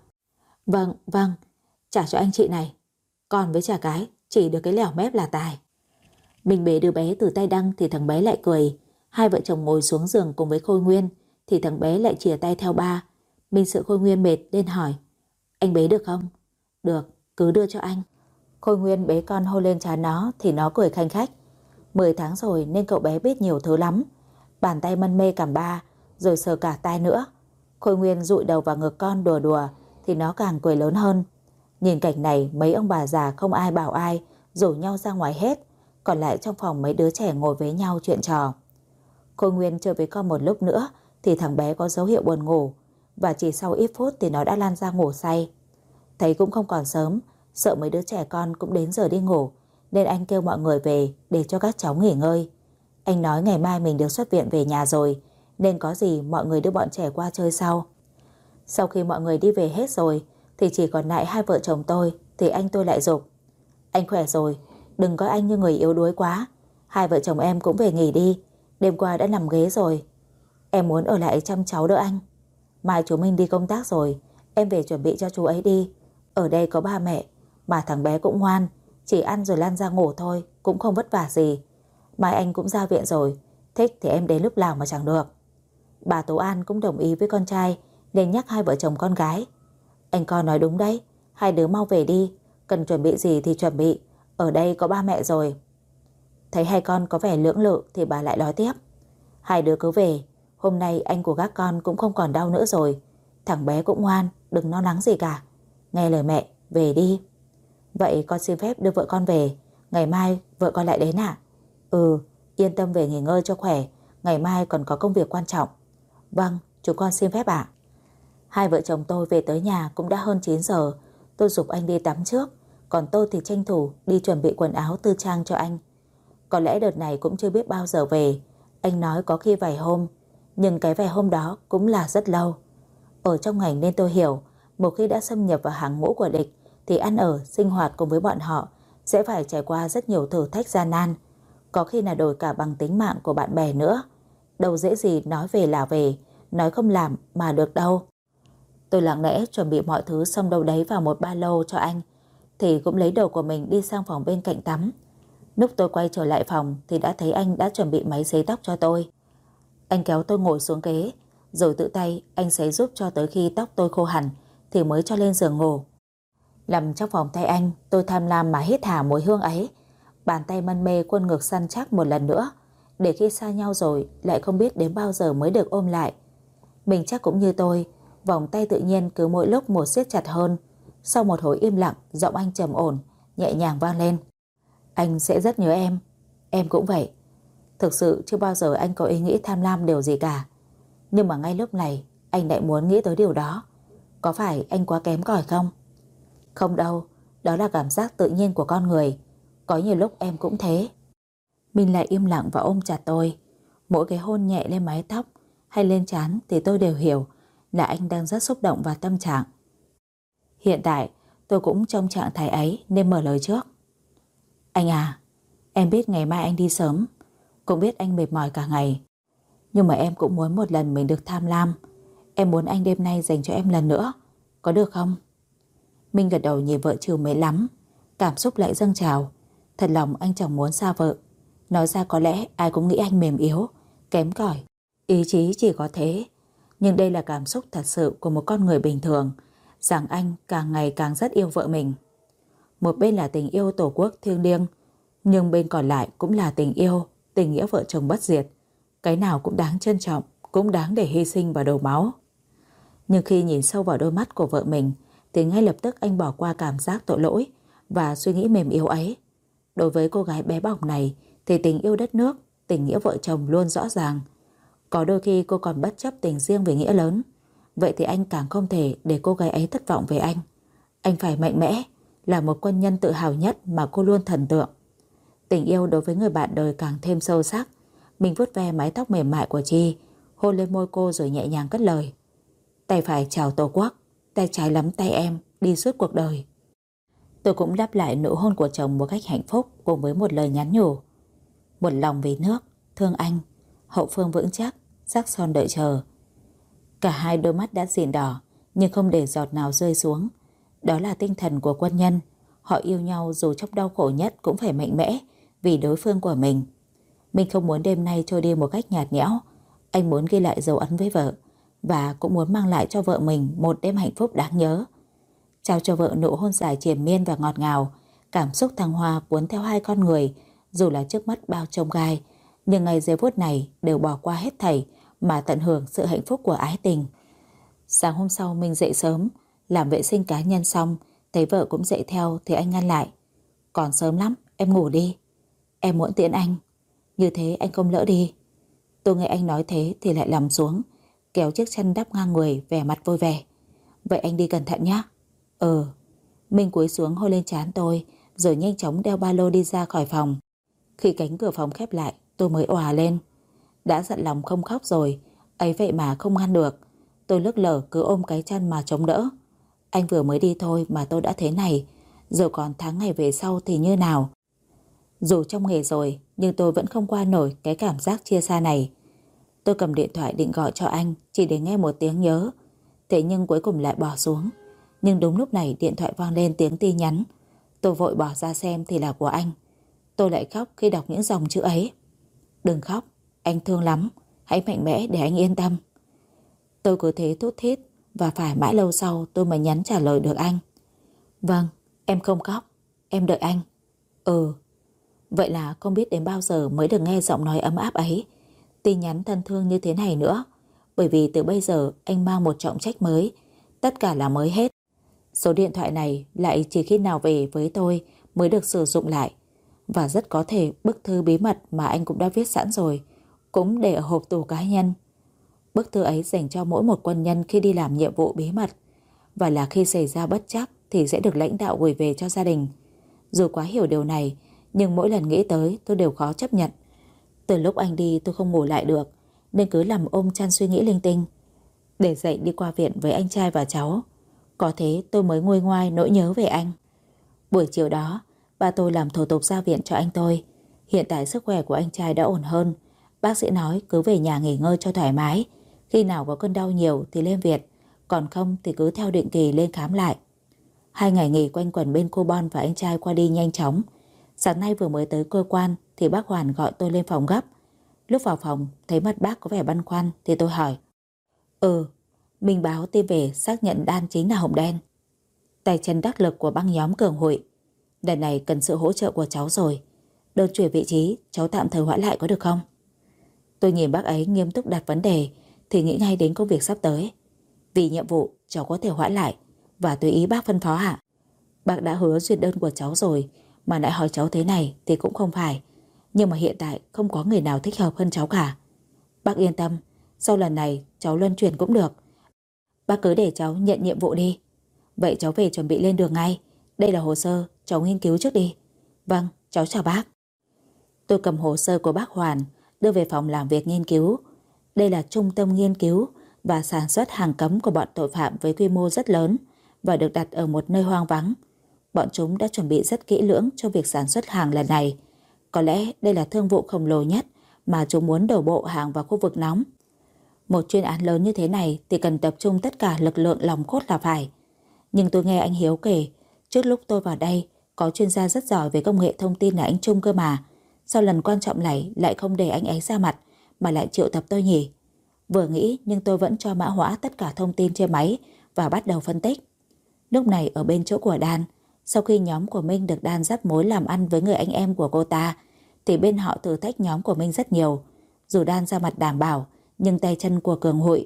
Vâng, trả cho anh chị này. Con với chả cái chỉ được cái lẻo mép là tài. Mình bế đứa bé từ tay Đăng thì thằng bé lại cười. Hai vợ chồng ngồi xuống giường cùng với Khôi Nguyên thì thằng bé lại chìa tay theo ba. Mình sợ Khôi Nguyên mệt nên hỏi: Anh bế được không? Được, cứ đưa cho anh. Khôi Nguyên bế con hôn lên trán nó thì nó cười khanh khách. 10 tháng rồi nên cậu bé biết nhiều thứ lắm. Bàn tay mân mê cảm ba, rồi sờ cả tai nữa. Khôi Nguyên dụi đầu vào ngực con đùa đùa thì nó càng cười lớn hơn. Nhìn cảnh này mấy ông bà già không ai bảo ai, rủ nhau ra ngoài hết. Còn lại trong phòng mấy đứa trẻ ngồi với nhau chuyện trò. Khôi Nguyên chơi với con một lúc nữa thì thằng bé có dấu hiệu buồn ngủ, và chỉ sau ít phút thì nó đã lan ra ngủ say. Thấy cũng không còn sớm, sợ mấy đứa trẻ con cũng đến giờ đi ngủ, nên anh kêu mọi người về để cho các cháu nghỉ ngơi. Anh nói ngày mai mình được xuất viện về nhà rồi, nên có gì mọi người đưa bọn trẻ qua chơi sau. Sau khi mọi người đi về hết rồi thì chỉ còn lại hai vợ chồng tôi thì anh tôi lại giục: Anh khỏe rồi, đừng coi anh như người yếu đuối quá. Hai vợ chồng em cũng về nghỉ đi, đêm qua đã nằm ghế rồi. Em muốn ở lại chăm cháu đỡ anh. Mai chú Minh đi công tác rồi, em về chuẩn bị cho chú ấy đi. Ở đây có ba mẹ, mà thằng bé cũng ngoan, chỉ ăn rồi lăn ra ngủ thôi, cũng không vất vả gì. Mai anh cũng ra viện rồi, thích thì em đến lúc nào mà chẳng được. Bà Tố An cũng đồng ý với con trai nên nhắc hai vợ chồng con gái: Anh con nói đúng đấy, hai đứa mau về đi, cần chuẩn bị gì thì chuẩn bị, Ở đây có ba mẹ rồi. Thấy hai con có vẻ lưỡng lự thì bà lại nói tiếp. Hai đứa cứ về, hôm nay anh của các con cũng không còn đau nữa rồi. Thằng bé cũng ngoan, đừng lo lắng gì cả. Nghe lời mẹ, về đi. Vậy con xin phép đưa vợ con về, ngày mai vợ con lại đến à? Ừ, yên tâm về nghỉ ngơi cho khỏe, ngày mai còn có công việc quan trọng. Vâng, chúng con xin phép ạ. Hai vợ chồng tôi về tới nhà cũng đã hơn 9 giờ. Tôi giục anh đi tắm trước, còn tôi thì tranh thủ đi chuẩn bị quần áo tư trang cho anh. Có lẽ đợt này cũng chưa biết bao giờ về. Anh nói có khi vài hôm, nhưng cái vài hôm đó cũng là rất lâu. Ở trong ngành nên tôi hiểu, một khi đã xâm nhập vào hàng ngũ của địch thì ăn ở, sinh hoạt cùng với bọn họ sẽ phải trải qua rất nhiều thử thách gian nan. Có khi là đổi cả bằng tính mạng của bạn bè nữa. Đâu dễ gì nói về là về, nói không làm mà được đâu. Tôi lặng lẽ chuẩn bị mọi thứ xong đâu đấy vào một ba lô cho anh, thì cũng lấy đồ của mình đi sang phòng bên cạnh tắm. Lúc tôi quay trở lại phòng thì đã thấy anh đã chuẩn bị máy sấy tóc cho tôi. Anh kéo tôi ngồi xuống ghế, rồi tự tay anh sấy giúp cho tới khi tóc tôi khô hẳn thì mới cho lên giường ngủ. Nằm trong vòng tay anh, tôi tham lam mà hít thả mùi hương ấy. Bàn tay mân mê khuôn ngực săn chắc một lần nữa, để khi xa nhau rồi lại không biết đến bao giờ mới được ôm lại. Mình chắc cũng như tôi, vòng tay tự nhiên cứ mỗi lúc một siết chặt hơn. Sau một hồi im lặng, giọng anh trầm ổn, nhẹ nhàng vang lên. Anh sẽ rất nhớ em cũng vậy. Thực sự chưa bao giờ anh có ý nghĩ tham lam điều gì cả. Nhưng mà ngay lúc này anh lại muốn nghĩ tới điều đó. Có phải anh quá kém cỏi không? Không đâu, đó là cảm giác tự nhiên của con người. Có nhiều lúc em cũng thế. Minh lại im lặng và ôm chặt tôi. Mỗi cái hôn nhẹ lên mái tóc hay lên trán thì tôi đều hiểu là anh đang rất xúc động và tâm trạng. Hiện tại tôi cũng trong trạng thái ấy nên mở lời trước. Anh à, em biết ngày mai anh đi sớm, cũng biết anh mệt mỏi cả ngày, nhưng mà em cũng muốn một lần mình được tham lam. Em muốn anh đêm nay dành cho em lần nữa, có được không? Minh gật đầu nhìn vợ chiều mến lắm. Cảm xúc lại dâng trào. Thật lòng anh chẳng muốn xa vợ. Nói ra có lẽ ai cũng nghĩ anh mềm yếu, kém cỏi, ý chí chỉ có thế. Nhưng đây là cảm xúc thật sự của một con người bình thường, rằng anh càng ngày càng rất yêu vợ mình. Một bên là tình yêu tổ quốc thiêng liêng, nhưng bên còn lại cũng là tình yêu, tình nghĩa vợ chồng bất diệt. Cái nào cũng đáng trân trọng, cũng đáng để hy sinh và đổ máu. Nhưng khi nhìn sâu vào đôi mắt của vợ mình thì ngay lập tức anh bỏ qua cảm giác tội lỗi và suy nghĩ mềm yếu ấy. Đối với cô gái bé bỏng này thì tình yêu đất nước, tình nghĩa vợ chồng luôn rõ ràng. Có đôi khi cô còn bất chấp tình riêng về nghĩa lớn. Vậy thì anh càng không thể để cô gái ấy thất vọng về anh. Anh phải mạnh mẽ, là một quân nhân tự hào nhất mà cô luôn thần tượng. Tình yêu đối với người bạn đời càng thêm sâu sắc. Mình vuốt ve mái tóc mềm mại của Chi, hôn lên môi cô rồi nhẹ nhàng cất lời. Tay phải chào Tổ quốc, tay trái nắm tay em đi suốt cuộc đời. Tôi cũng đáp lại nụ hôn của chồng một cách hạnh phúc cùng với một lời nhắn nhủ. Một lòng vì nước, thương anh, hậu phương vững chắc, sắc son đợi chờ. Cả hai đôi mắt đã dịn đỏ nhưng không để giọt nào rơi xuống. Đó là tinh thần của quân nhân. Họ yêu nhau dù trong đau khổ nhất cũng phải mạnh mẽ vì đối phương của mình. Mình không muốn đêm nay trôi đi một cách nhạt nhẽo. Anh muốn ghi lại dấu ấn với vợ và cũng muốn mang lại cho vợ mình một đêm hạnh phúc đáng nhớ. Trao cho vợ nụ hôn dài triền miên và ngọt ngào. Cảm xúc thăng hoa cuốn theo hai con người. Dù là trước mắt bao chông gai, nhưng ngày giây phút này đều bỏ qua hết thảy mà tận hưởng sự hạnh phúc của ái tình. Sáng hôm sau mình dậy sớm, làm vệ sinh cá nhân xong, thấy vợ cũng dậy theo thì anh ngăn lại. Còn sớm lắm, em ngủ đi. Em muốn tiễn anh, như thế anh không lỡ đi. Tôi nghe anh nói thế thì lại nằm xuống, kéo chiếc chăn đắp ngang người, vẻ mặt vui vẻ. Vậy anh đi cẩn thận nhé. Minh cúi xuống hôn lên trán tôi, rồi nhanh chóng đeo ba lô đi ra khỏi phòng. Khi cánh cửa phòng khép lại, tôi mới òa lên. Đã dặn lòng không khóc rồi, ấy vậy mà không ngăn được. Tôi lức lở cứ ôm cái chăn mà chống đỡ. Anh vừa mới đi thôi mà tôi đã thế này, rồi còn tháng ngày về sau thì như nào. Dù trong nghề rồi, nhưng tôi vẫn không qua nổi cái cảm giác chia xa này. Tôi cầm điện thoại định gọi cho anh chỉ để nghe một tiếng nhớ. Thế nhưng cuối cùng lại bỏ xuống. Nhưng đúng lúc này điện thoại vang lên tiếng tin nhắn. Tôi vội bỏ ra xem thì là của anh. Tôi lại khóc khi đọc những dòng chữ ấy. Đừng khóc, anh thương lắm, hãy mạnh mẽ để anh yên tâm. Tôi cứ thế thút thít và phải mãi lâu sau tôi mới nhắn trả lời được anh. Vâng, em không khóc, em đợi anh. Ừ. Vậy là không biết đến bao giờ mới được nghe giọng nói ấm áp ấy, tin nhắn thân thương như thế này nữa. Bởi vì từ bây giờ anh mang một trọng trách mới, tất cả là mới hết. Số điện thoại này lại chỉ khi nào về với tôi mới được sử dụng lại. Và rất có thể bức thư bí mật mà anh cũng đã viết sẵn rồi cũng để ở hộp tủ cá nhân. Bức thư ấy dành cho mỗi một quân nhân khi đi làm nhiệm vụ bí mật, và là khi xảy ra bất trắc thì sẽ được lãnh đạo gửi về cho gia đình. Dù quá hiểu điều này, nhưng mỗi lần nghĩ tới tôi đều khó chấp nhận. Từ lúc anh đi tôi không ngủ lại được, nên cứ nằm ôm chăn suy nghĩ linh tinh. Để dậy đi qua viện với anh trai và cháu, có thế tôi mới nguôi ngoai nỗi nhớ về anh. Buổi chiều đó, ba tôi làm thủ tục ra viện cho anh tôi. Hiện tại sức khỏe của anh trai đã ổn hơn. Bác sĩ nói cứ về nhà nghỉ ngơi cho thoải mái. Khi nào có cơn đau nhiều thì lên viện, còn không thì cứ theo định kỳ lên khám lại. 2 ngày nghỉ quanh quẩn bên cô Bon và anh trai qua đi nhanh chóng. Sáng nay vừa mới tới cơ quan thì bác Hoàn gọi tôi lên phòng gấp. Lúc vào phòng thấy mặt bác có vẻ băn khoăn thì tôi hỏi. Mình báo tin về xác nhận Đan chính là Hồng Đen, tay chân đắc lực của băng nhóm Cường Hội. Lần này cần sự hỗ trợ của cháu rồi. Đơn chuyển vị trí cháu tạm thời hoãn lại có được không? Tôi nhìn bác ấy nghiêm túc đặt vấn đề thì nghĩ ngay đến công việc sắp tới. Vì nhiệm vụ cháu có thể hoãn lại và tùy ý bác phân phó ạ. Bác đã hứa duyệt đơn của cháu rồi, mà lại hỏi cháu thế này thì cũng không phải. Nhưng mà hiện tại không có người nào thích hợp hơn cháu cả. Bác yên tâm, sau lần này cháu luân chuyển cũng được. Bác cứ để cháu nhận nhiệm vụ đi. Vậy cháu về chuẩn bị lên đường ngay. Đây là hồ sơ, cháu nghiên cứu trước đi. Vâng, cháu chào bác. Tôi cầm hồ sơ của bác Hoàn đưa về phòng làm việc nghiên cứu. Đây là trung tâm nghiên cứu và sản xuất hàng cấm của bọn tội phạm với quy mô rất lớn và được đặt ở một nơi hoang vắng. Bọn chúng đã chuẩn bị rất kỹ lưỡng cho việc sản xuất hàng lần này. Có lẽ đây là thương vụ khổng lồ nhất mà chúng muốn đổ bộ hàng vào khu vực nóng. Một chuyên án lớn như thế này thì cần tập trung tất cả lực lượng lòng cốt là phải. Nhưng tôi nghe anh Hiếu kể, trước lúc tôi vào đây có chuyên gia rất giỏi về công nghệ thông tin là anh Trung cơ mà. Sau lần quan trọng này lại không để anh ấy ra mặt mà lại triệu tập tôi nhỉ? Vừa nghĩ nhưng tôi vẫn cho mã hóa tất cả thông tin trên máy và bắt đầu phân tích. Lúc này ở bên chỗ của Đan, sau khi nhóm của Minh được Đan dắt mối làm ăn với người anh em của cô ta, thì bên họ thử thách nhóm của Minh rất nhiều. Dù Đan ra mặt đảm bảo, nhưng tay chân của Cường Hội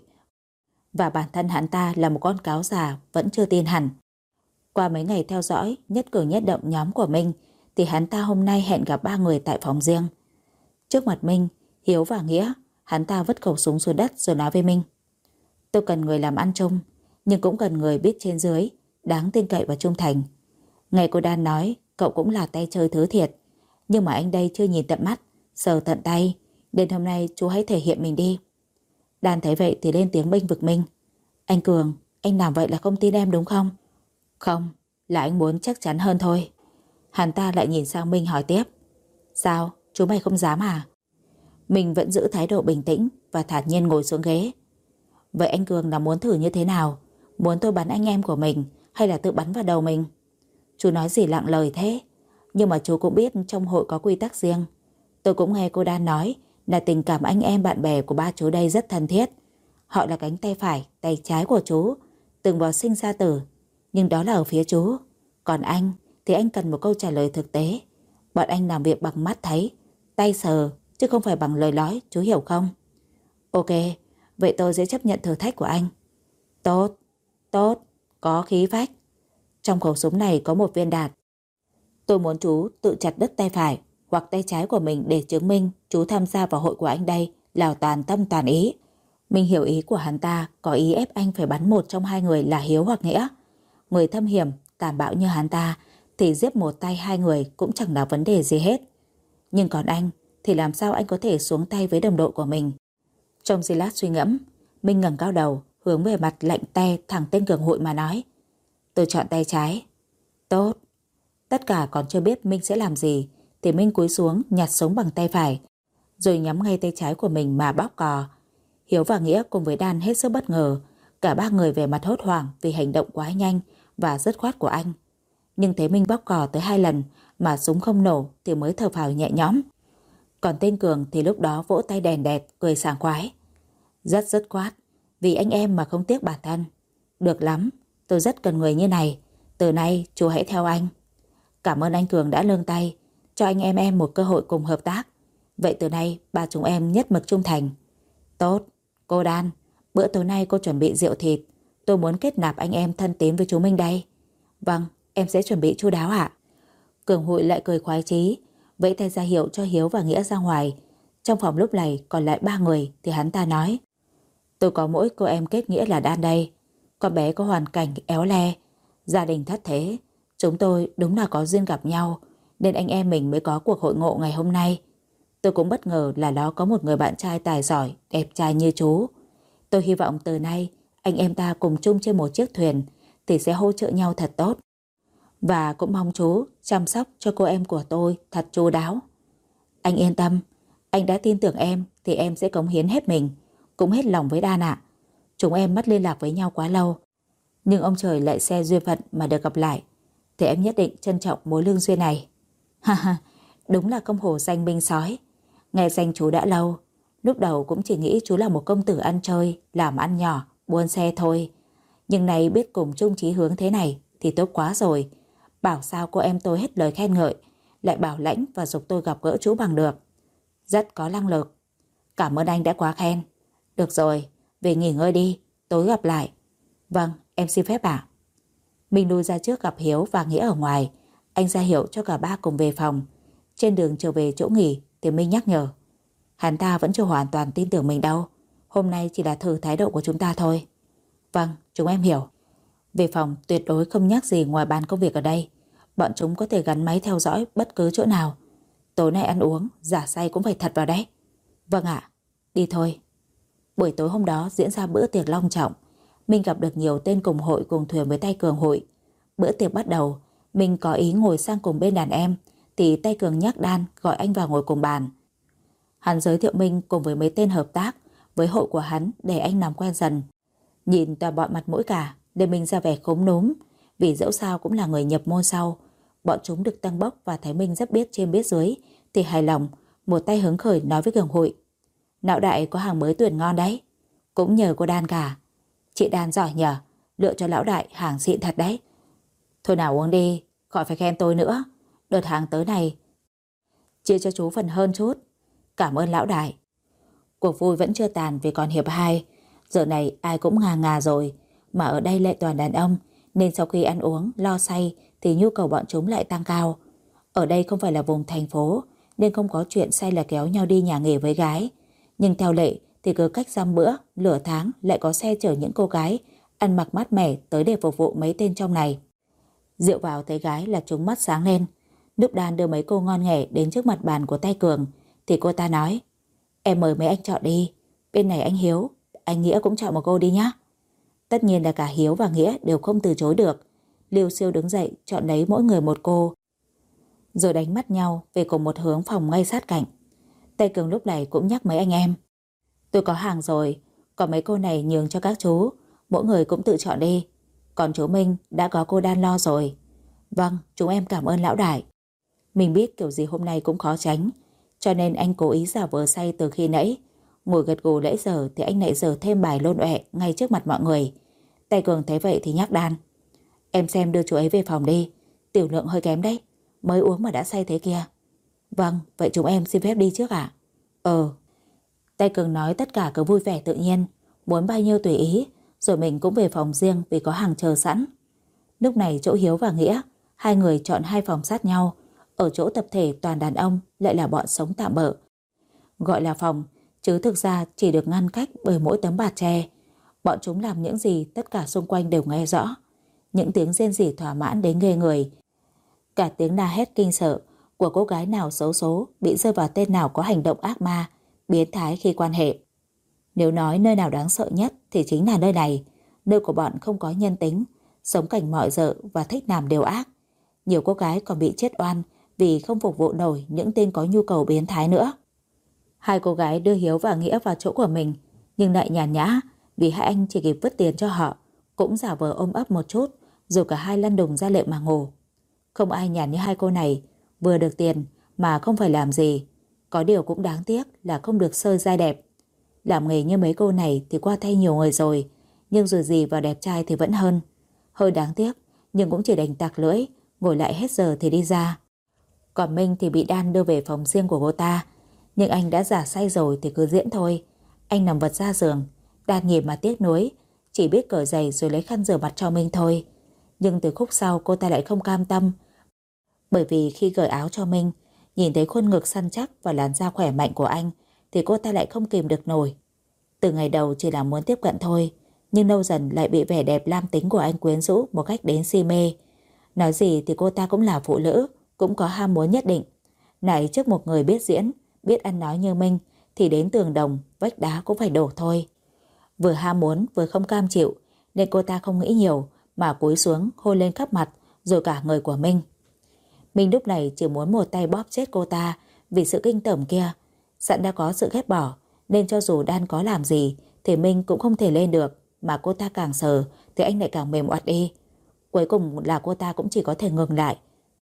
và bản thân hắn ta là một con cáo già vẫn chưa tin hẳn. Qua mấy ngày theo dõi nhất cử nhất động nhóm của Minh, thì hắn ta hôm nay hẹn gặp 3 người tại phòng riêng. Trước mặt Minh, Hiếu và Nghĩa, hắn ta vứt khẩu súng xuống đất rồi nói với Minh: tôi cần người làm ăn chung, nhưng cũng cần người biết trên dưới, đáng tin cậy và trung thành. Ngày cô Đan nói cậu cũng là tay chơi thứ thiệt, nhưng mà anh đây chưa nhìn tận mắt, sờ tận tay, nên hôm nay chú hãy thể hiện mình đi. Đan thấy vậy thì lên tiếng bênh vực Minh: anh Cường, anh làm vậy là không tin em đúng không? Không, là anh muốn chắc chắn hơn thôi. Hắn ta lại nhìn sang Minh hỏi tiếp: sao, chú mày không dám à? Minh vẫn giữ thái độ bình tĩnh và thản nhiên ngồi xuống ghế. Vậy anh Cường là muốn thử như thế nào? Muốn tôi bắn anh em của mình hay là tự bắn vào đầu mình? Chú nói gì lặng lời thế? Nhưng mà chú cũng biết trong hội có quy tắc riêng. Tôi cũng nghe cô Đan nói là tình cảm anh em bạn bè của ba chú đây rất thân thiết. Họ là cánh tay phải, tay trái của chú, từng vào sinh ra tử. Nhưng đó là ở phía chú. Còn anh thì anh cần một câu trả lời thực tế. Bọn anh làm việc bằng mắt thấy, tay sờ, chứ không phải bằng lời nói, chú hiểu không? Ok, vậy tôi sẽ chấp nhận thử thách của anh. Tốt, tốt, có khí phách. Trong khẩu súng này có một viên đạn. Tôi muốn chú tự chặt đứt tay phải hoặc tay trái của mình để chứng minh chú tham gia vào hội của anh đây là toàn tâm toàn ý. Mình hiểu ý của hắn ta, có ý ép anh phải bắn một trong 2 người là Hiếu hoặc Nghĩa. Người thâm hiểm, tàn bạo như hắn ta thì giết một tay 2 người cũng chẳng là vấn đề gì hết. Nhưng còn anh thì làm sao anh có thể xuống tay với đồng đội của mình? Trong giây lát suy ngẫm, Minh ngẩng cao đầu hướng về mặt lạnh te thẳng tên Cường Hội mà nói: tôi chọn tay trái. Tốt. Tất cả còn chưa biết Minh sẽ làm gì thì Minh cúi xuống nhặt súng bằng tay phải, rồi nhắm ngay tay trái của mình mà bóp cò. Hiếu và Nghĩa cùng với Đan hết sức bất ngờ. Cả 3 người về mặt hốt hoảng vì hành động quá nhanh và dứt khoát của anh. Nhưng thấy Minh bóp cò tới 2 lần mà súng không nổ thì mới thở phào nhẹ nhõm. Còn tên Cường thì lúc đó vỗ tay đèn đẹp, cười sảng khoái. Rất dứt khoát, vì anh em mà không tiếc bản thân. Được lắm, tôi rất cần người như này. Từ nay chú hãy theo anh. Cảm ơn anh Cường đã nương tay. cho anh em một cơ hội cùng hợp tác. Vậy từ nay ba chúng em nhất mực trung thành. Tốt, cô Đan, bữa tối nay cô chuẩn bị rượu thịt. Tôi muốn kết nạp anh em thân tín với chú Minh đây. Vâng, em sẽ chuẩn bị chu đáo ạ. Cường Hụi lại cười khoái chí, vẫy tay ra hiệu cho Hiếu và Nghĩa ra ngoài. Trong phòng lúc này còn lại 3 người thì hắn ta nói: tôi có mỗi cô em kết nghĩa là Đan đây. Con bé có hoàn cảnh éo le, gia đình thất thế. Chúng tôi đúng là có duyên gặp nhau, nên anh em mình mới có cuộc hội ngộ ngày hôm nay. Tôi cũng bất ngờ là nó có một người bạn trai tài giỏi, đẹp trai như chú. Tôi hy vọng từ nay anh em ta cùng chung trên một chiếc thuyền thì sẽ hỗ trợ nhau thật tốt. Và cũng mong chú chăm sóc cho cô em của tôi thật chu đáo. Anh yên tâm, anh đã tin tưởng em thì em sẽ cống hiến hết mình, cũng hết lòng với Đan ạ. Chúng em mất liên lạc với nhau quá lâu, nhưng ông trời lại xe duyên phận mà được gặp lại, thì em nhất định trân trọng mối lương duyên này. Ha ha, đúng là công hồ danh binh sói. Nghe danh chú đã lâu, lúc đầu cũng chỉ nghĩ chú là một công tử ăn chơi, làm ăn nhỏ, buôn xe thôi. Nhưng nay biết cùng chung chí hướng thế này thì tốt quá rồi. Bảo sao cô em tôi hết lời khen ngợi, lại bảo lãnh và giục tôi gặp gỡ chú bằng được. Rất có năng lực. Cảm ơn anh đã quá khen. Được rồi, về nghỉ ngơi đi, tối gặp lại. Vâng, em xin phép ạ. Mình lui ra trước gặp Hiếu và Nghĩa ở ngoài. Anh ra hiệu cho cả ba cùng về phòng. Trên đường trở về chỗ nghỉ thì Minh nhắc nhở: hắn ta vẫn chưa hoàn toàn tin tưởng mình đâu. Hôm nay chỉ là thử thái độ của chúng ta thôi. Vâng, chúng em hiểu. Về phòng tuyệt đối không nhắc gì ngoài bàn công việc ở đây. Bọn chúng có thể gắn máy theo dõi bất cứ chỗ nào. Tối nay ăn uống, giả say cũng phải thật vào đấy. Vâng ạ, đi thôi. Buổi tối hôm đó diễn ra bữa tiệc long trọng. Minh gặp được nhiều tên cùng hội cùng thuyền với Tay Cường hội. Bữa tiệc bắt đầu, Minh có ý ngồi sang cùng bên đàn em, thì Tay Cường nhắc Đan gọi anh vào ngồi cùng bàn. Hắn giới thiệu Minh cùng với mấy tên hợp tác với hội của hắn để anh làm quen dần. Nhìn toàn bọn mặt mũi cả để Minh ra vẻ khốm núm, vì dẫu sao cũng là người nhập môn sau. Bọn chúng được tăng bốc và thấy Minh rất biết trên biết dưới thì hài lòng, một tay hứng khởi nói với Cường hội: Lão đại có hàng mới tuyển ngon đấy, cũng nhờ cô Đan cả. Chị Đan giỏi nhờ, lựa cho lão đại hàng xịn thật đấy. Thôi nào uống đi, khỏi phải khen tôi nữa. Đợt hàng tới này chia cho chú phần hơn chút. Cảm ơn lão đại. Cuộc vui vẫn chưa tàn vì còn hiệp 2. Giờ này ai cũng ngà ngà rồi, mà ở đây lại toàn đàn ông, nên sau khi ăn uống lo say thì nhu cầu bọn chúng lại tăng cao. Ở đây không phải là vùng thành phố, nên không có chuyện say là kéo nhau đi nhà nghề với gái. Nhưng theo lệ thì cứ cách dăm bữa, nửa tháng lại có xe chở những cô gái ăn mặc mát mẻ tới để phục vụ mấy tên trong này. Rượu vào thấy gái là chúng mắt sáng lên. Lúc Đan đưa mấy cô ngon nghẻ đến trước mặt bàn của Tay Cường thì cô ta nói: Em mời mấy anh chọn đi. Bên này anh Hiếu, anh Nghĩa cũng chọn một cô đi nhá. Tất nhiên là cả Hiếu và Nghĩa đều không từ chối được. Liêu siêu đứng dậy chọn lấy mỗi người một cô, rồi đánh mắt nhau về cùng một hướng phòng ngay sát cạnh. Tay Cường lúc này cũng nhắc mấy anh em: Tôi có hàng rồi, còn mấy cô này nhường cho các chú, mỗi người cũng tự chọn đi. Còn chú Minh đã có cô Đan lo rồi. Vâng, chúng em cảm ơn lão đại. Mình biết kiểu gì hôm nay cũng khó tránh, cho nên anh cố ý giả vờ say từ khi nãy. Ngồi gật gù nãy giờ thì anh lại dở thêm bài lôn ọe ngay trước mặt mọi người. Tay Cường thấy vậy thì nhắc Đan: Em xem đưa chú ấy về phòng đi, tiểu lượng hơi kém đấy, mới uống mà đã say thế kia. Vâng, vậy chúng em xin phép đi trước ạ. Tay Cường nói tất cả cứ vui vẻ tự nhiên, muốn bao nhiêu tùy ý, rồi mình cũng về phòng riêng vì có hàng chờ sẵn. Lúc này chỗ Hiếu và Nghĩa, hai người chọn hai phòng sát nhau. Ở chỗ tập thể toàn đàn ông lại là bọn sống tạm bợ. Gọi là phòng, chứ thực ra chỉ được ngăn cách bởi mỗi tấm bạt tre. Bọn chúng làm những gì tất cả xung quanh đều nghe rõ. Những tiếng rên rỉ thỏa mãn đến ghê người. Cả tiếng la hét kinh sợ của cô gái nào xấu số bị rơi vào tên nào có hành động ác ma, biến thái khi quan hệ. Nếu nói nơi nào đáng sợ nhất thì chính là nơi này, nơi của bọn không có nhân tính, sống cảnh mọi dợ và thích làm điều ác. Nhiều cô gái còn bị chết oan vì không phục vụ nổi những tên có nhu cầu biến thái nữa. Hai cô gái đưa Hiếu và Nghĩa vào chỗ của mình, nhưng lại nhàn nhã vì hai anh chỉ kịp vứt tiền cho họ, cũng giả vờ ôm ấp một chút, rồi cả hai lăn đùng ra lệ mà ngủ. Không ai nhàn như hai cô này, vừa được tiền mà không phải làm gì. Có điều cũng đáng tiếc là không được sơi dai đẹp. Làm nghề như mấy cô này thì qua tay nhiều người rồi, nhưng dù gì vào đẹp trai thì vẫn hơn. Hơi đáng tiếc, nhưng cũng chỉ đành tặc lưỡi, ngồi lại hết giờ thì đi ra. Còn Minh thì bị Đan đưa về phòng riêng của cô ta. Nhưng anh đã giả say rồi thì cứ diễn thôi. Anh nằm vật ra giường. Đan nhìn mà tiếc nuối, chỉ biết cởi giày rồi lấy khăn rửa mặt cho Minh thôi. Nhưng từ khúc sau cô ta lại không cam tâm. Bởi vì khi cởi áo cho Minh, nhìn thấy khuôn ngực săn chắc và làn da khỏe mạnh của anh, thì cô ta lại không kìm được nổi. Từ ngày đầu chỉ là muốn tiếp cận thôi, nhưng lâu dần lại bị vẻ đẹp lam tính của anh quyến rũ một cách đến si mê. Nói gì thì cô ta cũng là phụ nữ, cũng có ham muốn nhất định. Này trước một người biết diễn, biết ăn nói như Minh, thì đến tường đồng, vách đá cũng phải đổ thôi. Vừa ham muốn vừa không cam chịu, nên cô ta không nghĩ nhiều mà cúi xuống hôn lên khắp mặt rồi cả người của Minh. Minh lúc này chỉ muốn một tay bóp chết cô ta vì sự kinh tởm kia. Sẵn đã có sự ghét bỏ, nên cho dù Đan có làm gì thì Minh cũng không thể lên được, mà cô ta càng sờ thì anh lại càng mềm oặt đi. Cuối cùng là cô ta cũng chỉ có thể ngừng lại.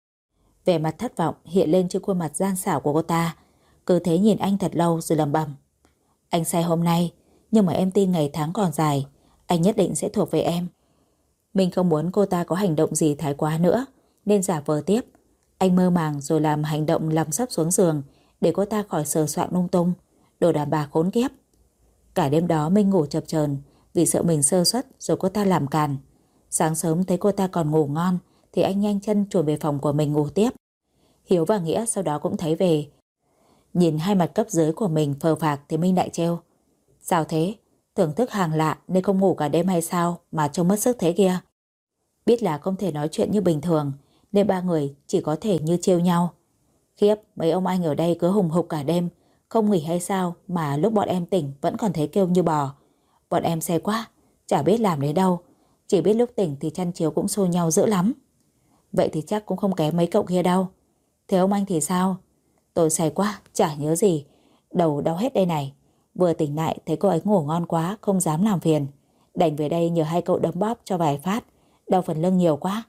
Vẻ mặt thất vọng hiện lên trên khuôn mặt gian xảo của cô ta. Cứ thế nhìn anh thật lâu rồi lẩm bẩm: anh say hôm nay, nhưng mà em tin ngày tháng còn dài, anh nhất định sẽ thuộc về em. Mình không muốn cô ta có hành động gì thái quá nữa, nên giả vờ tiếp. Anh mơ màng rồi làm hành động nằm sấp xuống giường để cô ta khỏi sờ soạng lung tung. Đồ đàn bà khốn kiếp. Cả đêm đó Minh ngủ chập chờn vì sợ mình sơ suất rồi cô ta làm càn. Sáng sớm thấy cô ta còn ngủ ngon thì anh nhanh chân chuồn về phòng của mình ngủ tiếp. Hiếu và Nghĩa sau đó cũng thấy về. Nhìn hai mặt cấp dưới của mình phờ phạc thì Minh lại trêu: sao thế? Thưởng thức hàng lạ nên không ngủ cả đêm hay sao mà trông mất sức thế kia? Biết là không thể nói chuyện như bình thường nên ba người chỉ có thể như trêu nhau. Khiếp, mấy ông anh ở đây cứ hùng hục cả đêm, không nghỉ hay sao mà lúc bọn em tỉnh vẫn còn thấy kêu như bò. Bọn em say quá, chả biết làm đấy đâu, chỉ biết lúc tỉnh thì chăn chiếu cũng xô nhau dữ lắm. Vậy thì chắc cũng không kém mấy cậu kia đâu. Thế ông anh thì sao? Tôi say quá, chả nhớ gì, đầu đau hết đây này. Vừa tỉnh lại thấy cô ấy ngủ ngon quá, không dám làm phiền, đành về đây nhờ hai cậu đấm bóp cho vài phát, đau phần lưng nhiều quá.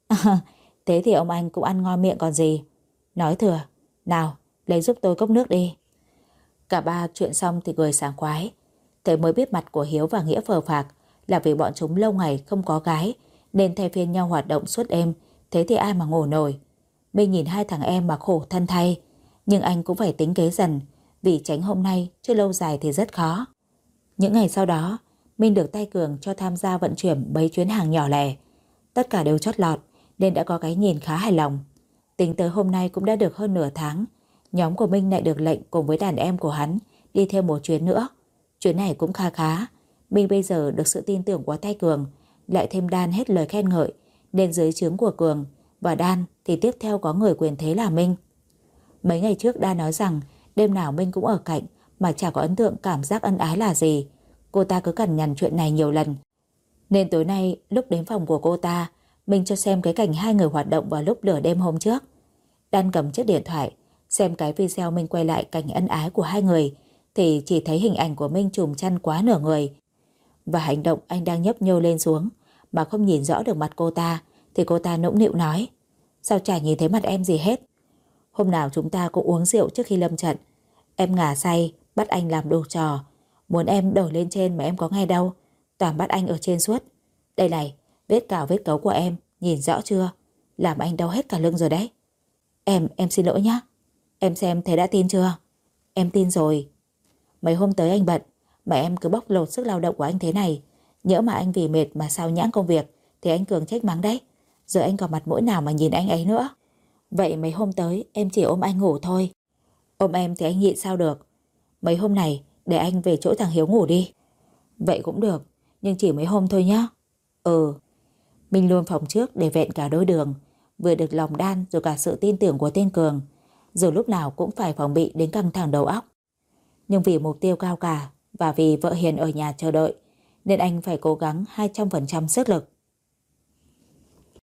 Thế thì ông anh cũng ăn ngon miệng còn gì. Nói thừa, nào lấy giúp tôi cốc nước đi. Cả ba chuyện xong thì cười sảng khoái. Thế mới biết mặt của Hiếu và Nghĩa phờ phạc là vì bọn chúng lâu ngày không có gái nên thay phiên nhau hoạt động suốt đêm. Thế thì ai mà ngủ nổi. Mình nhìn hai thằng em mà khổ thân thay, nhưng anh cũng phải tính kế dần, vì tránh hôm nay chứ lâu dài thì rất khó. Những ngày sau đó, Minh được tay Cường cho tham gia vận chuyển mấy chuyến hàng nhỏ lẻ. Tất cả đều chót lọt nên đã có cái nhìn khá hài lòng. Tính tới hôm nay cũng đã được hơn nửa tháng, nhóm của Minh lại được lệnh cùng với đàn em của hắn đi thêm một chuyến nữa. Chuyến này cũng khá khá. Minh bây giờ được sự tin tưởng của tay Cường, lại thêm Đan hết lời khen ngợi, nên dưới trướng của Cường và Đan thì tiếp theo có người quyền thế là Minh. Mấy ngày trước Đan nói rằng đêm nào Minh cũng ở cạnh mà chả có ấn tượng cảm giác ân ái là gì. Cô ta cứ cằn nhằn chuyện này nhiều lần. Nên tối nay lúc đến phòng của cô ta, Minh cho xem cái cảnh hai người hoạt động vào lúc nửa đêm hôm trước. Đan cầm chiếc điện thoại xem cái video Minh quay lại cảnh ân ái của hai người thì chỉ thấy hình ảnh của Minh trùm chăn quá nửa người. Và hành động anh đang nhấp nhô lên xuống mà không nhìn rõ được mặt cô ta thì cô ta nũng nịu nói: sao chả nhìn thấy mặt em gì hết? Hôm nào chúng ta cũng uống rượu trước khi lâm trận. Em ngả say bắt anh làm đồ trò, muốn em đổi lên trên mà em có nghe đâu, toàn bắt anh ở trên suốt. Đây này, vết cào vết cấu của em nhìn rõ chưa? Làm anh đau hết cả lưng rồi đấy. Em xin lỗi nhá. Em xem thế đã tin chưa? Em tin rồi. Mấy hôm tới anh bận mà em cứ bóc lột sức lao động của anh thế này, nhỡ mà anh vì mệt mà sao nhãng công việc thì anh Cường trách mắng đấy. Giờ anh còn mặt mũi nào mà nhìn anh ấy nữa. Vậy mấy hôm tới em chỉ ôm anh ngủ thôi. Ôm em thì anh nhịn sao được. Mấy hôm này để anh về chỗ thằng Hiếu ngủ đi. Vậy cũng được, nhưng chỉ mấy hôm thôi nhá. Ừ. Mình luôn phòng trước để vẹn cả đôi đường, vừa được lòng Đan rồi cả sự tin tưởng của tên Cường, rồi lúc nào cũng phải phòng bị đến căng thẳng đầu óc. Nhưng vì mục tiêu cao cả và vì vợ Hiền ở nhà chờ đợi nên anh phải cố gắng 200% sức lực.